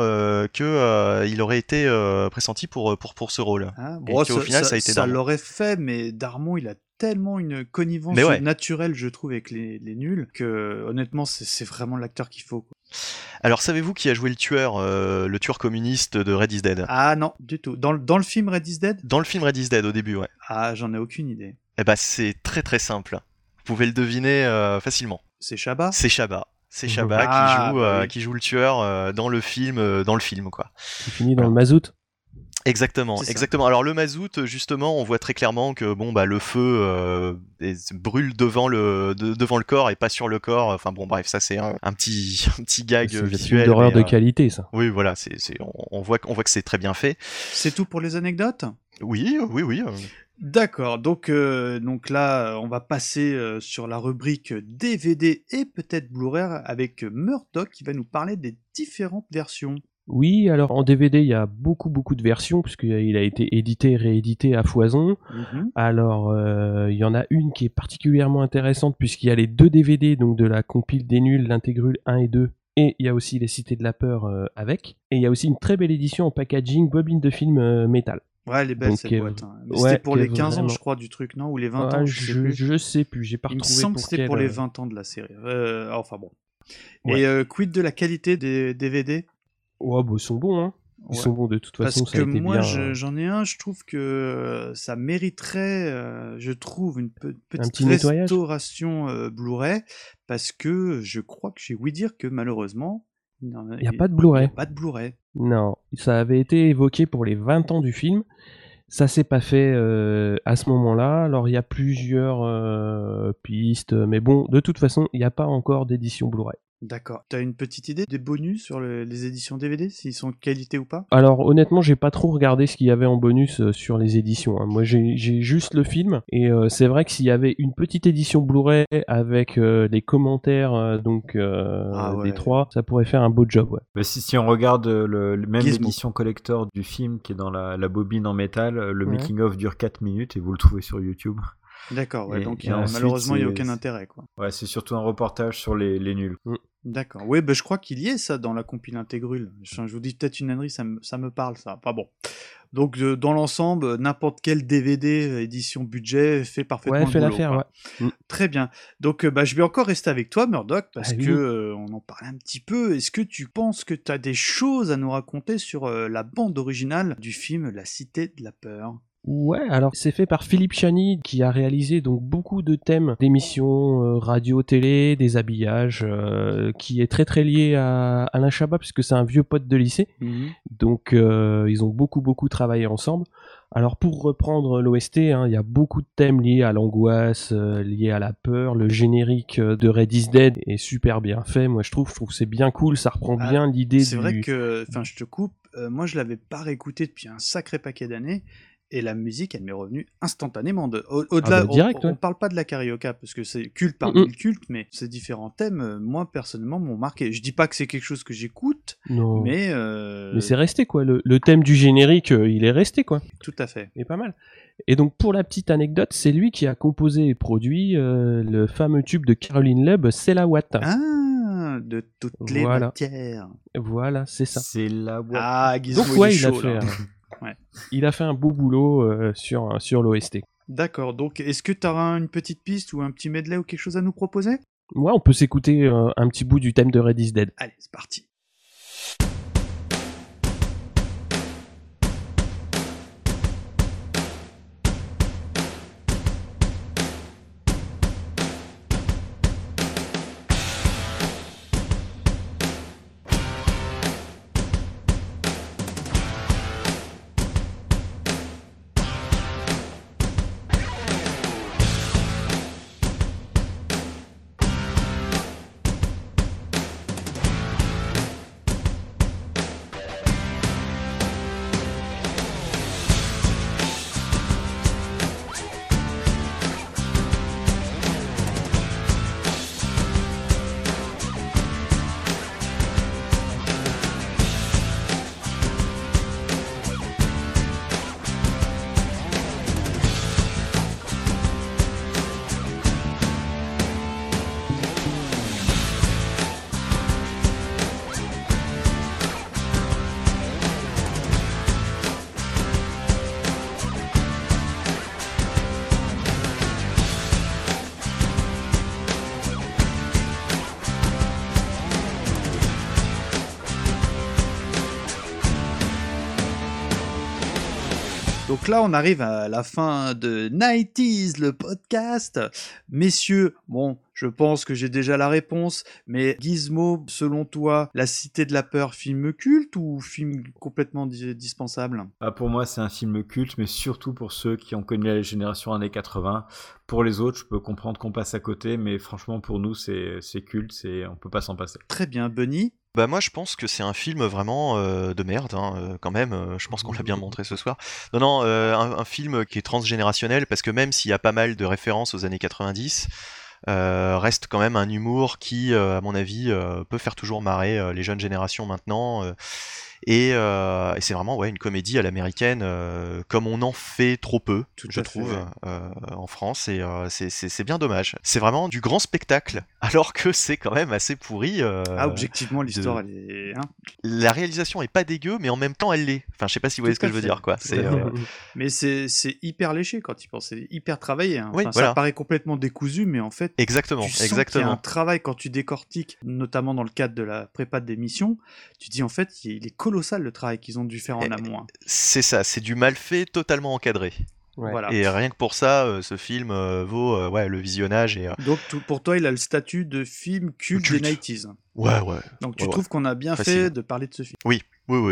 qu'il aurait été pressenti pour ce rôle. Et qu'au final, ça a été Darmon. Ça l'aurait fait, mais Darmon, il a tellement une connivence naturelle, je trouve, avec les nuls, que honnêtement, c'est vraiment l'acteur qu'il faut, quoi. Alors, savez-vous qui a joué le tueur communiste de Red is Dead ? Ah non, du tout. Dans le film Red is Dead ? Dans le film Red is Dead, au début, ouais. Ah, j'en ai aucune idée. Eh ben, c'est très très simple. Vous pouvez le deviner facilement. C'est Chabat ? C'est Chabat. C'est Chabat qui joue le tueur dans le film, quoi. Qui finit dans le mazout. Exactement. Alors le mazout, justement, on voit très clairement que le feu brûle devant le corps et pas sur le corps. Enfin bon, bref, ça c'est un petit gag visuel. C'est d'horreur de qualité, ça. Oui, voilà, on voit que c'est très bien fait. C'est tout pour les anecdotes ? Oui. D'accord, donc là, on va passer sur la rubrique DVD et peut-être Blu-ray avec Murdoch qui va nous parler des différentes versions. Oui, alors en DVD, il y a beaucoup de versions, puisqu'il a été édité et réédité à foison. Alors, il y en a une qui est particulièrement intéressante, puisqu'il y a les deux DVD, donc de la compile des nuls, l'intégrule 1 et 2, et il y a aussi les Cités de la Peur avec. Et il y a aussi une très belle édition en packaging, bobine de film métal. Ouais, elle est belle, cette boîte. Hein. C'était pour les 15 ans, je crois, du truc, non ? Ou les 20 ans, je sais plus, j'ai pas retrouvé. Il me semble que c'était pour les 20 ans de la série. Enfin bon. Ouais. Et quid de la qualité des DVD ? Ouais, ils sont bons, hein. Ils sont bons de toute façon. Parce que moi, j'en ai un, je trouve que ça mériterait, une petite restauration Blu-ray, parce que je crois que j'ai ouï dire que malheureusement, il n'y a pas de Blu-ray. Non, ça avait été évoqué pour les 20 ans du film. Ça s'est pas fait à ce moment-là. Alors il y a plusieurs pistes, mais bon, de toute façon, il n'y a pas encore d'édition Blu-ray. D'accord. T'as une petite idée des bonus sur les éditions DVD, s'ils sont de qualité ou pas ? Alors honnêtement, j'ai pas trop regardé ce qu'il y avait en bonus sur les éditions. Hein. Moi, j'ai juste le film, et c'est vrai que s'il y avait une petite édition Blu-ray avec les commentaires des trois, ça pourrait faire un beau job. Ouais. Bah, si on regarde même l'édition collector du film qui est dans la bobine en métal, le making of dure 4 minutes et vous le trouvez sur YouTube. D'accord, ouais, donc et ensuite, malheureusement, il n'y a c'est- aucun intérêt, quoi. Ouais, c'est surtout un reportage sur les nuls. D'accord. Oui, je crois qu'il y est, ça, dans la compile intégrule. Je vous dis peut-être une ânerie, ça me parle, ça. Enfin bon. Donc, dans l'ensemble, n'importe quel DVD édition budget fait parfaitement Ouais, le fait boulot, l'affaire, quoi. ouais. Très bien. Donc, je vais encore rester avec toi, Murdoch, parce Ah oui. que on en parlait un petit peu. Est-ce que tu penses que tu as des choses à nous raconter sur la bande originale du film La Cité de la Peur? Ouais, alors c'est fait par Philippe Chani qui a réalisé donc beaucoup de thèmes d'émissions radio, télé, des habillages, qui est très très lié à Alain Chabat puisque c'est un vieux pote de lycée. Donc ils ont beaucoup travaillé ensemble. Alors pour reprendre l'OST, il y a beaucoup de thèmes liés à l'angoisse, liés à la peur. Le générique de Red is Dead est super bien fait. Moi je trouve que c'est bien cool, ça reprend bien l'idée C'est du... vrai que, enfin, je te coupe, moi je l'avais pas réécouté depuis un sacré paquet d'années, et la musique, elle m'est revenue instantanément. Au-delà, Ah bah, direct, on ouais. parle pas de la carioca, parce que c'est culte parmi le culte, mais ces différents thèmes, moi personnellement, m'ont marqué. Je dis pas que c'est quelque chose que j'écoute, Non. mais Mais c'est resté quoi, le thème du générique, il est resté quoi. tout à fait. Il est pas mal. Et donc pour la petite anecdote, c'est lui qui a composé et produit le fameux tube de Caroline Loeb, C'est la Watt. Ah, de toutes les Voilà. matières. Voilà, c'est ça. C'est la Watt. Ah, Gizmo, Donc ouais, il est il a chaud, fait, là. Ouais. il a fait un beau boulot sur l'OST. D'accord, donc est-ce que tu auras une petite piste ou un petit medley ou quelque chose à nous proposer? Ouais, on peut s'écouter un petit bout du thème de Red is Dead. Allez, c'est parti. Donc là, on arrive à la fin de 90s, le podcast. Messieurs, bon, je pense que j'ai déjà la réponse, mais Gizmo, selon toi, La Cité de la Peur, film culte ou film complètement dispensable? Ah, pour moi, c'est un film culte, mais surtout pour ceux qui ont connu la génération années 80. Pour les autres, je peux comprendre qu'on passe à côté, mais franchement, pour nous, c'est culte, on peut pas s'en passer. Très bien, Bunny. Bah moi je pense que c'est un film vraiment de merde quand même, je pense qu'on l'a bien montré ce soir. Non, un film qui est transgénérationnel parce que même s'il y a pas mal de références aux années 90, reste quand même un humour qui, à mon avis, peut faire toujours marrer les jeunes générations maintenant. Et c'est vraiment une comédie à l'américaine, comme on en fait trop peu, je trouve, en France, et c'est bien dommage. C'est vraiment du grand spectacle, alors que c'est quand même assez pourri. Objectivement, l'histoire, elle est... La réalisation est pas dégueu, mais en même temps, elle l'est. Enfin, je sais pas si vous voyez ce que je veux dire, quoi. Mais c'est hyper léché quand tu penses, c'est hyper travaillé. Hein. Oui, enfin, voilà. Ça paraît complètement décousu, mais en fait, exactement. tu sens qu'il y a un travail quand tu décortiques, notamment dans le cadre de la prépa d'émission. Tu dis en fait, il est colossal le travail qu'ils ont dû faire en amont. Hein. C'est ça, c'est du mal fait totalement encadré. Ouais. Voilà. Et rien que pour ça, ce film vaut le visionnage. Et, Donc pour toi, il a le statut de film culte des 90s. Ouais. Donc tu trouves qu'on a bien fait de parler de ce film? Oui.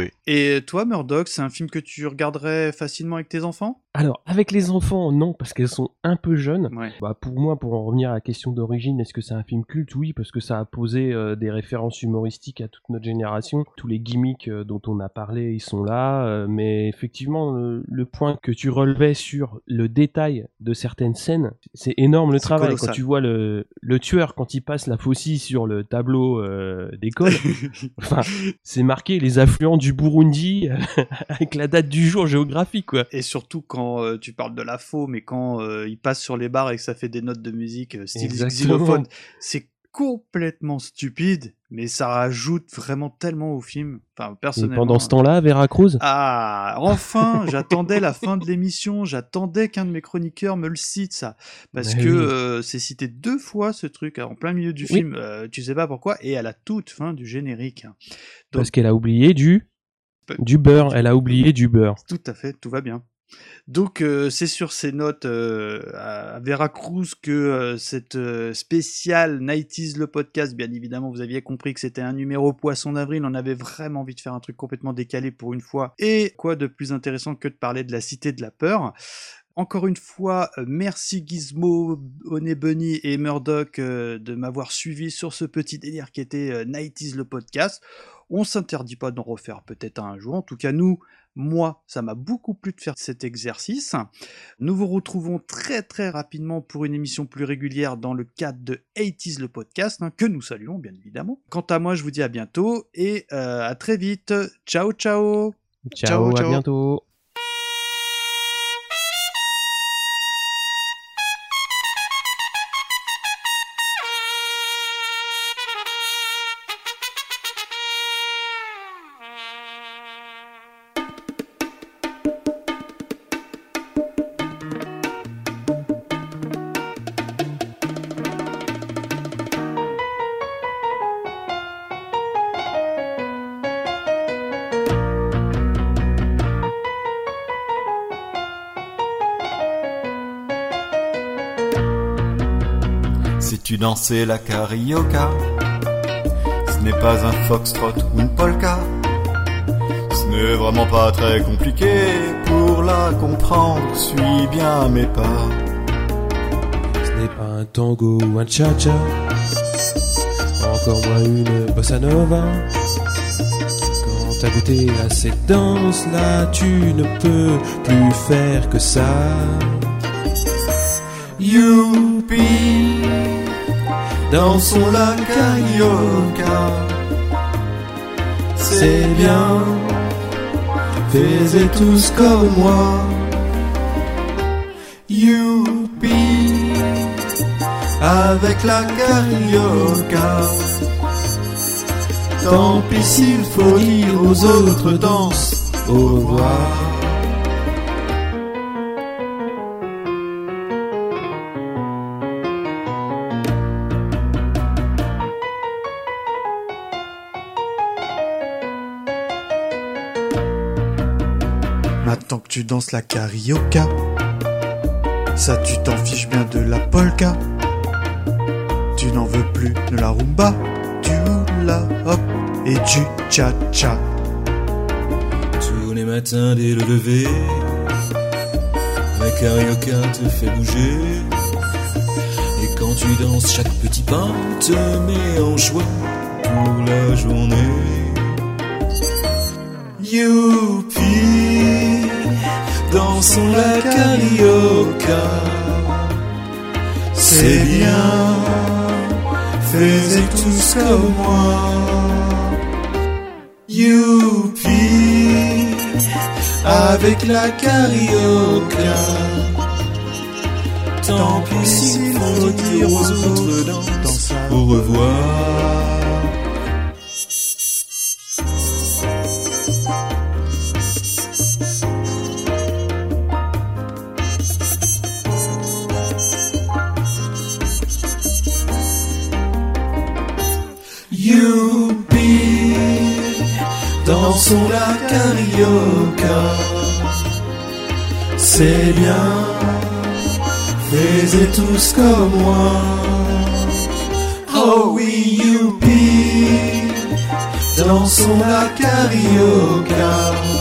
Et toi, Murdoch, c'est un film que tu regarderais facilement avec tes enfants? Alors, avec les enfants, non, parce qu'elles sont un peu jeunes. Ouais. Bah, pour moi, pour en revenir à la question d'origine, est-ce que c'est un film culte? Oui, parce que ça a posé des références humoristiques à toute notre génération. Tous les gimmicks dont on a parlé, ils sont là. Mais effectivement, le point que tu relevais sur le détail de certaines scènes, c'est énorme le travail. Colossal. Quand tu vois le tueur, quand il passe la faucille sur le tableau d'école, enfin, c'est marqué les affluents affluent du Burundi avec la date du jour géographique, quoi. Et surtout quand tu parles de la faux, mais quand il passe sur les bars et que ça fait des notes de musique style Exactement. xylophone, c'est complètement stupide, mais ça rajoute vraiment tellement au film. Enfin, Et personnellement. pendant ce temps-là, Veracruz. Ah, enfin, j'attendais la fin de l'émission, j'attendais qu'un de mes chroniqueurs me le cite, ça. Parce Mais que c'est cité 2 fois, ce truc, en plein milieu du Oui. film, tu sais pas pourquoi, et à la toute fin du générique. Parce qu'elle a oublié du beurre. Elle a oublié du beurre. Tout à fait, tout va bien. Donc c'est sur ces notes à Veracruz que cette spéciale 90s le podcast, bien évidemment vous aviez compris que c'était un numéro poisson d'avril, on avait vraiment envie de faire un truc complètement décalé pour une fois, et quoi de plus intéressant que de parler de la cité de la peur. Encore une fois, merci Gizmo, Honey Bunny et Murdoch de m'avoir suivi sur ce petit délire qui était 90s le podcast. On s'interdit pas d'en refaire peut-être un jour. En tout cas, moi, ça m'a beaucoup plu de faire cet exercice. Nous vous retrouvons très très rapidement pour une émission plus régulière dans le cadre de 80s le podcast, que nous saluons bien évidemment. Quant à moi, je vous dis à bientôt et à très vite. Ciao ciao. Ciao, à bientôt. Si tu dansais la carioca, ce n'est pas un foxtrot ou une polka. Ce n'est vraiment pas très compliqué pour la comprendre, suis bien mes pas. Ce n'est pas un tango ou un cha-cha, encore moins une bossa nova. Quand t'as goûté à cette danse-là, tu ne peux plus faire que ça. Youpi, dansons la carioca. C'est bien, faites tous comme moi. Youpi, avec la carioca. Tant pis s'il faut dire aux autres danse au revoir. Maintenant que tu danses la carioca, ça tu t'en fiches bien de la polka. Tu n'en veux plus de la rumba, du hula hop et du cha-cha. Tous les matins dès le lever, la carioca te fait bouger. Et quand tu danses, chaque petit pas te met en joie pour la journée. Youpi, dansons la carioca. C'est bien, faites tous comme moi. Youpi, avec la carioca. Tant pis s'il faut dire aux autres danse au revoir. Youpi, dansons la carioca. C'est bien, faites tous comme moi. Oh oui, youpi, dansons la carioca.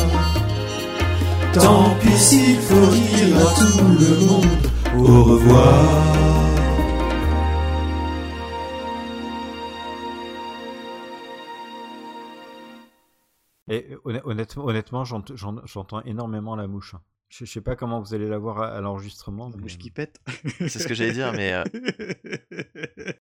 Tant pis s'il faut dire à tout le monde au revoir. Et honnêtement, j'entends énormément la mouche. Je sais pas comment vous allez la voir à l'enregistrement. La mouche qui pète. C'est ce que j'allais dire, mais